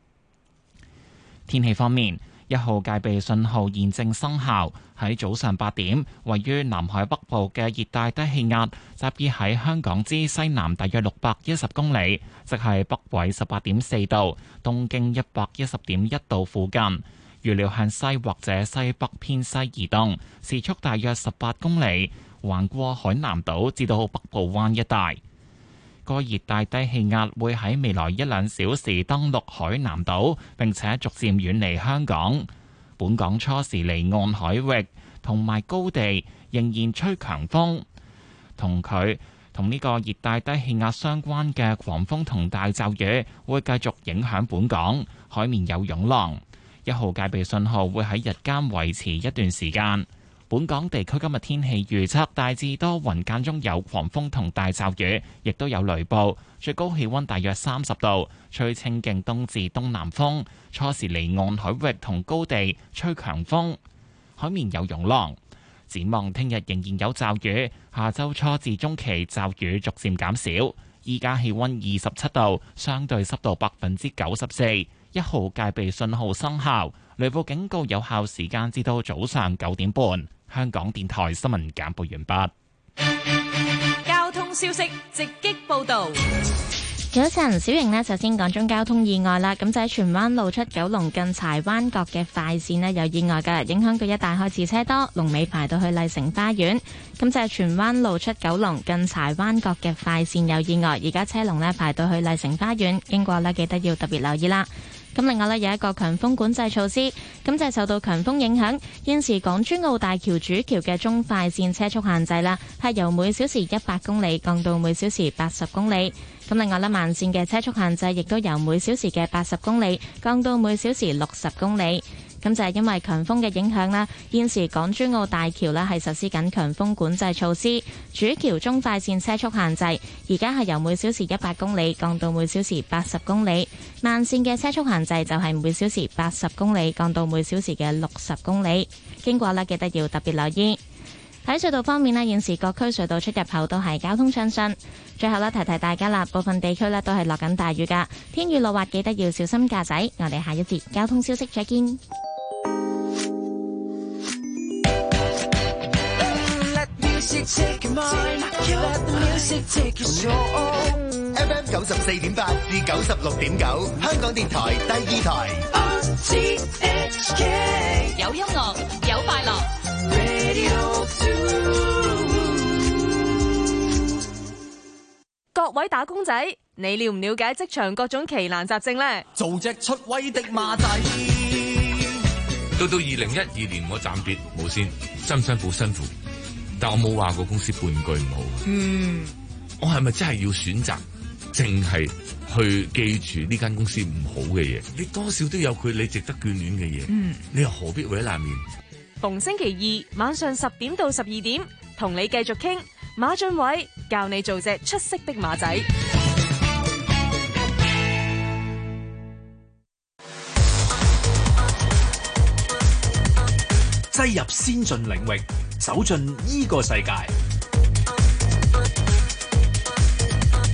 [SPEAKER 4] 天氣方面，一號戒備信號現正生效。喺早上八點，位於南海北部嘅熱帶低氣壓集結喺香港之西南大約六百一十公里，即係北緯十八點四度、東經一百一十點一度附近。預料向西或者西北偏西移動，時速大約十八公里，橫過海南島至到北部灣一帶。個熱帶低氣壓會喺未來一兩小時登陸海南島，並且逐漸遠離香港。本港初時離岸海域同埋高地仍然吹強風，同佢同呢個熱帶低氣壓相關嘅狂風同大驟雨會繼續影響本港，海面有湧浪。一號戒備信號會喺日間維持一段時間。本港地區今日天氣預測大致多雲，間中有狂風同大驟雨，亦都有雷暴。最高氣溫大約三十度，吹清勁東至東南風。初時離岸海域同高地吹強風，海面有湧浪。展望聽日仍然有驟雨，下周初至中期驟雨逐漸減少。依家氣溫二十七度，相對濕度百分之九十四。一號戒備信號生效，雷暴警告有效時間至到早上九點半。香港電台新聞簡報完畢。
[SPEAKER 2] 交通消息直擊報道。
[SPEAKER 1] 早晨，小瑩呢，首先講中交通意外啦。咁就喺荃灣路出九龍近柴灣角嘅快線呢，有意外嘅，影響到一帶開始車多，龍尾排到去麗城花園。咁就係荃灣路出九龍近柴灣角嘅快線有意外，而家車龍呢排到去麗城花園，經過呢記得要特別留意啦。咁另外呢，有一個強風管制措施，咁就係受到強風影響，現時港珠澳大橋主橋嘅中快線車速限制啦，係由每小時一百公里降到每小時八十公里。咁另外呢，慢線嘅車速限制亦都由每小時嘅八十公里降到每小時六十公里。咁就係因為強風嘅影響啦，現時港珠澳大橋呢係實施緊強風管制措施，主橋中快線車速限制而家係由每小時一百公里降到每小時八十公里，慢線嘅車速限制就係每小時八十公里降到每小時嘅六十公里。經過呢，記得要特別留意。喺隧道方面呢，現時各區隧道出入口都係交通暢順。最後呢，提提大家啦，部分地區呢都係落緊大雨噶，天雨路滑，記得要小心駕駛。我哋下一節交通消息再見。
[SPEAKER 20] F M 九十四點八至九十六點九，香港電台第二台。
[SPEAKER 27] 有音樂，有快樂。
[SPEAKER 2] 各位打工仔，你了唔了解職場各種奇難雜症呢？
[SPEAKER 11] 做隻出威的馬仔。
[SPEAKER 14] 到到二零一二年我暫別無線，辛唔辛苦辛苦，但我冇話過公司半句唔好。
[SPEAKER 2] 嗯，
[SPEAKER 14] 我係咪真係要選擇淨係去記住呢間公司唔好嘅嘢？你多少都有佢你值得眷戀嘅嘢。
[SPEAKER 2] 嗯，
[SPEAKER 14] 你又何必為咗爛面？
[SPEAKER 2] 逢星期二晚上十點到十二點，同你繼續傾。馬俊偉教你做隻出色的馬仔。
[SPEAKER 6] 擠入先進領域，走進呢個世界。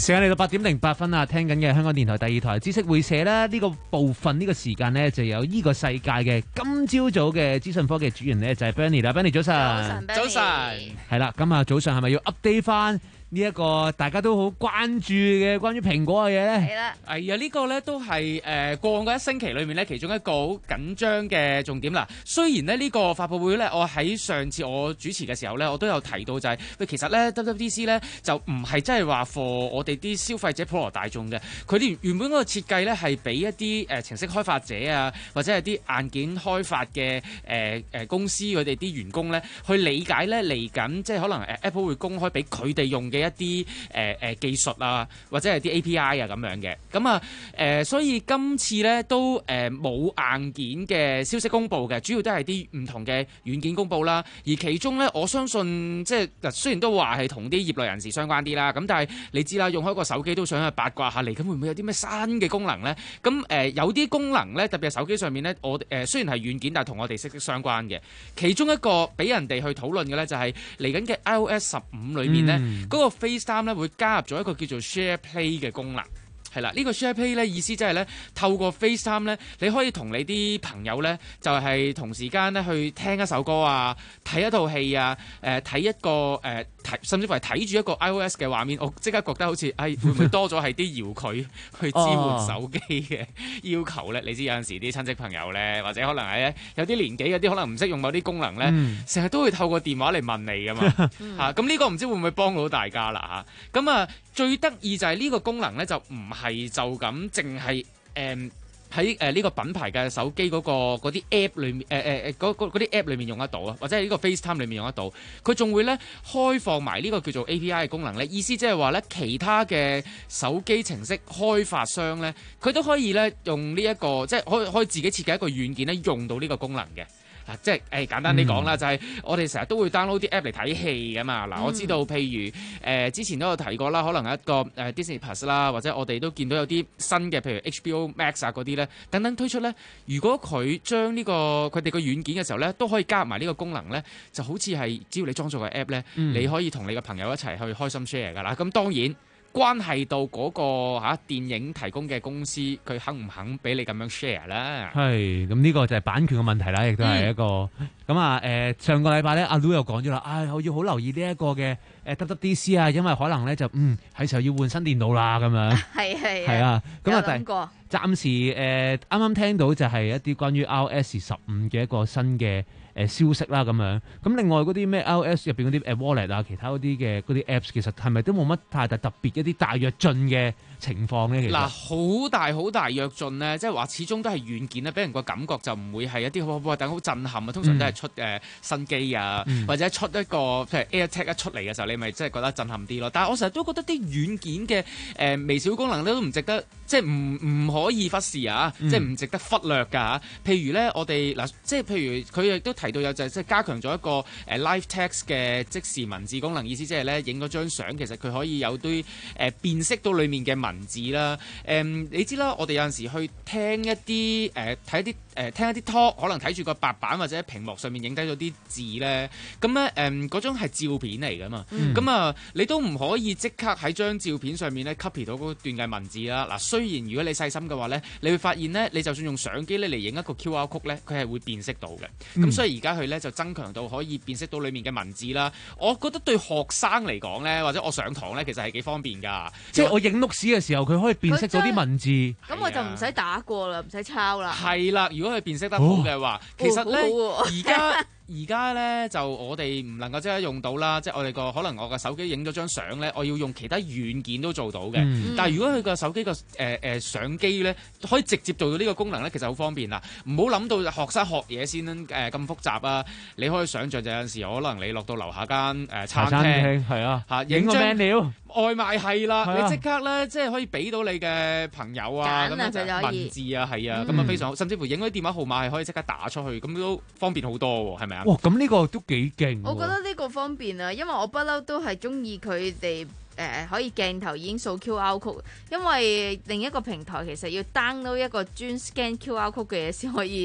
[SPEAKER 18] 時間嚟到八點零八分啊！聽緊嘅香港電台第二台知識會社咧，呢個部分呢個時間呢，就有呢個世界嘅今朝早嘅資訊科技主員呢，就係 Bernie 啦 ，Bernie 早晨，
[SPEAKER 15] 早晨，
[SPEAKER 18] 係啦，咁啊早上係咪要 update 翻呢一個大家都好關注嘅關於蘋果嘅嘢咧？
[SPEAKER 15] 係啦，係啊，呢個咧都係誒過往嗰一星期裏面咧其中一個好緊張嘅重點啦。雖然咧呢個發佈會咧，我喺上次我主持嘅時候咧，我都有提到就係、是、喂，其實咧 W W D C 咧就唔係真係話 for 我哋啲消費者普羅大眾嘅，佢哋原本嗰個設計咧係俾一啲誒程式開發者啊，或者係啲硬件開發嘅誒誒公司佢哋啲員工咧去理解咧嚟緊，即係可能誒 Apple 會公開俾佢哋用嘅一啲誒誒技術啊，或者係啲 A P I 啊咁樣嘅，咁啊誒，所以今次咧都誒冇、呃、硬件嘅消息公布嘅，主要都係啲唔同嘅軟件公布啦。而其中咧，我相信即係嗱，雖然都話係同啲業內人士相關啲啦，咁但係你知啦，用開個手機都想去八卦下嚟，咁會唔會有啲咩新嘅功能咧？咁誒、呃、有啲功能咧，特別係手機上面咧，我誒、呃、雖然係軟件，但係同我哋息息相關嘅。其中一個俾人哋去討論嘅咧，就係嚟緊嘅 iOS 十五裏面咧，嗰、嗯、個 FaceTime 咧會加入咗一個叫做 Share Play 嘅功能。係啦，呢個 Share Play 咧意思即係咧，透過 FaceTime 咧，你可以同你啲朋友咧，就係、是、同時間咧去聽一首歌啊，睇一套戲啊，誒、呃、睇一個誒睇、呃，甚至乎係睇住一個 iOS 嘅畫面，我即刻覺得好似誒、哎、會唔會多咗係啲遙距去支援手機嘅要求咧？你知有陣時啲親戚朋友咧，或者可能係有啲年紀，有啲可能唔識用某啲功能咧，成、嗯、日都會透過電話嚟問你噶嘛嚇。咁呢、嗯啊、個唔知會唔會幫到大家啦嚇？咁啊最得意就係呢個功能咧，就唔係就咁淨係誒喺誒呢個品牌嘅手機嗰、嗰個嗰啲 app 裏面誒誒誒嗰啲 app 裏面用得到啊，或者係呢個 FaceTime 裏面用得到。佢仲會咧開放埋呢個叫做 A P I 嘅功能咧，意思即係話咧其他嘅手機程式開發商咧，佢都可以咧用呢、這、一個即係可以可以自己設計一個軟件咧，用到呢個功能嘅。嗱，即係誒簡單啲講啦，就係我哋成日都會 download 啲 app 嚟睇戲㗎嘛。嗱、嗯，我知道譬如誒、呃、之前都有提過啦，可能一個誒、呃、Disney Plus 啦，或者我哋都見到有啲新嘅，譬如 H B O Max 啊嗰啲咧，等等推出咧。如果佢將呢個佢哋個軟件嘅時候咧，都可以加入埋呢個功能咧，就好似係只要你裝咗個 app 咧、嗯，你可以同你嘅朋友一齊去開心 share 㗎啦。咁當然。關係到嗰、那個嚇、啊、電影提供嘅公司，佢肯唔肯俾你咁樣 share 啦？係，咁呢個就係版權嘅問題啦，亦都係一個咁、嗯、啊誒、呃。上個禮拜咧，阿 Lu 又講咗啦，唉、哎，我要好留意呢一個嘅誒 W W D C 啊，因為可能咧就嗯係時候要換新電腦啦咁樣。係係係啊，咁啊，但係暫時誒啱啱聽到就係一啲關於 iOS 十五嘅一個新嘅。誒消息啦咁樣，咁另外嗰啲咩 iOS 入邊嗰啲誒 wallet 啊，其他嗰啲嘅嗰啲 apps，其實係咪都冇乜太大特別一啲大躍進嘅情況咧？其實嗱，好大好大躍進咧，即係話始終都係軟件咧，俾人個感覺就唔會係一啲好好等好震撼啊。通常都係出誒、嗯呃、新機啊、嗯，或者出一個譬如 AirTag 一出嚟嘅時候，你咪即係覺得震撼啲咯。但係我成日都覺得啲軟件嘅誒、呃、微小功能咧都唔值得，即係唔唔可以忽視啊，嗯、即係唔值得忽略㗎嚇。譬如咧，我哋嗱，即係譬如佢亦都提到有就係即係加強咗一個誒 Live Text 嘅即時文字功能，意思即係咧影嗰張相，其實佢可以有啲誒辨識到裡面嘅文字啦。誒、嗯，你知啦，我哋有陣時去聽一啲誒睇一啲誒、呃、聽一啲 talk，可能睇住個白板或者屏幕上面影低咗啲字咧，咁咧誒嗰張係照片嚟㗎嘛。咁、嗯、啊，你都唔可以即刻喺張照片上面咧 copy 到嗰段嘅文字啦。嗱，雖然如果你細心嘅話咧，你會發現咧，你就算用相機咧嚟影一個 Q R code 咧，佢係會辨識到嘅。咁、嗯、所以而家佢咧就增強到可以辨識到裡面嘅文字啦。我覺得對學生嚟講咧，或者我上堂咧，其實係幾方便㗎。即係我影 notes 嘅時候，佢可以辨識到啲文字。咁我就唔使打過啦，唔使抄啦。係啦，如果佢辨識得好嘅話，哦、其實咧而家。而家咧就我哋唔能夠即刻用到啦，即係我哋個可能我個手機影咗張相咧，我要用其他軟件都做到嘅、嗯。但係如果佢個手機個誒誒相機咧可以直接做到呢個功能咧，其實好方便啦。唔好諗到學生學嘢先誒咁、呃、複雜啊！你可以想像就有陣時可能你落到樓下間誒、呃、餐廳係啊嚇影個 menu 外賣係啦、啊，你即刻咧即係可以俾到你嘅朋友啊咁樣就文字啊係啊咁啊非常好，甚至乎影嗰啲電話號碼係可以即刻打出去，咁都方便好多喎，係咪？哇！咁呢個都幾勁。我覺得呢個方便啊，因為我不嬲都係中意佢哋誒可以鏡頭已經掃 Q R code， 因為另一個平台其實要 download 一個專 scan Q R code 嘅嘢先可以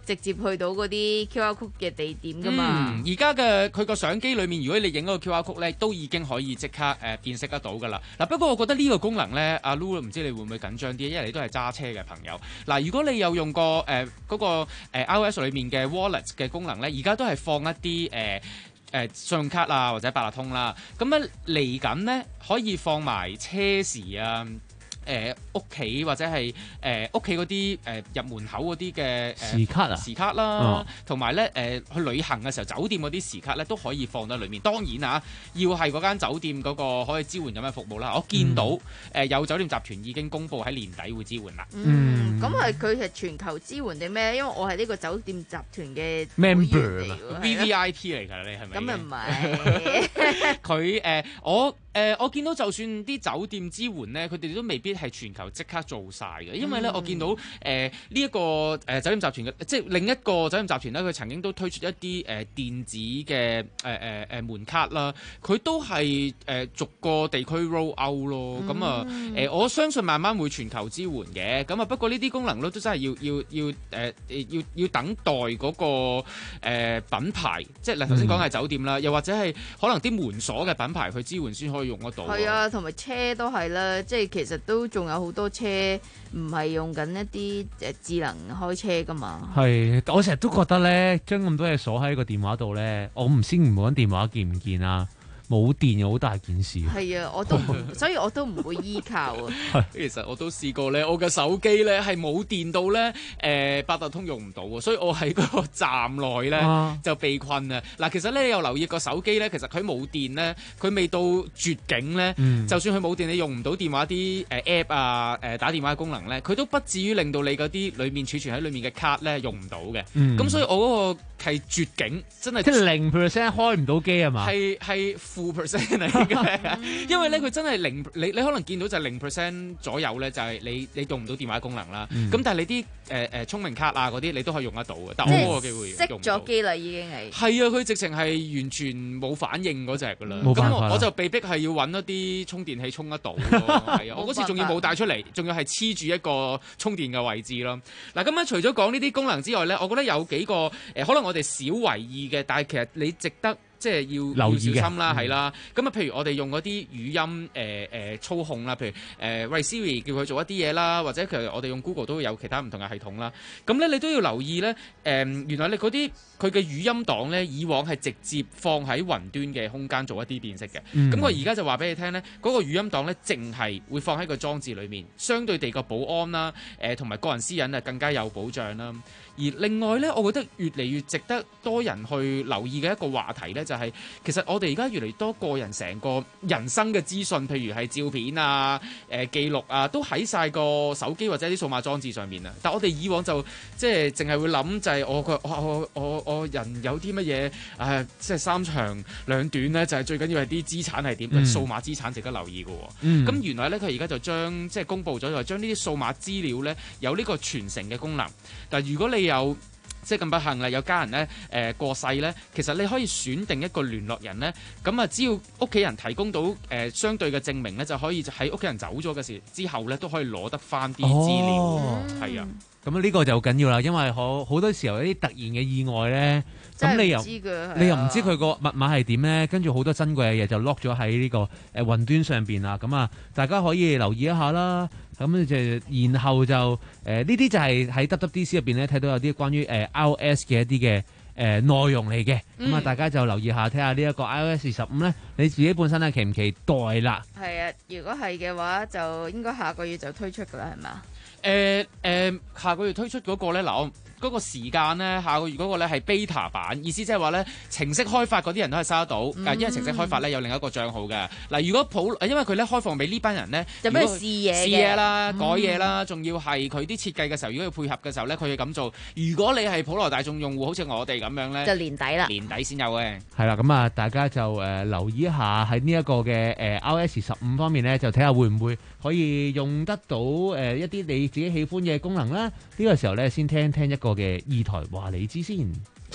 [SPEAKER 8] 直接去到嗰啲 Q R code 嘅地點噶嘛。
[SPEAKER 15] 而家嘅佢個相機裏面，如果你影嗰個 Q R code 咧，都已經可以即刻誒、呃、辨識得到噶啦。嗱，不過我覺得呢個功能咧，阿 Lu 唔知你會唔會緊張啲，因為你都係揸車嘅朋友。嗱，如果你有用過誒嗰、呃那個誒、呃、iOS 裏面嘅 Wallet 嘅功能咧，而家都係放一啲誒誒信用卡啊或者八達通啦。咁咧嚟緊咧可以放埋車匙啊。誒屋企或者係誒屋企嗰啲誒入門口嗰啲嘅
[SPEAKER 18] 時卡啊，
[SPEAKER 15] 時卡啦，同埋咧誒去旅行嘅時候酒店嗰啲時卡咧都可以放喺裏面。當然啊，要係嗰間酒店嗰個可以支援咁嘅服務啦。我見到誒、嗯呃、有酒店集團已經公布喺年底會支援啦。
[SPEAKER 8] 嗯，咁係佢係全球支援定咩？因為我係呢個酒店集團嘅
[SPEAKER 18] member
[SPEAKER 15] V V I P 嚟㗎，你係咪？
[SPEAKER 8] 咁又唔係
[SPEAKER 15] 佢誒我。誒、呃，我見到就算啲酒店支援咧，佢哋都未必係全球即刻做晒嘅，因為咧，我見到誒呢一個誒、呃、酒店集團嘅，即係另一個酒店集團咧，佢曾經都推出一啲誒、呃、電子嘅誒誒誒門卡啦，佢都係誒、呃、逐個地區 roll out 咯，咁啊誒，我相信慢慢會全球支援嘅，咁啊不過呢啲功能咧都真係要要要誒誒、呃、要要等待嗰、那個、呃、品牌，即係嗱頭先講係酒店啦，又或者係可能啲門鎖嘅品牌去支援先可以用得到。
[SPEAKER 8] 係啊，同埋車都係啦，即係其實都仲有好多車唔係用緊一啲誒智能開車噶嘛。
[SPEAKER 18] 係，我成日都覺得咧，將咁多嘢鎖喺個電話度咧，我唔先唔講電話見唔見啊？冇電又好大件事。
[SPEAKER 8] 係啊，我都唔，所以我都唔會依靠啊。
[SPEAKER 15] 其實我都試過咧，我嘅手機咧係冇電到咧，誒、呃、八達通用唔到喎，所以我喺嗰個站內咧、啊、就被困啊！嗱，其實咧你有留意個手機咧，其實佢冇電咧，佢未到絕境咧、嗯，就算佢冇電，你用唔到電話啲誒 app 啊，誒打電話嘅功能咧，佢都不至於令到你嗰啲裡面儲存喺裡面嘅卡咧用唔到嘅。咁、嗯、所以我嗰個係絕境，真係即係
[SPEAKER 18] 零 percent 開唔到機係嘛？
[SPEAKER 15] 係係。負 percent 嚟嘅，因為咧佢真係零，你你可能見到就係零 percent 左右咧，就係你你用唔到電話功能啦。咁、嗯、但係你啲誒誒聰明卡啊嗰啲，你都可以用得到嘅。但係我嗰個機會
[SPEAKER 8] 熄咗機啦，已經係。
[SPEAKER 15] 係啊，佢直情係完全冇反應嗰隻㗎啦。咁我我就被逼係要揾一啲充電器充得到。係啊，我嗰次仲要冇帶出嚟，仲要係黐住一個充電嘅位置咯。嗱，咁樣除咗講呢啲功能之外咧，我覺得有幾個誒、呃，可能我哋少為意嘅，但係其實你值得。即係要，要小心啦，係、嗯、啦。咁啊，譬如我哋用嗰啲語音誒誒、呃呃、操控啦，譬如誒喂、呃、Siri 叫佢做一啲嘢啦，或者其實我哋用 Google 都會有其他唔同嘅系統啦。咁咧你都要留意咧，誒、呃、原來你嗰啲佢嘅語音檔咧，以往係直接放喺雲端嘅空間做一啲辨識嘅。咁我而家就話俾你聽咧，嗰、那個語音檔咧，淨係會放喺個裝置裏面，相對地個保安啦，誒同埋個人私隱啊更加有保障啦。而另外咧，我覺得越嚟越值得多人去留意嘅一個話題咧，就係、是、其實我哋而家越嚟越多個人成個人生嘅資訊，譬如係照片啊、誒、呃、記錄啊，都喺晒個手機或者啲數碼裝置上面啊。但我哋以往就即係淨係會諗就係我個我我我我人有啲乜嘢誒，即係三長兩短咧，就係、是、最緊要係啲資產係點、嗯？數碼資產值得留意嘅喎。咁、嗯、原來咧，佢而家就將即係公佈咗，就將呢啲數碼資料咧有呢個傳承嘅功能。但如果你有即係咁不幸啦，有家人咧誒、呃、過世咧，其實你可以選定一個聯絡人咧，咁啊只要屋企人提供到誒、呃、相對嘅證明咧，就可以喺屋企人走咗嘅時之後咧，都可以攞得翻啲資料，係、哦、啊。
[SPEAKER 18] 咁呢個就好緊要啦，因為好好多時候一啲突然嘅意外咧，咁你又你又唔知佢個密碼係點咧，跟住好多珍貴嘅嘢就 lock 咗喺呢個誒雲端上邊啦。咁啊，大家可以留意一下啦。咁就然後就誒呢啲就係喺 W W D C 入邊咧睇到有啲關於誒 iOS 嘅一啲嘅誒內容嚟嘅。咁、嗯、啊，大家就留意下睇下呢一個 iOS 二十五咧，你自己本身咧期唔期待啦？係
[SPEAKER 8] 啊，如果係嘅話，就應該下個月就推出噶啦，係嘛？
[SPEAKER 15] 誒、呃、誒、呃，下個月推出嗰個咧，嗱我。嗰、那個時間咧，下個月嗰個咧係 beta 版，意思即係話咧程式開發嗰啲人都係收得到，嗯、因為程式開發咧有另一個帳號嘅。嗱，如果普，因為佢咧開放俾呢班人咧，
[SPEAKER 8] 就俾佢試嘢嘅，
[SPEAKER 15] 試嘢啦，改嘢啦，仲、嗯、要係佢啲設計嘅時候，如果要配合嘅時候咧，佢要咁做。如果你係普羅大眾用戶，好似我哋咁樣咧，
[SPEAKER 8] 就年底啦，
[SPEAKER 15] 年底先有嘅。
[SPEAKER 18] 係啦，咁啊，大家就誒、呃、留意一下喺呢一個嘅誒 iOS 十五方面咧，就睇下會唔會可以用得到誒、呃、一啲你自己喜歡嘅功能啦。呢、這個時候咧，先聽聽一個嘅二台。話你知先，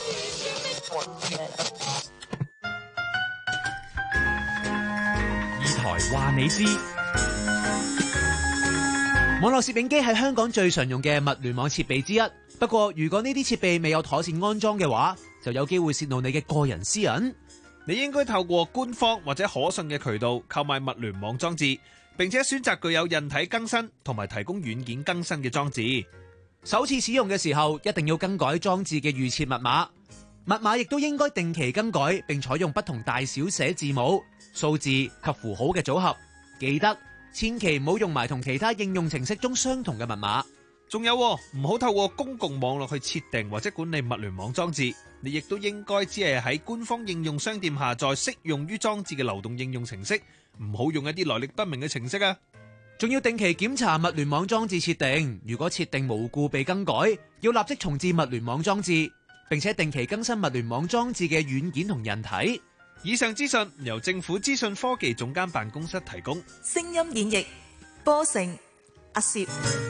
[SPEAKER 5] 二台話你知。網絡攝影機係香港最常用嘅物聯網設備之一。
[SPEAKER 16] 不過如果呢啲設備未有妥善安裝嘅話，就有機會泄露你嘅個人私隱。
[SPEAKER 17] 你應該透過官方或者可信嘅渠道購買物聯網裝置，並且選擇具有韌體更新同埋提供軟件更新嘅裝置。
[SPEAKER 16] 首次使用嘅時候，一定要更改裝置嘅預設密碼，密碼亦都應該定期更改，並採用不同大小寫字母、數字及符號嘅組合。記得千祈唔好用埋同其他應用程式中相同嘅密碼。
[SPEAKER 17] 仲有唔好透過公共網絡去設定或者管理物聯網裝置。你亦都應該只係喺官方應用商店下載適用於裝置嘅流動應用程式，唔好用一啲來歷不明嘅程式啊！
[SPEAKER 16] 仲要定期檢查物聯網裝置設定，如果設定無故被更改，要立即重置物聯網裝置，並且定期更新物聯網裝置嘅軟件同人體。
[SPEAKER 17] 以上資訊由政府資訊科技總監辦公室提供。
[SPEAKER 19] 聲音演繹波成阿攝，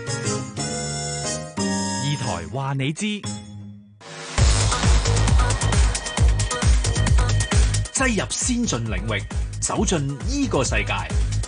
[SPEAKER 21] 二台話你知，擠入先進領域，走進依個世界。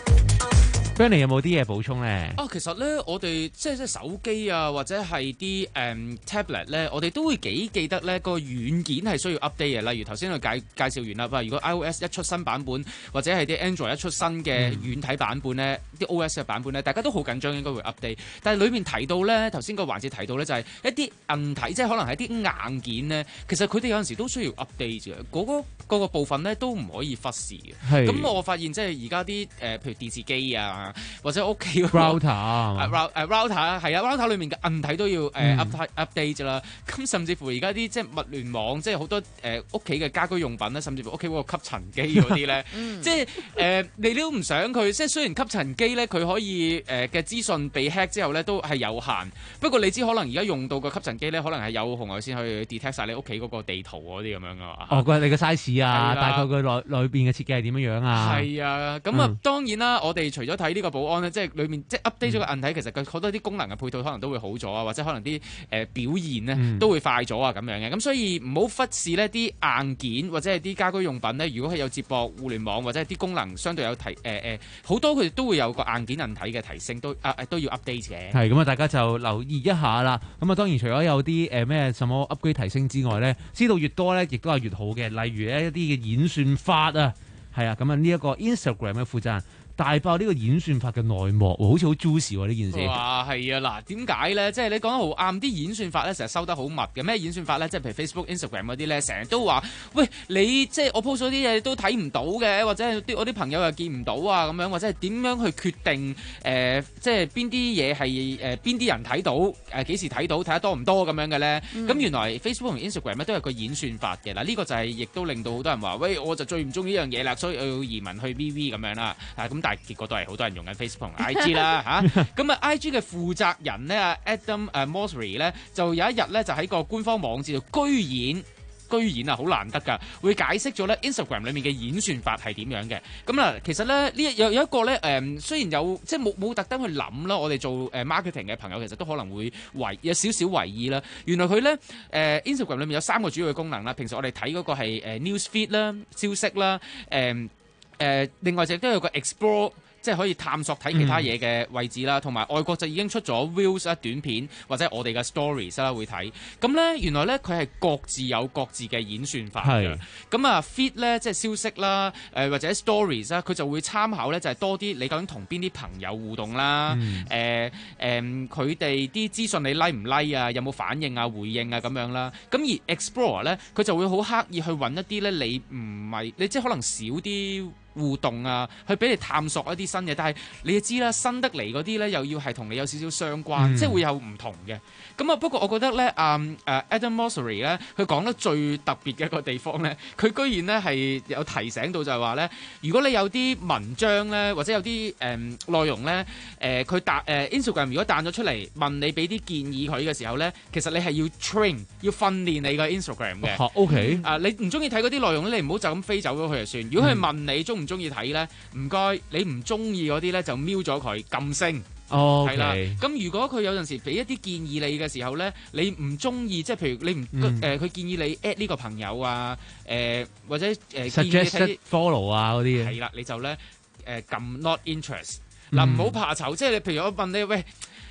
[SPEAKER 18] Benny 有冇啲嘢補充咧？
[SPEAKER 15] 啊，其實咧，我哋即係即係手機啊，或者係啲誒 tablet 咧，我哋都會幾記得咧個軟件係需要 update 嘅。例如頭先佢介介紹完啦，如果 iOS 一出新版本，或者係啲 Android 一出新嘅軟體版本咧，啲、嗯、O S 嘅版本咧，大家都好緊張，應該會 update。但係裏面提到咧，頭先個環節提到咧，就係一啲硬體，即係可能係啲硬件咧，其實佢哋有陣時都需要 update 嘅。嗰、嗰個嗰個部分咧都唔可以忽視嘅。咁我發現即係而家啲誒，譬如電視機啊，或者屋企
[SPEAKER 18] router 啊
[SPEAKER 15] ，rout 誒 router 係啊 router 裏面嘅硬體都要誒 update update 啦。咁甚至乎而家啲即係物聯網，即係好多誒屋企嘅家居用品啦，甚至乎屋企嗰個吸塵機嗰啲咧，即係誒你都唔想佢，即係雖然吸塵機咧佢可以誒嘅資訊被 hack 之後咧都係有限，不過你知可能而家用到個吸塵機咧，可能係有紅外線去 detect 晒你屋企嗰個地圖嗰啲咁樣噶嘛。
[SPEAKER 18] 哦，佢你嘅 size 啊，大概佢內裏邊嘅設計係點樣樣啊？
[SPEAKER 15] 係啊，咁啊、嗯、當然啦，我哋除咗睇呢個保安咧，即係裏面即係 update 咗個硬體，其實佢好多啲功能嘅配套可能都會好咗啊，或者可能啲誒、呃、表現咧、嗯、都會快咗啊咁樣嘅。咁所以唔好忽視呢啲硬件或者係啲家居用品咧，如果係有接駁互聯網或者係啲功能相對有提誒誒好多，佢哋都會有個硬件硬體嘅提升，都啊都要 update 嘅。
[SPEAKER 18] 係咁啊，大家就留意一下啦。咁啊，當然除咗有啲誒咩什麼 upgrade 提升之外咧，知道越多咧，亦都係越好嘅。例如咧一啲嘅演算法啊，係啊，咁啊呢一個 Instagram 嘅負責人大爆呢個演算法嘅內幕，好似好 juicy 喎呢件事。
[SPEAKER 15] 哇，係啊，嗱，點解咧？即係你講得好啱，啲演算法咧成日收得好密嘅。咩演算法咧？即係譬如 Facebook、Instagram 嗰啲咧，成日都話：喂，你即係我 post 咗啲嘢都睇唔到嘅，或者係啲我啲朋友又見唔到啊咁樣，或者係點樣去決定誒、呃，即係邊啲嘢係誒邊啲人睇到誒幾、呃、時睇到，睇得多唔多咁樣嘅咧？咁、嗯、原來 Facebook 同 Instagram 咧都有個演算法嘅。嗱，呢個就係、是、亦都令到好多人話：喂，我就最唔中意呢樣嘢啦，所以我要移民去 V V 咁樣啦。啊，咁但係結果都係好多人用緊 Facebook 同 I G 啦嚇，咁啊 I G 嘅負責人咧啊 Adam 誒 Mosseri 咧就有一日咧就喺個官方網誌度居然居然啊好難得㗎，會解釋咗咧 Instagram 裡面嘅演算法係點樣嘅。咁啊其實咧呢有有一個咧誒、呃、雖然有即係冇冇特登去諗啦，我哋做誒 marketing 嘅朋友其實都可能會為有少少為意啦。原來佢咧誒 Instagram 裡面有三個主要嘅功能啦。平時我哋睇嗰個係誒 news feed 啦、消息啦，誒、呃、誒、呃、另外亦都有個 explore。即係可以探索睇其他嘢嘅位置啦，同、嗯、埋外國就已經出咗 Reels 啦短片或者我哋嘅 Stories 啦會睇。咁咧原來咧佢係各自有各自嘅演算法嘅。咁啊 Feed 咧即係消息啦，誒、呃、或者 Stories 啦，佢就會參考咧就係、是、多啲你究竟同邊啲朋友互動啦，誒誒佢哋啲資訊你 like 唔 like 啊，有冇反應啊、回應啊咁樣啦。咁而 Explorer 咧佢就會好刻意去揾一啲咧你唔係你即係可能少啲互動啊，去俾你探索一啲新嘢，但係你就知啦，新得嚟嗰啲咧又要係同你有少少相關，嗯、即係會有唔同嘅。咁啊，不過我覺得咧，啊誒 Adam Mosseri 咧，佢講得最特別嘅一個地方咧，佢居然咧係有提醒到就係話咧，如果你有啲文章咧，或者有啲誒、呃、內容咧，誒、呃、佢彈誒 Instagram 如果彈咗出嚟問你俾啲建議佢嘅時候咧，其實你係要 train 要訓練你嘅 Instagram 嘅。
[SPEAKER 18] 哦、OK
[SPEAKER 15] 啊，你唔中意睇嗰啲內容咧，你唔好就咁飛走咗佢就算。如果佢問你中唔中意睇咧，唔該，你唔中意嗰啲咧就瞄咗佢，撳星。
[SPEAKER 18] 哦，
[SPEAKER 15] 係啦。咁如果佢有陣時俾一啲建議你嘅時候咧，你唔中意，即係譬如你唔誒，佢、呃、建議你 at 呢個朋友啊，誒、呃、或者誒、呃、
[SPEAKER 18] suggest follow 啊嗰啲嘢，
[SPEAKER 15] 係啦，你就咧誒撳 not interest。嗱，唔好怕醜，即係你譬如我問你喂。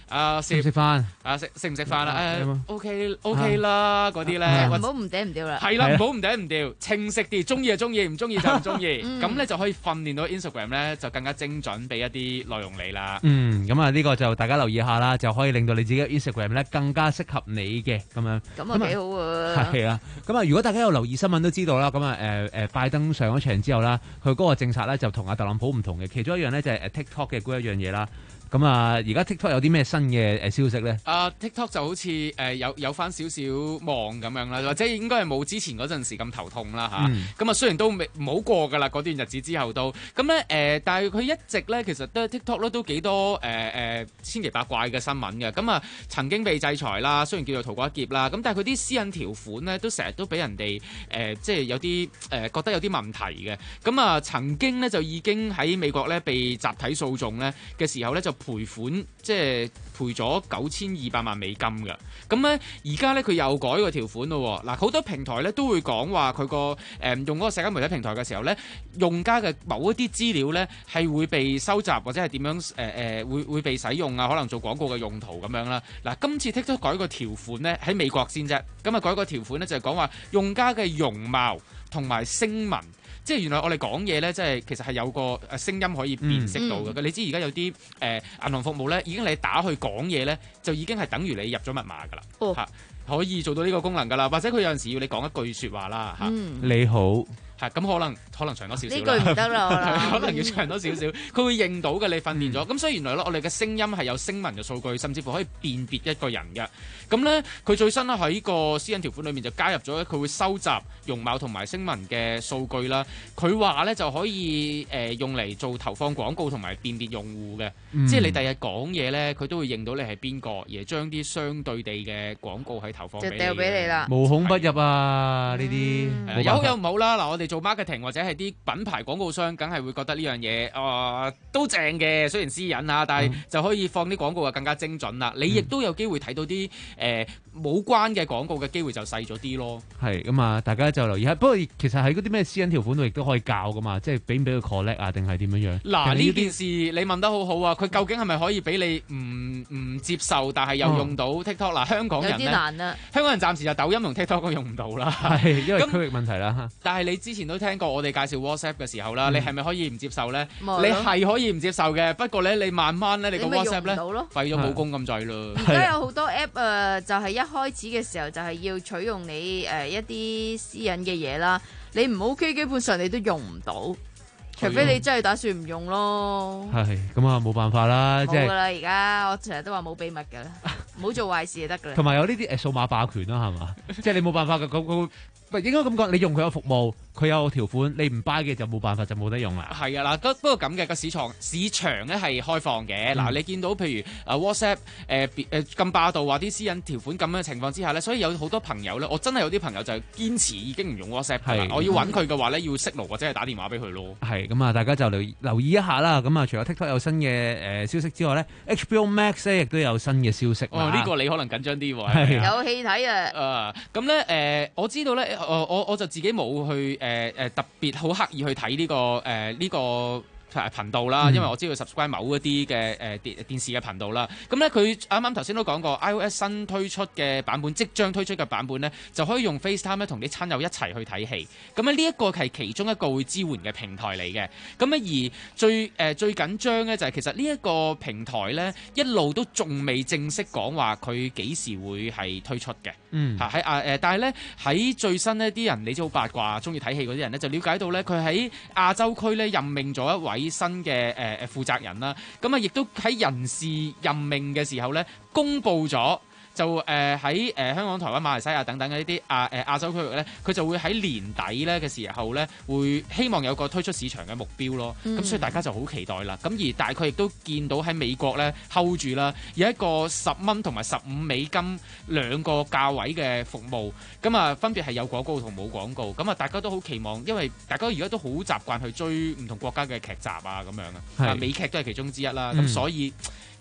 [SPEAKER 15] 啊
[SPEAKER 18] 食唔食飯？
[SPEAKER 15] 啊食食唔食飯啦？誒 OK OK 啦，嗰啲咧，
[SPEAKER 8] 唔好唔嗲唔掉啦。
[SPEAKER 15] 係啦，唔好唔嗲唔掉，清晰啲，中意就中意，唔中意就唔中意。咁咧就可以訓練到 Instagram 咧，就更加精準，俾一啲內容你啦。
[SPEAKER 18] 嗯，咁啊呢個就大家留意下啦，就可以令到你自己嘅 Instagram 咧更加適合你嘅咁樣。
[SPEAKER 8] 咁啊幾好喎。
[SPEAKER 18] 係啊，咁啊如果大家有留意新聞都知道啦，咁啊誒誒拜登上咗場之後啦，佢嗰個政策咧就同阿特朗普唔同嘅，其中一樣咧就係誒 TikTok 嘅嗰一樣嘢啦。咁啊，而家 TikTok 有啲咩新嘅誒消息咧？
[SPEAKER 15] 啊、uh, TikTok 就好似誒、呃、有有翻少少望咁樣啦，或者應該係冇之前嗰陣時咁頭痛啦嚇。咁啊、嗯、啊雖然都未唔好過㗎啦，嗰段日子之後都咁咧誒，但係佢一直咧其實都 TikTok 咧都幾多誒誒、呃、千奇百怪嘅新聞嘅。咁啊曾經被制裁啦，雖然叫做逃過一劫啦，咁但係佢啲私隱條款咧都成日都俾人哋誒、呃、即係有啲誒、呃、覺得有啲問題嘅。咁啊曾經咧就已經喺美國咧被集體訴訟咧嘅時候咧就賠款即係賠咗九千二百萬美金嘅，咁咧而家咧佢又改個條款咯。嗱，好多平台咧都會講話佢個誒用嗰個社交媒體平台嘅時候咧，用家嘅某一啲資料咧係會被收集或者係點樣誒誒、呃、會會被使用啊，可能做廣告嘅用途咁樣啦。嗱，今次 TikTok 改個條款咧喺美國先啫，咁啊改個條款咧就係講話用家嘅容貌同埋聲紋。即係原來我哋講嘢咧，即係其實係有個誒聲音可以辨識到嘅。嗯、你知而家有啲誒、呃、銀行服務咧，已經你打去講嘢咧，就已經係等於你入咗密碼㗎啦。哦，可以做到呢個功能㗎啦。或者佢有陣時要你講一句説話啦嚇。嗯、你好。係咁可能可能長多少少啦，呢句唔得啦，可能要長多少少，佢會認到嘅，你訓練咗，咁、嗯、所以原來咧我哋嘅聲音係有聲紋嘅數據，甚至乎可以辨別一個人嘅。咁咧佢最新咧喺個私隱條款裏面就加入咗，佢會收集容貌同埋聲紋嘅數據啦。佢話咧就可以誒、呃、用嚟做投放廣告同埋辨別用戶嘅，嗯、即係你第日講嘢咧，佢都會認到你係邊個，而將啲相對地嘅廣告係投放俾你，就掉俾你啦，無孔不入啊！呢啲、嗯、有好有唔好啦。嗱，我哋做 marketing 或者係啲品牌廣告商，梗係會覺得呢樣嘢啊都正嘅，雖然私隱啊，但係就可以放啲廣告啊更加精準啦。嗯、你亦都有機會睇到啲誒冇關嘅廣告嘅機會就細咗啲咯。係咁啊，大家就留意下。不過其實喺嗰啲咩私隱條款度亦都可以教噶嘛，即係俾唔俾佢 collect 啊，定係點樣樣？嗱，呢件事你問得好好啊！佢究竟係咪可以俾你唔唔接受，但係又用到 TikTok？嗱、嗯，香港人咧，有啲難啊、香港人暫時就抖音同 TikTok 都用唔到啦。係因為區域問題啦。但係你之前都聽過我哋介紹 WhatsApp 嘅時候啦，嗯、你係咪可以唔接受咧？你係可以唔接受嘅，不過咧你慢慢咧你個 WhatsApp 咧廢咗武功咁滯咯。
[SPEAKER 8] 而家有好多 app 啊，就係一開始嘅時候就係要取用你誒一啲私隱嘅嘢啦，你唔 OK 基本上你都用唔到。除非你真係打算唔用咯，係咁啊，冇辦法啦，即係冇噶啦。而家我成日都話冇秘密噶啦，唔好做壞事就得噶啦。同埋有呢啲誒數碼霸權啦，係嘛？即係你冇辦法嘅，咁咁唔應該咁講。你用佢有服務，佢有條款，你唔 buy 嘅就冇辦法，就冇得用啦。係啊，嗱，不過咁嘅個市場市場咧係開放嘅。嗱、嗯，你見到譬如啊 WhatsApp 誒誒咁霸道，話啲私隱條款咁樣嘅情況之下咧，所以有好多朋友咧，我真係有啲朋友就係堅持已經唔用 WhatsApp 㗎啦。我要揾佢嘅話咧，要識路或者係打電話俾佢咯。係咁啊，大家就留留意一下啦。咁啊，除咗 TikTok 有新嘅誒消息之外咧 ，H B O Max 咧亦都有新嘅消息。哦，呢、呢個你可能緊張啲喎。係啊、有戲睇啊！啊，咁咧誒，我知道咧，我我我就自己冇去誒誒、呃、特別好刻意去睇呢、呢個誒呢、呃呢個頻道啦，因為我知道 subscribe 某一啲嘅誒電電視嘅頻道啦。咁咧佢啱啱頭先都講過 iOS 新推出嘅版本，即將推出嘅版本咧，就可以用 FaceTime 咧同啲親友一齊去睇戲。咁咧呢一個係其中一個會支援嘅平台嚟嘅。咁咧而最誒、呃、最緊張咧就係其實呢一個平台咧一路都仲未正式講話佢幾時會係推出嘅。嗯，嚇喺啊誒，但係咧喺最新呢啲人你知好八卦，中意睇戲嗰啲人咧就了解到咧佢喺亞洲區咧任命咗一位新嘅誒誒負責人啦，咁啊亦都喺人事任命嘅時候咧，公布咗就誒喺誒香港、台灣、馬來西亞等等嘅呢啲亞誒亞洲區域咧，佢就會喺年底咧嘅時候咧，會希望有個推出市場嘅目標咯。咁、嗯、所以大家就好期待啦。咁而大概亦都見到喺美國咧 hold 住啦，有一個十蚊同埋十五美金兩個價位嘅服務。咁啊分別係有廣告同冇廣告。咁啊大家都好期望，因為大家而家都好習慣去追唔同國家嘅劇集啊咁樣啊，是美劇都係其中之一啦。咁、嗯、所以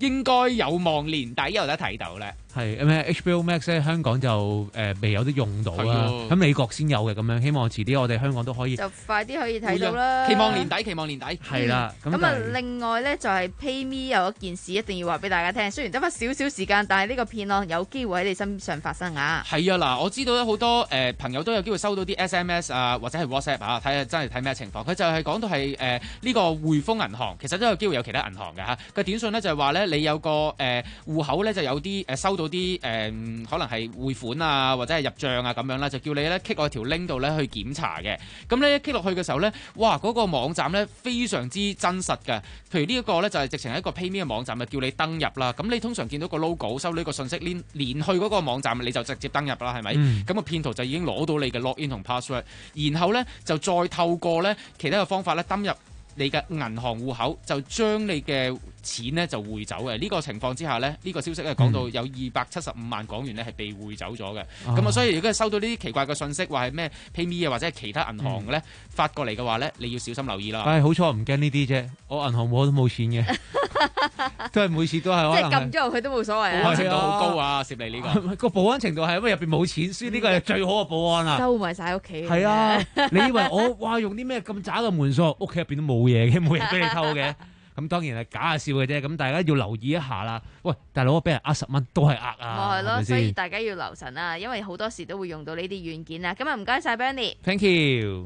[SPEAKER 15] 應該有望年底有得睇到咧。
[SPEAKER 18] 係咩 H B O Max 咧，香港就誒、呃、未有得用到啊，咁美國先有嘅咁樣，希望遲啲我哋香港都可以
[SPEAKER 8] 就快啲可以睇到啦。
[SPEAKER 15] 期望年底，期望年底。
[SPEAKER 18] 係啦，
[SPEAKER 8] 咁啊，另外咧就係 PayMe 有一件事一定要話俾大家聽，雖然得翻少少時間，但係呢個騙案有機會喺你身上發生啊。
[SPEAKER 15] 係啊，嗱，我知道咧好多誒、呃、朋友都有機會收到啲 S M S 啊，或者係 WhatsApp 啊，睇下真係睇咩情況。佢就係講到係誒呢個匯豐銀行，其實都有機會有其他銀行嘅嚇。個短信咧就係話咧，你有個誒、呃、戶口咧就有啲誒、呃、收到啲誒。呃嗯、可能係匯款啊，或者係入帳啊咁樣啦，就叫你咧 click 落條 link 度咧去檢查嘅。咁咧一 click 落去嘅時候咧，哇嗰、嗰個網站咧非常之真實嘅。譬如呢一個咧就係直情係一個 PayMe 嘅網站，就叫你登入啦。咁你通常見到個 logo 收到呢個信息，連連去嗰個網站你就直接登入啦，係咪？咁、嗯、個騙徒就已經攞到你嘅 login 同 password， 然後咧就再透過咧其他嘅方法咧登入你嘅銀行戶口，就將你嘅錢呢就匯走嘅。呢、這個情況之下呢，呢、這個消息咧講到有二百七十五萬港元呢係被匯走咗嘅。咁啊、哦，所以如果係收到呢啲奇怪嘅信息，話係咩 PayMe 啊或者係其他銀行咧、嗯、發過嚟嘅話呢，你要小心留意啦。
[SPEAKER 18] 唉、哎，好彩我唔驚呢啲啫，我銀行我都冇錢嘅，都係每次都係。
[SPEAKER 8] 即係撳咗入去都冇所謂啊。
[SPEAKER 15] 保安程度好高啊，攝你呢個
[SPEAKER 18] 個保安程度係因為入邊冇錢，所以呢個係最好嘅保安啊。
[SPEAKER 8] 收埋晒屋企。
[SPEAKER 18] 係啊，你以為我哇用啲咩咁渣嘅門鎖，屋企入邊都冇嘢嘅，冇人俾你偷嘅。咁當然係假下笑嘅啫，咁大家要留意一下啦。喂，大佬，俾人呃十蚊都係呃啊，
[SPEAKER 8] 係咯，所以大家要留神啊，因為好多時都會用到呢啲軟件啊。今日唔該晒 Bernie，Thank
[SPEAKER 18] you。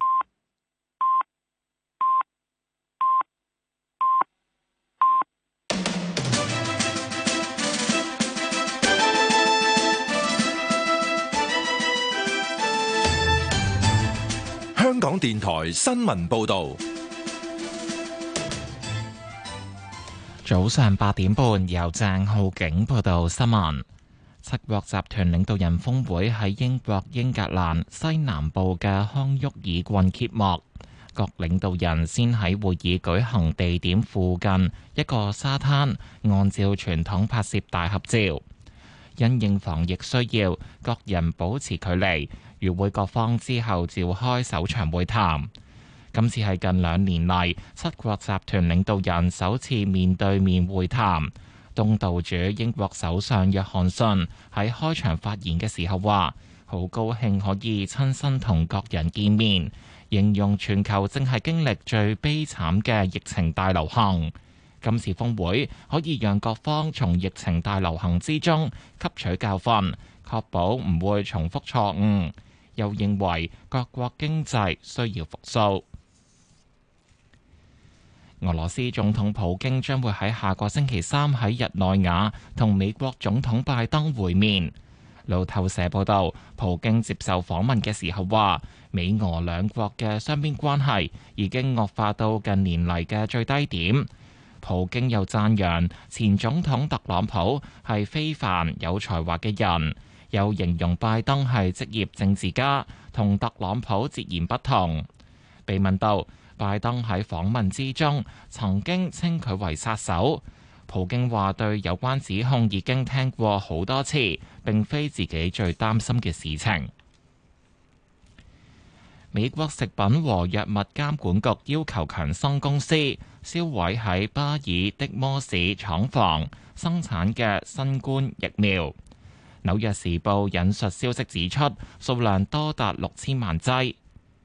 [SPEAKER 3] 香港電台新聞報導。
[SPEAKER 4] 早上八點半，由鄭浩景報道新聞。七國集團領導人峰會喺英國英格蘭西南部嘅康沃爾郡揭幕，各領導人先喺會議舉行地點附近一個沙灘，按照傳統拍攝大合照。因應防疫需要，各人保持距離。與會各方之後召開首場會談。今次係近兩年嚟七國集團領導人首次面對面會談。東道主英國首相約翰遜喺開場發言嘅時候話：好高興可以親身同各人見面，形容全球正係經歷最悲慘嘅疫情大流行。今次峰會可以讓各方從疫情大流行之中吸取教訓，確保唔會重複錯誤。又認為各國經濟需要復甦。俄羅斯總統普京將會喺下個星期三喺日內瓦同美國總統拜登會面。路透社報道，普京接受訪問嘅時候話，美俄兩國嘅雙邊關係已經惡化到近年嚟嘅最低點。普京又讚揚前總統特朗普係非凡有才華嘅人，又形容拜登係職業政治家，同特朗普截然不同。被問到拜登喺訪問之中曾經稱佢為殺手，普京話對有關指控已經聽過好多次，並非自己最擔心嘅事情。美國食品和藥物監管局要求強生公司銷毀喺巴爾的摩市廠房生產嘅新冠疫苗。紐約時報引述消息指出，數量多達六千萬劑。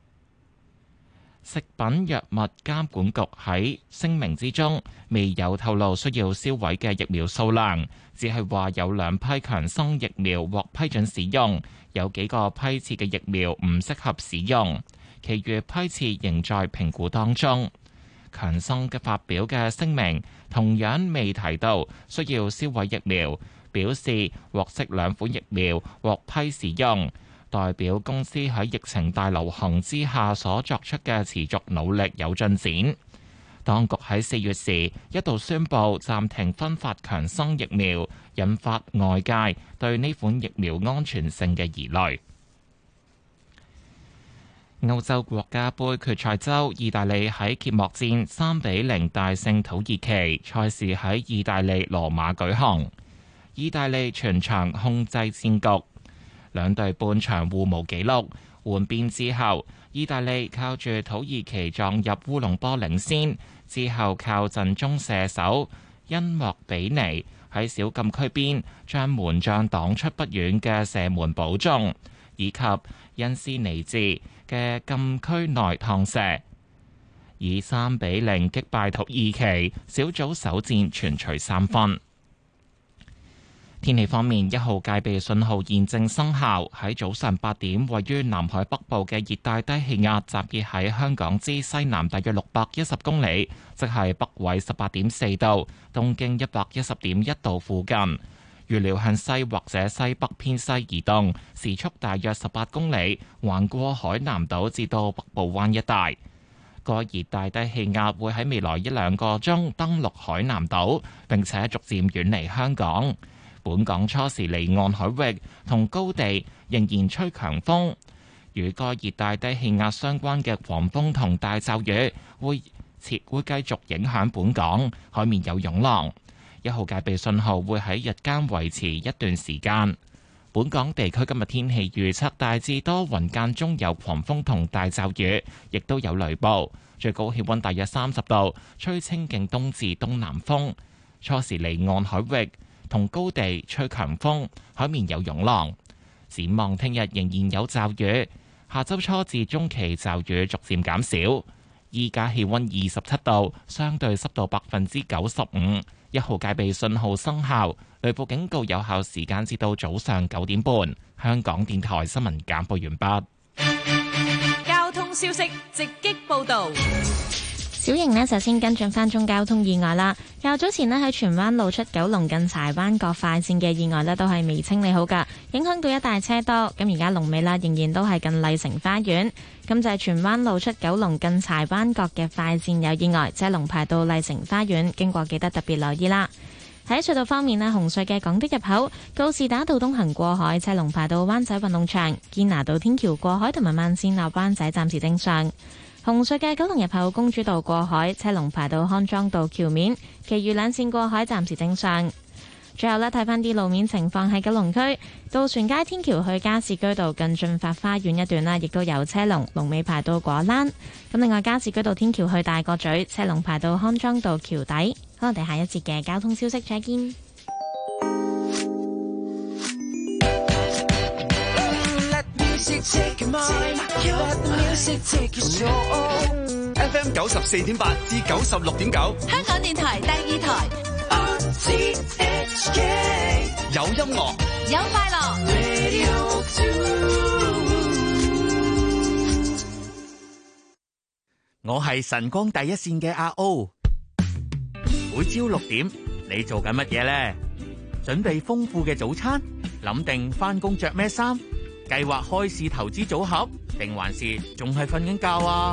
[SPEAKER 4] 食品藥物監管局喺聲明之中未有透露需要銷毀嘅疫苗數量，只係話有兩批強生疫苗獲批准使用，有幾個批次嘅疫苗唔適合使用，其餘批次仍在評估當中。強生嘅發表嘅聲明同樣未提到需要銷毀疫苗，表示獲悉兩款疫苗獲批使用，代表公司喺疫情大流行之下所作出嘅持續努力有進展。當局喺四月時一度宣布暫停分發強生疫苗，引發外界對呢款疫苗安全性嘅疑慮。歐洲國家盃決賽周，意大利喺揭幕戰三比零大勝土耳其，賽事喺意大利羅馬舉行。意大利全場控制戰局，兩隊半場互無紀錄。換邊之後，意大利靠住土耳其撞入烏龍波領先，之後靠陣中射手因莫比尼喺小禁區邊將門將擋出不遠嘅射門保中，以及因斯尼治嘅禁區內趟射，以三比零擊敗土耳其，小組首戰全取三分。天氣方面，一號戒備信號現正生效。喺早上八點，位於南海北部嘅熱帶低氣壓集結喺香港之西南大約六百一十公里，即係北緯十八點四度、東經一百一十點一度附近。預料向西或者西北偏西移動，時速大約十八公里，橫過海南島至到北部灣一帶。個熱帶低氣壓會喺未來一兩個鐘登陸海南島，並且逐漸遠離香港。本港初時離岸海域同高地仍然吹強風，與該熱帶低氣壓相關嘅狂風同大驟雨會設會繼續影響本港，海面有湧浪。一號戒備信號會喺日間維持一段時間。本港地區今日天氣預測大致多雲，間中有狂風同大驟雨，亦都有雷暴。最高氣溫大約三十度，吹清勁東至東南風。初時離岸海域同高地吹強風，海面有湧浪。展望聽日仍然有驟雨，下周初至中期驟雨逐漸減少。依家氣溫二十七度，相對濕度百分之九十五，一號戒備信號生效，雷暴警告有效時間至到早上九點半。香港電台新聞簡報完畢。
[SPEAKER 2] 交通消息直擊報道。
[SPEAKER 1] 小型呢，首先跟進翻宗交通意外啦。較早前呢，喺荃灣路出九龍近柴灣角快線嘅意外呢，都係未清理好噶，影響到一大車多。咁而家龍尾啦，仍然都係近麗城花園。咁就係荃灣路出九龍近柴灣角嘅快線有意外，車龍排到麗城花園，經過記得特別留意啦。喺隧道方面呢，紅隧嘅港島入口告士打道東行過海，車龍排到灣仔運動場；堅拿道天橋過海同埋慢線落灣仔暫時正常。紅隧嘅九龍入口公主道過海，車龍排到康莊道橋面，其餘兩線過海暫時正常。最後呢，睇翻啲路面情況，喺九龍區渡船街天橋去加士居道近駿發花園一段啦，亦都有車龍，龍尾排到果欄。咁另外加士居道天橋去大角咀，車龍排到康莊道橋底。好，我哋下一節嘅交通消息再見。
[SPEAKER 21] F M 九十四點八至九十六點九，
[SPEAKER 27] 香港電台第二台。
[SPEAKER 21] 有音樂，
[SPEAKER 27] 有快樂。
[SPEAKER 7] 我係晨光第一線嘅阿 O。每朝六點，你做緊乜嘢呢？準備豐富嘅早餐，諗定返工着咩衫？計劃開市投資組合，定還是仲係瞓緊覺啊？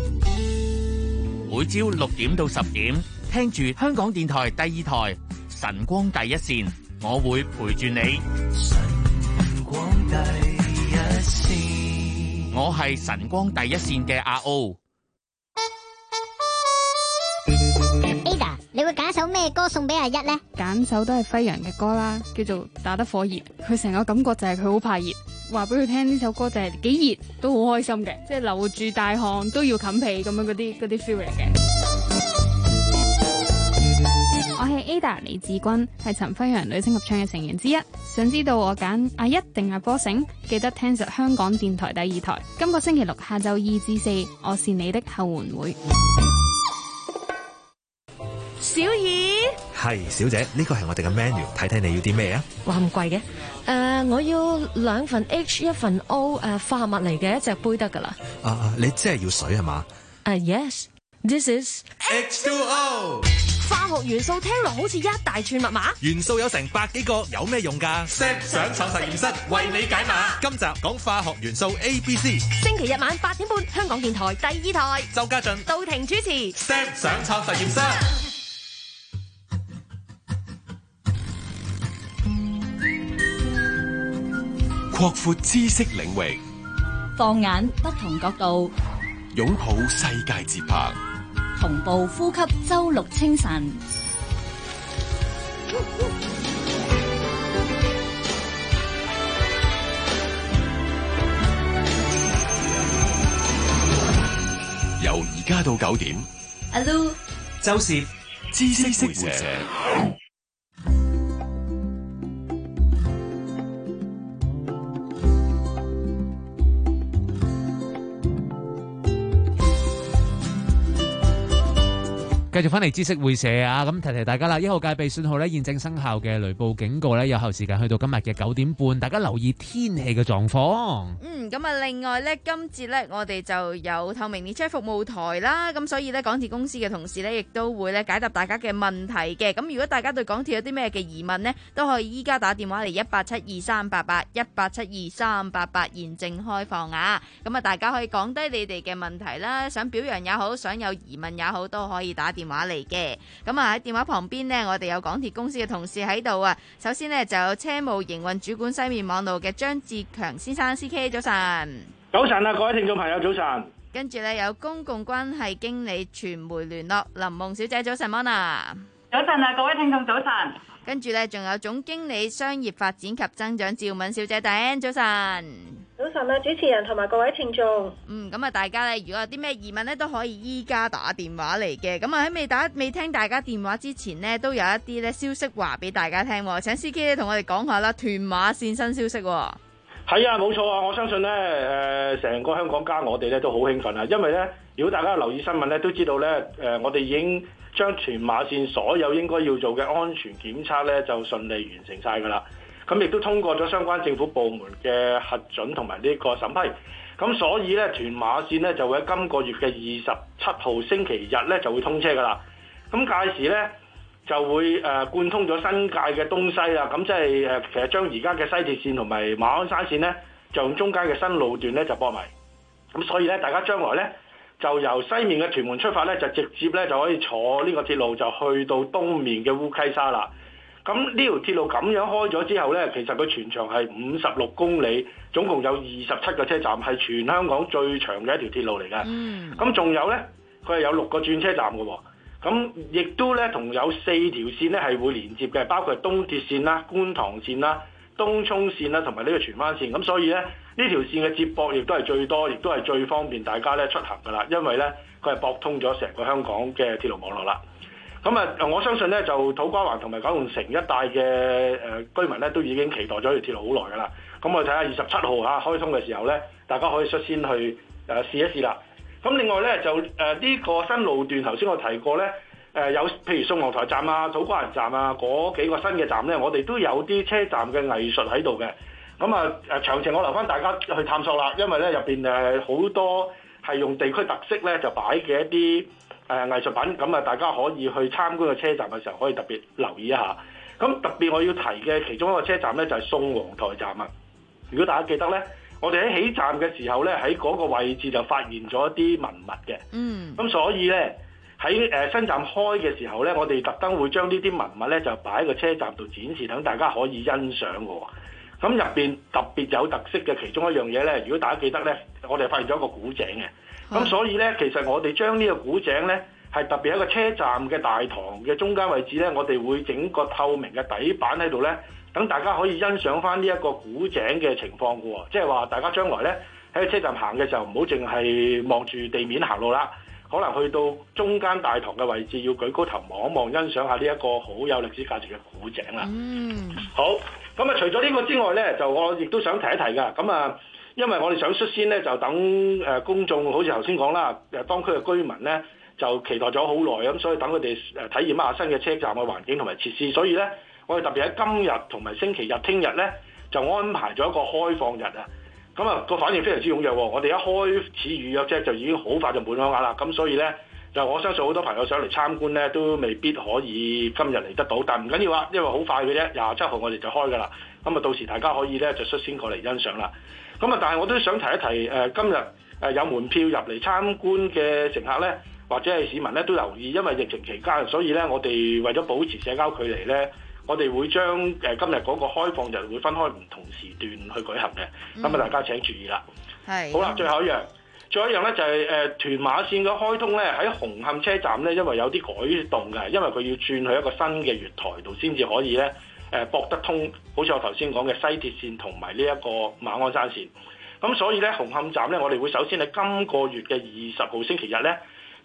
[SPEAKER 7] 每朝六點到十點，聽住香港電台第二台晨光第一線，我會陪住你。晨光第一線，我係晨光第一線嘅阿 O。
[SPEAKER 9] Ada， 你會揀首咩歌送俾阿一呢？
[SPEAKER 22] 揀首都係輝陽嘅歌啦，叫做《打得火熱》。佢成個感覺就係佢好怕熱。話俾佢聽呢首歌就係幾熱都好開心嘅，即係流住大汗都要冚被咁樣嗰啲嗰啲 feel 嚟嘅。我係 Ada 李志君，係陳輝陽女聲合唱嘅成員之一。想知道我揀阿一定係波醒？記得聽實香港電台第二台。今個星期六下晝二至四，我是你的後援會。
[SPEAKER 27] 小儀，
[SPEAKER 23] 係小姐，呢個係我哋嘅 menu， 睇睇你要啲咩啊？
[SPEAKER 24] 哇，咁貴嘅？誒、呃，我要兩份 H 一份 O， 誒、呃，化合物嚟嘅一隻杯得噶啦。
[SPEAKER 23] 啊啊，你即係要水係嘛？
[SPEAKER 24] 誒、uh, ，yes，this is
[SPEAKER 21] H two O。
[SPEAKER 24] 化學元素聽落好似一大串密碼，
[SPEAKER 21] 元素有成百幾個，有咩用㗎 ？Sam 上創實驗室為你解碼。今集講化學元素 A、B、C。
[SPEAKER 24] 星期日晚八點半，香港電台第二台。
[SPEAKER 21] 周家俊、
[SPEAKER 24] 杜婷主持。
[SPEAKER 21] Sam 上創實驗室。擴闊知識領域，
[SPEAKER 27] 放眼不同角度，
[SPEAKER 21] 擁抱世界節拍，
[SPEAKER 27] 同步呼吸周六清晨。
[SPEAKER 21] 由而家到九點，
[SPEAKER 27] 阿 Lu、
[SPEAKER 21] 周攝、
[SPEAKER 3] 知識會社。
[SPEAKER 18] 繼續翻嚟知識會社啊！咁提提大家啦，一號戒備信號咧現正生效嘅雷暴警告咧有效時間去到今日嘅九點半，大家留意天氣嘅狀況。
[SPEAKER 8] 嗯，咁啊，另外咧，今節咧我哋就有透明列車服務台啦，咁所以咧港鐵公司嘅同事咧亦都會咧解答大家嘅問題嘅。咁如果大家對港鐵有啲咩嘅疑問呢，都可以依家打電話嚟一八七二三八八一八七二三八八，現正開放啊！咁啊，大家可以講低你哋嘅問題啦，想表揚也好，想有疑問也好，都可以打電話嚟嘅。咁啊喺電話旁邊呢，我哋有港鐵公司嘅同事喺度啊。首先呢，就有車務營運主管西面網路嘅張志強先生 ，C K 早晨。
[SPEAKER 10] 早晨啊，各位聽眾朋友早晨。
[SPEAKER 8] 跟住呢，有公共關係經理傳媒聯絡林夢小姐早晨 Mona。
[SPEAKER 11] 早晨啊，各位聽眾早晨。
[SPEAKER 8] 跟住呢，仲有總經理商業發展及增長趙敏小姐 Diane 早晨。
[SPEAKER 12] 早晨啊，主持人同埋各位聽眾。
[SPEAKER 8] 嗯，咁啊，大家咧，如果有啲咩疑問咧，都可以依家打電話嚟嘅。咁啊，喺未打未聽大家電話之前呢，都有一啲咧消息話俾大家聽。請 C K 咧同我哋講下啦，屯馬線新消息。
[SPEAKER 10] 係啊，冇錯啊，我相信咧，誒、呃，成個香港加我哋咧都好興奮啊，因為咧，如果大家留意新聞咧，都知道咧，誒、呃，我哋已經將屯馬線所有應該要做嘅安全檢測咧，就順利完成晒㗎啦。咁亦都通過咗相關政府部門嘅核准同埋呢個審批，咁所以咧屯馬線咧就會喺今個月嘅二十七號星期日咧就會通車㗎啦。咁屆時咧就會誒貫通咗新界嘅東西啦。咁即係誒其實將而家嘅西鐵線同埋馬鞍山線咧就用中間嘅新路段咧就駁埋。咁所以咧大家將來咧就由西面嘅屯門出發咧就直接咧就可以坐呢個鐵路就去到東面嘅烏溪沙啦。咁呢條鐵路咁樣開咗之後呢，其實佢全長係五十六公里，總共有二十七個車站，係全香港最長嘅一條鐵路嚟嘅。咁仲、嗯、有呢，佢係有六個轉車站嘅喎。咁亦都呢，同有四條線呢係會連接嘅，包括東鐵線啦、觀塘線啦、東涌線啦，同埋呢個荃灣線。咁所以呢，呢條線嘅接駁亦都係最多，亦都係最方便大家呢出行㗎啦。因為呢，佢係駁通咗成個香港嘅鐵路網絡啦。咁啊，我相信咧就土瓜灣同埋九龍城一帶嘅誒居民咧都已經期待咗條鐵路好耐㗎啦。咁我哋睇下二十七號嚇開通嘅時候咧，大家可以率先去誒試一試啦。咁另外咧就誒呢個新路段，頭先我提過咧誒有譬如宋皇臺站啊、土瓜灣站啊嗰幾個新嘅站咧，我哋都有啲車站嘅藝術喺度嘅。咁啊誒詳情我留翻大家去探索啦，因為咧入邊誒好多係用地區特色咧就擺嘅一啲誒、呃、藝術品，咁啊大家可以去參觀個車站嘅時候，可以特別留意一下。咁特別我要提嘅其中一個車站咧，就係、是、宋皇臺站啊。如果大家記得咧，我哋喺起站嘅時候咧，喺嗰個位置就發現咗一啲文物嘅。嗯。咁所以咧喺誒新站開嘅時候咧，我哋特登會將呢啲文物咧就擺喺個車站度展示，等大家可以欣賞嘅。咁入邊特別有特色嘅其中一樣嘢咧，如果大家記得咧，我哋發現咗一個古井嘅。咁所以咧，其實我哋將呢個古井咧，係特別喺個車站嘅大堂嘅中間位置咧，我哋會整個透明嘅底板喺度咧，等大家可以欣賞翻呢一個古井嘅情況嘅喎。即係話大家將來咧喺個車站行嘅時候，唔好淨係望住地面行路啦，可能去到中間大堂嘅位置，要舉高頭望一望，欣賞下呢一個好有歷史價值嘅古井啦。嗯，好。咁啊，除咗呢個之外咧，就我亦都想提一提㗎。咁啊。因為我哋想率先咧，就等誒公眾，好似頭先講啦，誒當區嘅居民咧就期待咗好耐，咁所以等佢哋誒體驗一下新嘅車站嘅環境同埋設施，所以咧我哋特別喺今日同埋星期日、聽日咧就安排咗一個開放日啊！咁啊個反應非常之踴躍喎，我哋一開始預約啫，就已經好快就滿咗額啦。咁所以咧就我相信好多朋友想嚟參觀咧，都未必可以今日嚟得到，但唔緊要啊，因為好快嘅啫，廿七號我哋就開㗎啦。咁啊到時大家可以咧就率先過嚟欣賞啦。咁啊！但係我都想提一提，誒、呃、今日誒有門票入嚟參觀嘅乘客咧，或者係市民咧都留意，因為疫情期間，所以咧我哋為咗保持社交距離咧，我哋會將誒、呃、今日嗰個開放日會分開唔同時段去舉行嘅。咁啊、嗯，大家請注意啦。係。好啦，最後一樣，最後一樣咧就係、是、誒、呃、屯馬線嘅開通咧，喺紅磡車站咧，因為有啲改動嘅，因為佢要轉去一個新嘅月台度先至可以咧。誒駁得通，好似我頭先講嘅西鐵線同埋呢一個馬鞍山線，咁所以咧紅磡站咧，我哋會首先喺今個月嘅二十號星期日咧，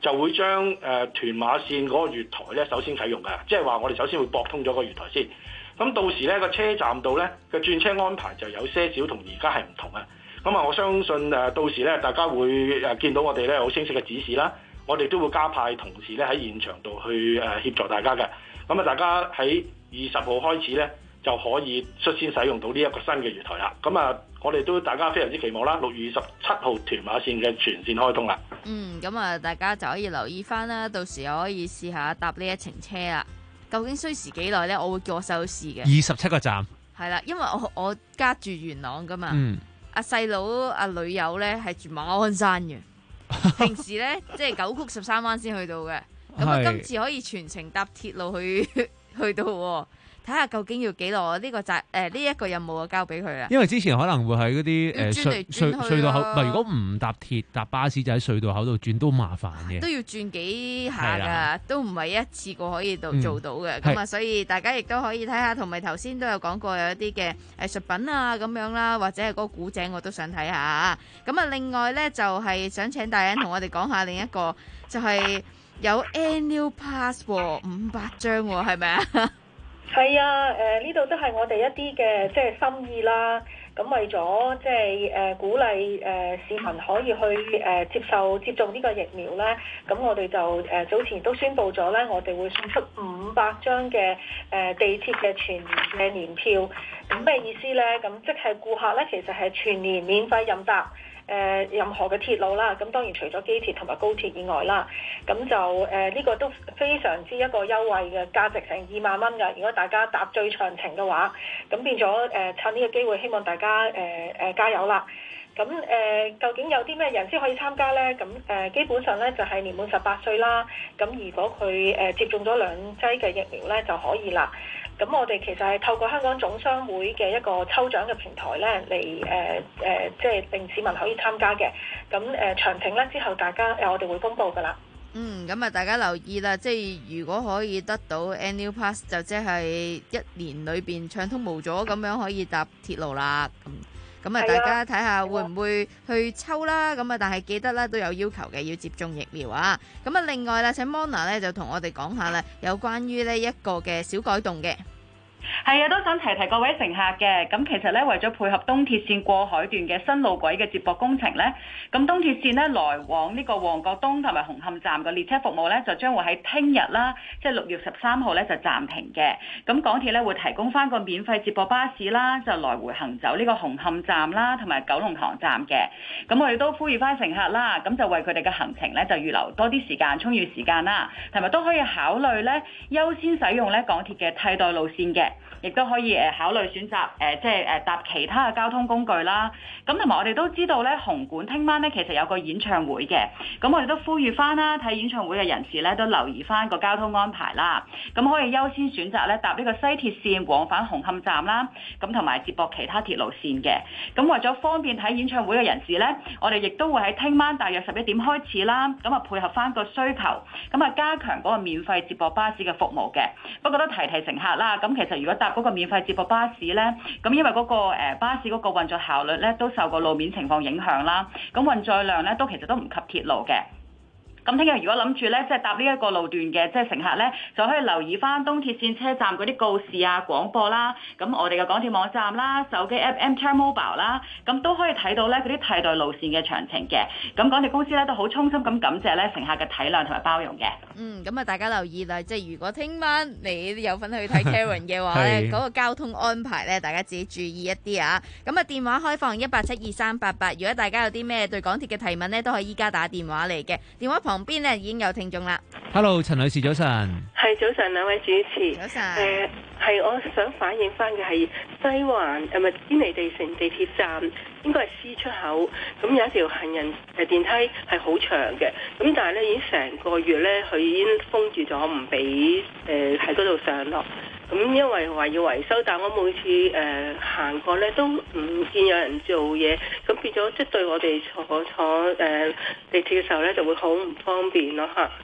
[SPEAKER 10] 就會將誒、呃、屯馬線嗰個月台咧首先啟用嘅，即係話我哋首先會駁通咗個月台先。咁到時咧個車站度咧嘅轉車安排就有些少同而家係唔同嘅。咁啊，我相信誒到時咧大家會誒見到我哋咧好清晰嘅指示啦。我哋都會加派同事咧喺現場度去誒協助大家嘅。咁啊，大家喺二十號開始咧就可以率先使用到呢一個新嘅月台啦。咁啊，我哋都大家非常之期望啦，六月二十七號屯馬線嘅全線開通啦。
[SPEAKER 8] 嗯，咁啊，大家就可以留意翻啦，到時又可以試下搭呢一程車啦。究竟需時幾耐呢？我會叫我細佬試嘅。
[SPEAKER 18] 二十七個站。係
[SPEAKER 8] 啦，因為我我家住元朗噶嘛。
[SPEAKER 18] 嗯。
[SPEAKER 8] 阿細佬阿女友呢係住馬鞍山嘅，平時呢，即係九曲十三彎先去到嘅。咁啊，今次可以全程搭鐵路去去到喎。睇下究竟要幾耐？呢、這個責誒呢一個任務就交俾佢啦。因為之前可能會喺嗰啲誒隧隧隧道口，唔係如果唔搭鐵搭巴士就喺隧道口度轉都麻煩嘅。都要轉幾下㗎，都唔係一次過可以到做到嘅。咁啊、嗯，所以大家亦都可以睇下，同埋頭先都有講過有一啲嘅藝術品啊咁樣啦，或者係嗰個古井我都想睇下。咁啊，另外咧就係、是、想請大人同我哋講下另一個，就係、是、有 annual pass 喎，五百張喎，係咪啊？
[SPEAKER 12] 係啊，誒呢度都係我哋一啲嘅即係心意啦。咁為咗即係誒鼓勵誒、呃、市民可以去誒、呃、接受接種呢個疫苗咧，咁我哋就誒、呃、早前都宣布咗咧，我哋會送出五百張嘅誒、呃、地鐵嘅全年嘅年票。咁咩意思咧？咁即係顧客咧，其實係全年免費任搭。誒、呃、任何嘅鐵路啦，咁當然除咗機鐵同埋高鐵以外啦，咁就誒呢、呃這個都非常之一個優惠嘅，價值成二萬蚊㗎。如果大家搭最長程嘅話，咁變咗誒、呃、趁呢個機會，希望大家誒誒、呃、加油啦。咁誒、呃、究竟有啲咩人先可以參加呢？咁誒、呃、基本上咧就係、是、年滿十八歲啦。咁如果佢誒、呃、接種咗兩劑嘅疫苗咧就可以啦。咁我哋其實係透過香港總商會嘅一個抽獎嘅平台咧，嚟誒誒，即係令市民可以參加嘅。咁誒、呃、詳情咧之後大家誒我哋會公佈㗎啦。
[SPEAKER 8] 嗯，咁啊大家留意啦，即係如果可以得到 Annual Pass，就即係一年裏邊暢通無阻咁樣可以搭鐵路啦。咁咁啊，大家睇下會唔會去抽啦？咁啊，但係記得咧都有要求嘅，要接種疫苗啊。咁啊，另外咧，請 Mona 咧就同我哋講下咧，有關於呢一個嘅小改動嘅。
[SPEAKER 11] 係啊，都想提提各位乘客嘅。咁其實咧，為咗配合東鐵線過海段嘅新路軌嘅接駁工程咧，咁東鐵線咧來往呢個旺角東同埋紅磡站嘅列車服務咧，就將會喺聽日啦，即係六月十三號咧就暫停嘅。咁港鐵咧會提供翻個免費接駁巴士啦，就來回行走呢個紅磡站啦，同埋九龍塘站嘅。咁我哋都呼籲翻乘客啦，咁就為佢哋嘅行程咧就預留多啲時間，充裕時間啦，同埋都可以考慮咧優先使用咧港鐵嘅替代路線嘅。亦都可以誒考慮選擇誒即係誒搭其他嘅交通工具啦。咁同埋我哋都知道咧，紅館聽晚咧其實有個演唱會嘅。咁我哋都呼籲翻啦，睇演唱會嘅人士咧都留意翻個交通安排啦。咁可以優先選擇咧搭呢個西鐵線往返紅磡站啦。咁同埋接駁其他鐵路線嘅。咁為咗方便睇演唱會嘅人士咧，我哋亦都會喺聽晚大約十一點開始啦。咁啊配合翻個需求，咁啊加強嗰個免費接駁巴士嘅服務嘅。不過都提提乘客啦。咁其實如果搭嗰個免費接駁巴士呢，咁因為嗰個誒巴士嗰個運作效率呢，都受個路面情況影響啦，咁運載量呢，都其實都唔及鐵路嘅。咁聽日如果諗住咧，即係搭呢一個路段嘅即係乘客咧，就可以留意翻東鐵線車站嗰啲告示啊、廣播啦。咁我哋嘅港鐵網站啦、手機 app M T Mobile 啦，咁都可以睇到咧嗰啲替代路線嘅詳情嘅。咁港鐵公司咧都好衷心咁感謝咧乘客嘅體諒同埋包容嘅。嗯，咁啊大家留意啦，即係如果聽晚你有份去睇 Karen 嘅話咧，嗰個交通安排咧，大家自己注意一啲啊。咁啊電話開放一八七二三八八，如果大家有啲咩對港鐵嘅提問咧，都可以依家打電話嚟嘅。電話旁邊咧已經有聽眾啦。
[SPEAKER 18] Hello， 陳女士早晨。
[SPEAKER 5] 係早晨，兩位主持。早晨。誒、呃，係我想反映翻嘅係西環誒咪堅尼地城地鐵站，應該係 C 出口。咁有一條行人誒電梯係好長嘅，咁但係咧已經成個月咧，佢已經封住咗，唔俾誒喺嗰度上落。咁因為話要維修，但我每次誒、呃、行過咧都唔見有人做嘢，咁變咗即係對我哋坐坐誒、呃、地鐵嘅時候咧就會好唔方便咯嚇。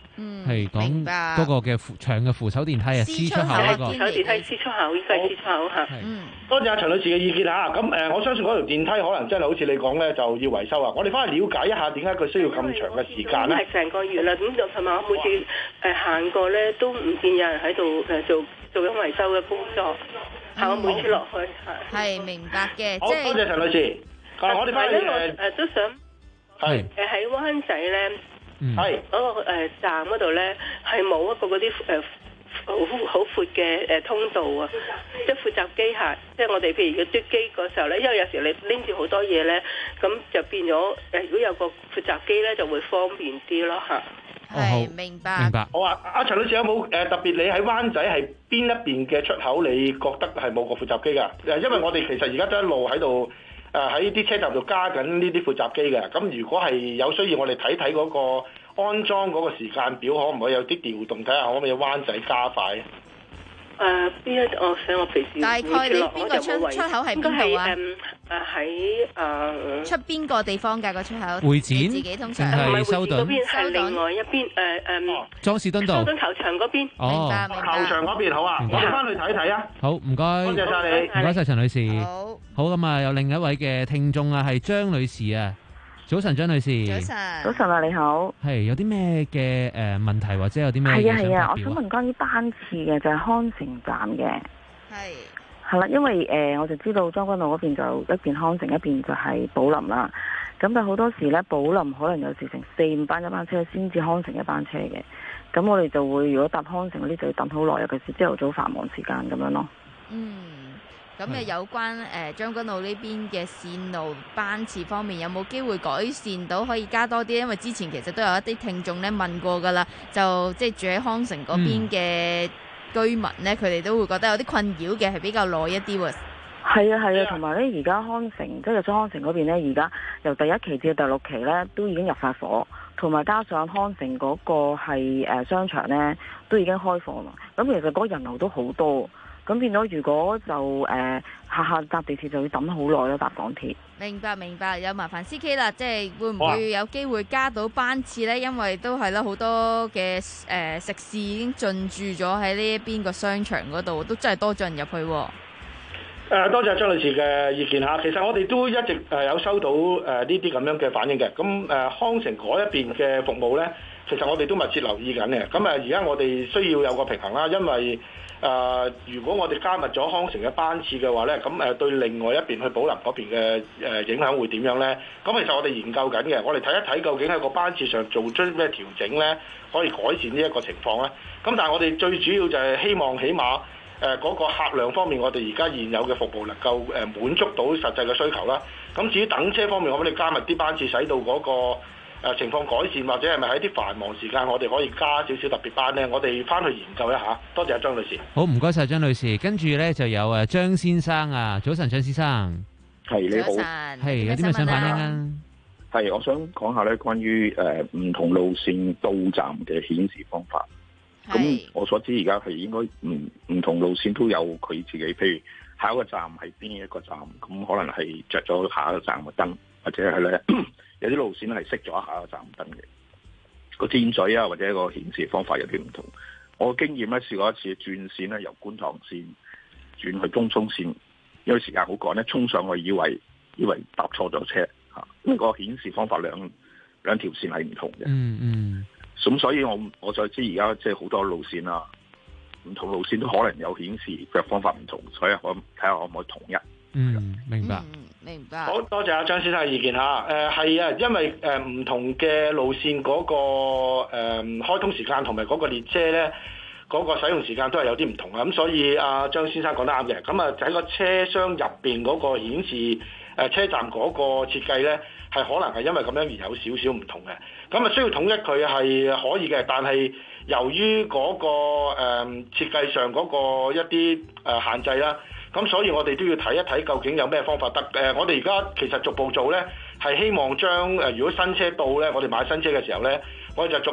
[SPEAKER 18] 係講嗰個嘅扶長嘅扶手電梯啊 ，C 出口嗰個。
[SPEAKER 5] 扶手電梯 C 出口，呢個係 C 出口嚇。
[SPEAKER 10] 嗯，多謝阿陳女士嘅意見嚇。咁誒，我相信嗰條電梯可能真係好似你講咧，就要維修啊。我哋翻去了解一下點解佢需要咁長嘅時間咧？
[SPEAKER 5] 係成個月啦，咁就同埋我每次誒行過咧，都唔見有人喺度誒做做緊維修嘅工作。係我每次落去係。
[SPEAKER 8] 係明白嘅，
[SPEAKER 10] 好
[SPEAKER 8] 即係
[SPEAKER 10] 多謝陳女士。啊，我哋翻去誒
[SPEAKER 5] 誒都想
[SPEAKER 10] 係
[SPEAKER 5] 誒喺灣仔咧。
[SPEAKER 10] 係
[SPEAKER 5] 嗰、那個、呃、站嗰度咧，係冇一個嗰啲誒好好闊嘅誒通道啊，即係闊集機械，即係我哋譬如要嘟機嗰時候咧，因為有時你拎住好多嘢咧，咁就變咗誒、呃，如果有個闊集機咧，就會方便啲咯嚇。
[SPEAKER 8] 係明白。
[SPEAKER 18] 明白。
[SPEAKER 10] 好啊，阿陳女士有冇誒、呃、特別？你喺灣仔係邊一邊嘅出口？你覺得係冇個闊集機㗎？誒，因為我哋其實而家都一路喺度。誒喺啲車站度加緊呢啲闊集機嘅，咁如果係有需要，我哋睇睇嗰個安裝嗰個時間表，可唔可以有啲調動，睇下可唔可以灣仔加快？
[SPEAKER 5] 誒邊一？我想我平時
[SPEAKER 8] 大概你邊個出出口係邊度啊？
[SPEAKER 5] 誒誒喺誒
[SPEAKER 8] 出邊個地方㗎個出口？
[SPEAKER 18] 會展
[SPEAKER 8] 自己通常
[SPEAKER 18] 定係修頓？
[SPEAKER 5] 嗰邊係另外一邊誒誒。
[SPEAKER 18] 莊士敦道。
[SPEAKER 5] 修頓球場嗰邊。
[SPEAKER 18] 哦。
[SPEAKER 8] 明白明白。
[SPEAKER 10] 球場嗰邊好啊，我哋翻去睇一睇啊。
[SPEAKER 18] 好，唔該。
[SPEAKER 10] 多謝晒你，
[SPEAKER 18] 唔該晒陳女士。
[SPEAKER 8] 好。
[SPEAKER 18] 好咁啊，有另一位嘅聽眾啊，係張女士啊。早晨，張女士。
[SPEAKER 8] 早晨。
[SPEAKER 6] 早晨啊，你好。
[SPEAKER 18] 係有啲咩嘅誒問題或者有啲咩？
[SPEAKER 6] 係啊係啊，我想問關於班次嘅，就係、是、康城站嘅。
[SPEAKER 8] 係。
[SPEAKER 6] 係啦，因為誒、呃、我就知道將軍澳嗰邊就一邊康城，一邊就係寶林啦。咁但係好多時咧，寶林可能有時成四五班一班車先至康城一班車嘅。咁我哋就會如果搭康城嗰啲就要等好耐，尤其是朝頭早繁忙時間咁樣咯。
[SPEAKER 8] 嗯。咁誒有關誒將軍澳呢邊嘅線路班次方面，有冇機會改善到，可以加多啲？因為之前其實都有一啲聽眾咧問過㗎啦，就即係住喺康城嗰邊嘅居民咧，佢哋、嗯、都會覺得有啲困擾嘅，係比較耐一啲喎。
[SPEAKER 6] 係啊係啊，同埋咧而家康城即係入咗康城嗰邊咧，而家由第一期至到第六期咧都已經入晒伙，同埋加上康城嗰個係誒商場咧都已經開放啦。咁其實嗰個人流都好多。咁變咗，如果就誒、呃、下下搭地鐵就要等好耐咯，搭港鐵。
[SPEAKER 8] 明白明白，有麻煩 C K 啦，即係會唔會有機會加到班次呢？因為都係啦，好多嘅誒、呃、食肆已經進駐咗喺呢一邊個商場嗰度，都真係多咗人入去。誒、
[SPEAKER 10] 呃，多謝張女士嘅意見嚇。其實我哋都一直誒有收到誒呢啲咁樣嘅反應嘅。咁誒、呃、康城嗰一邊嘅服務呢，其實我哋都密切留意緊嘅。咁誒而家我哋需要有個平衡啦，因為誒、呃，如果我哋加密咗康城嘅班次嘅話咧，咁誒對另外一邊去寶林嗰邊嘅誒影響會點樣咧？咁其實我哋研究緊嘅，我哋睇一睇究竟喺個班次上做出咩調整咧，可以改善呢一個情況咧。咁但係我哋最主要就係希望起碼誒嗰、呃那個客量方面，我哋而家現有嘅服務能夠誒滿足到實際嘅需求啦。咁至於等車方面，我哋加密啲班次，使到嗰、那個。誒情況改善，或者係咪喺啲繁忙時間，我哋可以加少少特別班呢？我哋翻去研究一下。多謝阿張女士。
[SPEAKER 18] 好，唔該晒張女士。跟住咧就有誒張先生啊，早晨張先生。
[SPEAKER 13] 係你好。
[SPEAKER 18] 係有啲咩想反映啊？
[SPEAKER 13] 係我想講下咧，關於誒唔同路線到站嘅顯示方法。咁我所知而家係應該唔唔同路線都有佢自己，譬如下一個站係邊一個站，咁可能係着咗下一個站嘅燈，或者係咧。有啲路線係熄咗下個站燈嘅，個箭嘴啊或者個顯示方法有啲唔同。我經驗咧試過一次轉線咧，由觀塘線轉去東涌線，因為時間好趕咧，衝上去以為以為搭錯咗車嚇，呢個顯示方法兩兩條線係唔同嘅。
[SPEAKER 18] 嗯嗯。咁
[SPEAKER 13] 所以我我就知而家即係好多路線啦，唔同路線都可能有顯示嘅方法唔同，所以我睇下可唔可以統一。
[SPEAKER 18] 嗯，明白。
[SPEAKER 8] 嗯，明白。
[SPEAKER 10] 好多謝阿張先生嘅意見嚇。誒係啊，因為誒唔、呃、同嘅路線嗰、那個誒、呃、開通時間同埋嗰個列車咧，嗰、那個使用時間都係有啲唔同啊。咁所以阿張先生講得啱嘅。咁啊喺個車廂入邊嗰個顯示誒、呃、車站嗰個設計咧，係可能係因為咁樣而有少少唔同嘅。咁啊需要統一佢係可以嘅，但係由於嗰、那個誒、呃、設計上嗰個一啲誒、呃、限制啦。咁所以我哋都要睇一睇究竟有咩方法得？誒、呃，我哋而家其實逐步做咧，係希望將誒、呃，如果新車到咧，我哋買新車嘅時候咧，我哋就逐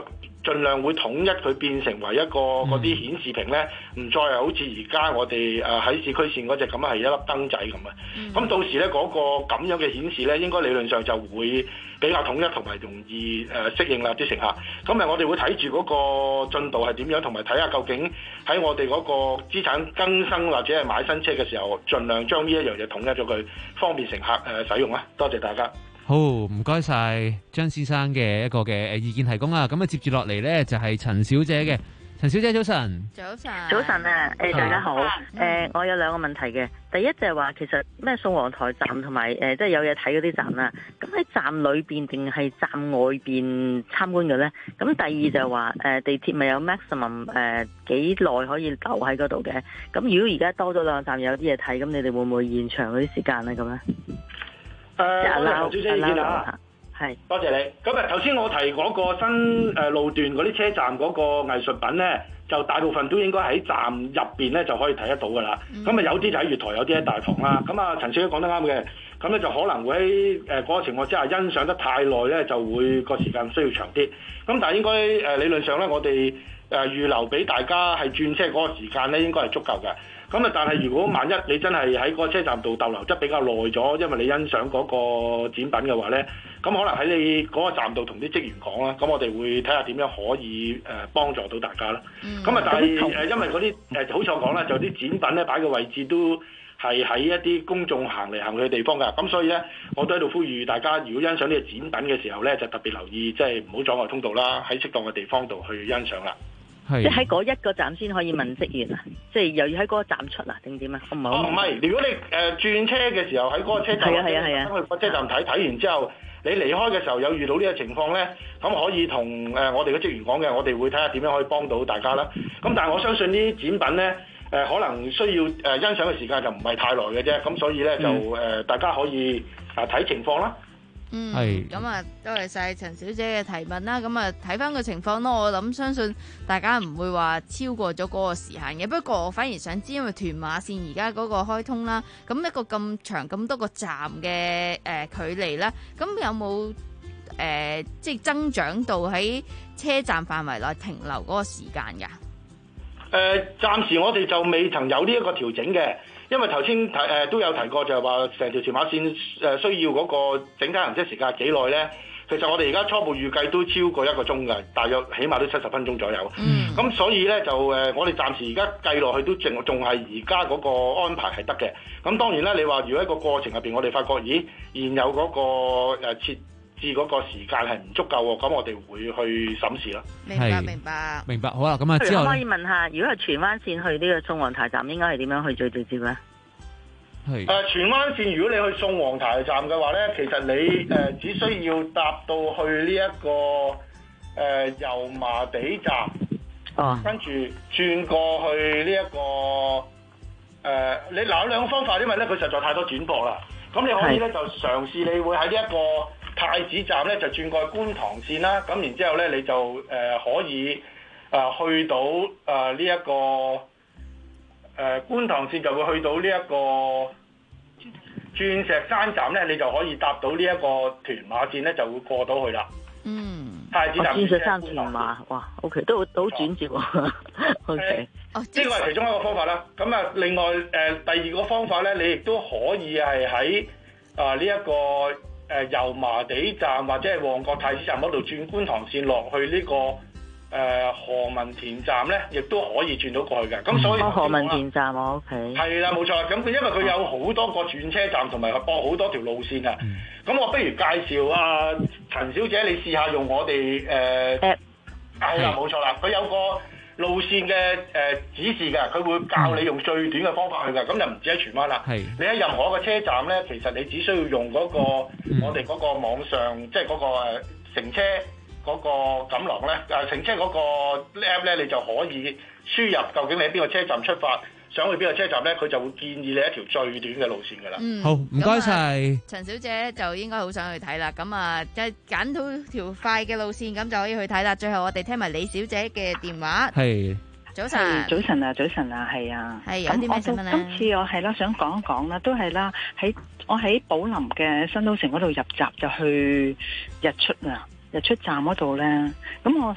[SPEAKER 10] 盡量會統一佢變成為一個嗰啲顯示屏咧，唔再係好似而家我哋誒喺市區線嗰隻咁係一粒燈仔咁啊。咁、嗯、到時咧嗰、嗰個咁樣嘅顯示咧，應該理論上就會比較統一同埋容易誒、呃、適應啦啲乘客。咁誒我哋會睇住嗰個進度係點樣，同埋睇下究竟喺我哋嗰個資產更新或者係買新車嘅時候，盡量將呢一樣嘢統一咗佢，方便乘客誒、呃、使用啊。多謝大家。
[SPEAKER 18] 好，唔該晒張先生嘅一個嘅誒意見提供啊。咁啊接住落嚟咧就係陳小姐嘅。陳小姐早晨。
[SPEAKER 8] 早晨。
[SPEAKER 14] 早晨啊，誒、呃、大家好。誒、呃、我有兩個問題嘅。第一就係話其實咩宋皇臺站同埋誒即係有嘢睇嗰啲站啦。咁喺站裏邊定係站外邊參觀嘅咧？咁第二就係話誒地鐵咪有 maximum 誒幾耐可以留喺嗰度嘅？咁如果而家多咗兩個站有啲嘢睇，咁你哋會唔會延長嗰啲時間咧？咁咧？
[SPEAKER 10] 誒，多謝小姐意見啊！係，多謝你。咁啊，頭先我提嗰個新誒路段嗰啲車站嗰個藝術品咧，就大部分都應該喺站入邊咧就可以睇得到㗎啦。咁啊、嗯，有啲就喺月台，有啲喺大堂啦。咁啊，陳小姐講得啱嘅。咁咧就可能會喺誒嗰個情況之下欣賞得太耐咧，就會個時間需要長啲。咁但係應該誒理論上咧，我哋誒預留俾大家係轉車嗰個時間咧，應該係足夠嘅。咁啊！但係如果萬一你真係喺個車站度逗留得比較耐咗，因為你欣賞嗰個展品嘅話咧，咁可能喺你嗰個站度同啲職員講啦，咁我哋會睇下點樣可以誒幫助到大家啦。咁啊、嗯，但係誒，因為嗰啲誒好似我講啦，就啲展品咧擺嘅位置都係喺一啲公眾行嚟行去嘅地方㗎，咁所以咧，我都喺度呼籲大家，如果欣賞呢個展品嘅時候咧，就特別留意，即係唔好阻礙通道啦，喺適當嘅地方度去欣賞啦。
[SPEAKER 14] 即係喺嗰一個站先可以問職員啊，即係又要喺嗰個站出啊，定點啊？唔係，
[SPEAKER 10] 唔係。如果你誒、呃、轉車嘅時候喺嗰個車站，
[SPEAKER 14] 係啊係啊係啊，
[SPEAKER 10] 去個車站睇睇完之後，你離開嘅時候有遇到呢個情況咧，咁可以同誒、呃、我哋嘅職員講嘅，我哋會睇下點樣可以幫到大家啦。咁但係我相信呢啲展品咧，誒、呃、可能需要誒、呃、欣賞嘅時間就唔係太耐嘅啫，咁所以咧就誒、呃、大家可以啊睇、呃、情況啦。
[SPEAKER 8] 嗯，咁啊，多謝晒陳小姐嘅提問啦。咁啊，睇翻個情況咯，我諗相信大家唔會話超過咗嗰個時限嘅。不過我反而想知，因為屯馬線而家嗰個開通啦，咁一個咁長咁多個站嘅誒、呃、距離啦，咁有冇誒、呃、即係增長到喺車站範圍內停留嗰個時間㗎？誒、
[SPEAKER 10] 呃，暫時我哋就未曾有呢一個調整嘅。因為頭先提誒都有提過，就係話成條屯馬線誒需要嗰個整體行車時間幾耐咧？其實我哋而家初步預計都超過一個鐘嘅，大約起碼都七十分鐘左右。嗯。咁所以咧就誒，我哋暫時而家計落去都仲仲係而家嗰個安排係得嘅。咁當然啦，你話如果喺個過程入邊，我哋發覺咦現有嗰個誒設置嗰個時間係唔足夠喎，咁我哋會去審視咯。
[SPEAKER 8] 明白明白
[SPEAKER 18] 明白，好啦，咁啊之後
[SPEAKER 14] 可唔可以問下，如果係荃灣線去呢個宋皇臺站，應該係點樣去最直接咧？
[SPEAKER 10] 係誒、呃、荃灣線，如果你去宋皇臺站嘅話咧，其實你誒、呃、只需要搭到去呢、這、一個誒、呃、油麻地站，
[SPEAKER 14] 哦，跟
[SPEAKER 10] 住轉過去呢、這、一個誒、呃，你嗱有兩個方法，因為咧佢實在太多轉駁啦。咁你可以咧就嘗試，你會喺呢一個太子站咧就轉過去觀塘線啦。咁然之後咧你就誒、呃、可以誒、呃、去到誒呢一個誒、呃、觀塘線就會去到呢一個鑽石山站咧，你就可以搭到呢一個屯馬線咧，就會過到去啦。嗯，太子站
[SPEAKER 14] 鑽石山屯馬，哇 ，OK， 都好都好轉接喎。OK，
[SPEAKER 10] 呢個係其中一個方法啦。咁啊，另外誒、呃、第二個方法咧，你亦都可以係喺啊呢一個誒、呃、油麻地站或者係旺角太子站嗰度轉觀塘線落去呢、這個誒、呃、何文田站咧，亦都可以轉到過去嘅。咁所以、
[SPEAKER 14] 嗯、何文田站我 OK。
[SPEAKER 10] 係啦，冇錯。咁佢因為佢有好多個轉車站同埋駁好多條路線啊。咁、嗯、我不如介紹啊陳小姐，你試下用我哋誒係啦，冇、呃、錯啦。佢有個路線嘅誒、呃、指示嘅，佢會教你用最短嘅方法去嘅。咁就唔止喺荃灣啦。係。你喺任何一個車站咧，其實你只需要用嗰、那個、嗯、我哋嗰個網上，即係嗰個誒乘車嗰個錦囊咧，誒乘車嗰個 app 咧，你就可以輸入究竟你喺邊個車站出發，想去邊個車站咧，佢就會建議你一條最短嘅路線㗎啦。
[SPEAKER 8] 嗯，
[SPEAKER 18] 好，唔該晒。
[SPEAKER 8] 陳小姐就應該好想去睇啦。咁啊，即係揀到條快嘅路線，咁就可以去睇啦。最後我哋聽埋李小姐嘅電話。
[SPEAKER 18] 係。
[SPEAKER 8] 早晨，
[SPEAKER 16] 早晨啊，早晨啊，係啊。
[SPEAKER 8] 係有啲咩新聞咧？
[SPEAKER 16] 今次我係啦，想講一講啦，都係啦，喺我喺寶林嘅新都城嗰度入閘就去日出啊。日出站嗰度咧，咁我喺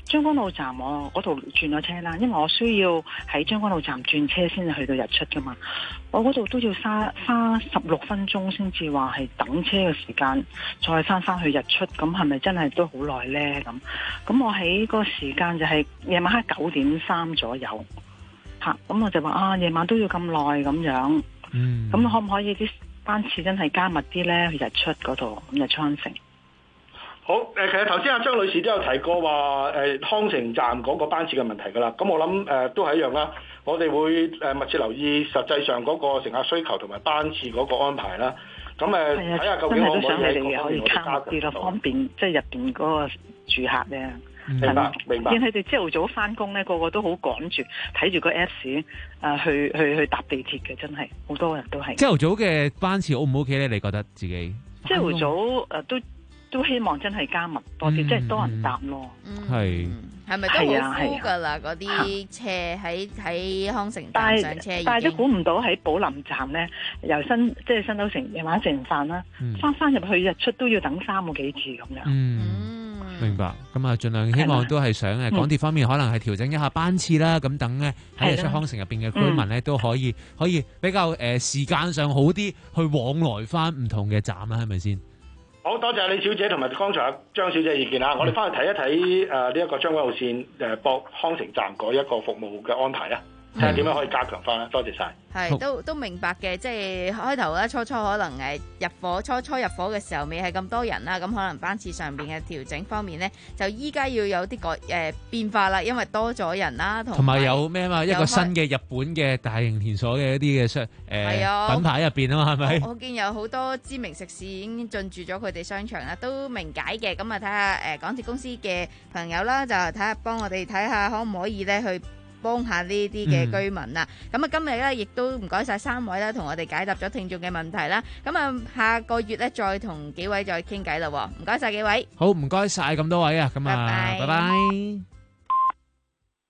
[SPEAKER 16] 將軍澳站我嗰度轉咗車啦，因為我需要喺將軍澳站轉車先至去到日出噶嘛。我嗰度都要花花十六分鐘先至話係等車嘅時間，再翻翻去日出，咁係咪真係都好耐呢？咁咁我喺個時間就係夜晚黑九點三左右，吓、啊、咁我就話啊，夜晚都要咁耐咁樣，嗯，咁可唔可以啲班次真係加密啲呢？去日出嗰度咁日出康城。
[SPEAKER 10] 好，誒、呃，其實頭先阿張女士都有提過話，誒、呃、康城站嗰個班次嘅問題㗎啦。咁我諗誒、呃、都係一樣啦。我哋會誒、呃、密切留意實際上嗰個乘客需求同埋班次嗰個安排啦。咁誒睇下究竟可唔可以喺各方面我哋加啲咯，方便即係入邊嗰個住客咧。明白，明白。見佢哋朝頭早翻工咧，個個都好趕住睇住個 Apps 啊，去去去搭地鐵嘅，真係好多人都係。
[SPEAKER 18] 朝頭早嘅班次 O 唔 O K 咧？你覺得自己？
[SPEAKER 16] 朝頭早誒、呃、都。都希望真係加密多啲，嗯、即係多人搭咯。
[SPEAKER 18] 係
[SPEAKER 8] 係咪都好 full 㗎啦？嗰啲車喺喺康城站上車已經，
[SPEAKER 16] 但係都估唔到喺寶林站咧，由新即係新洲城夜晚食完飯啦，翻翻入去日出都要等三個幾次咁樣。
[SPEAKER 18] 嗯，明白。咁啊，盡量希望都係想誒港鐵方面可能係調整一下班次啦，咁等咧喺日出康城入邊嘅居民咧都可以可以比較誒、呃、時間上好啲去往來翻唔同嘅站啦，係咪先？
[SPEAKER 10] 好多謝李小姐同埋剛才阿張小姐嘅意見啦，我哋翻去睇一睇誒呢一個將軍澳線誒駁康城站嗰一個服務嘅安排啊，睇下點樣可以加強翻啦。多謝晒。
[SPEAKER 8] 係都都明白嘅，即係開頭咧初初可能誒入伙初初入伙嘅時候未係咁多人啦，咁可能班次上邊嘅調整方面咧，就依家要有啲改誒變化啦，因為多咗人啦，同埋
[SPEAKER 18] 有咩嘛一個新嘅日本嘅大型連鎖嘅一啲嘅商誒品牌入邊啊嘛，係咪？
[SPEAKER 8] 我見有好多知名食肆已經進駐咗佢哋商場啦，都明解嘅。咁啊睇下誒港鐵公司嘅朋友啦，就睇下幫我哋睇下可唔可以咧去幫下呢啲嘅居民啦，咁、嗯、啊今日咧亦都唔該晒三位啦，同我哋解答咗聽眾嘅問題啦。咁啊下個月咧再同幾位再傾偈啦，唔該晒幾位。
[SPEAKER 18] 好，唔該晒咁多位啊，咁啊，拜拜。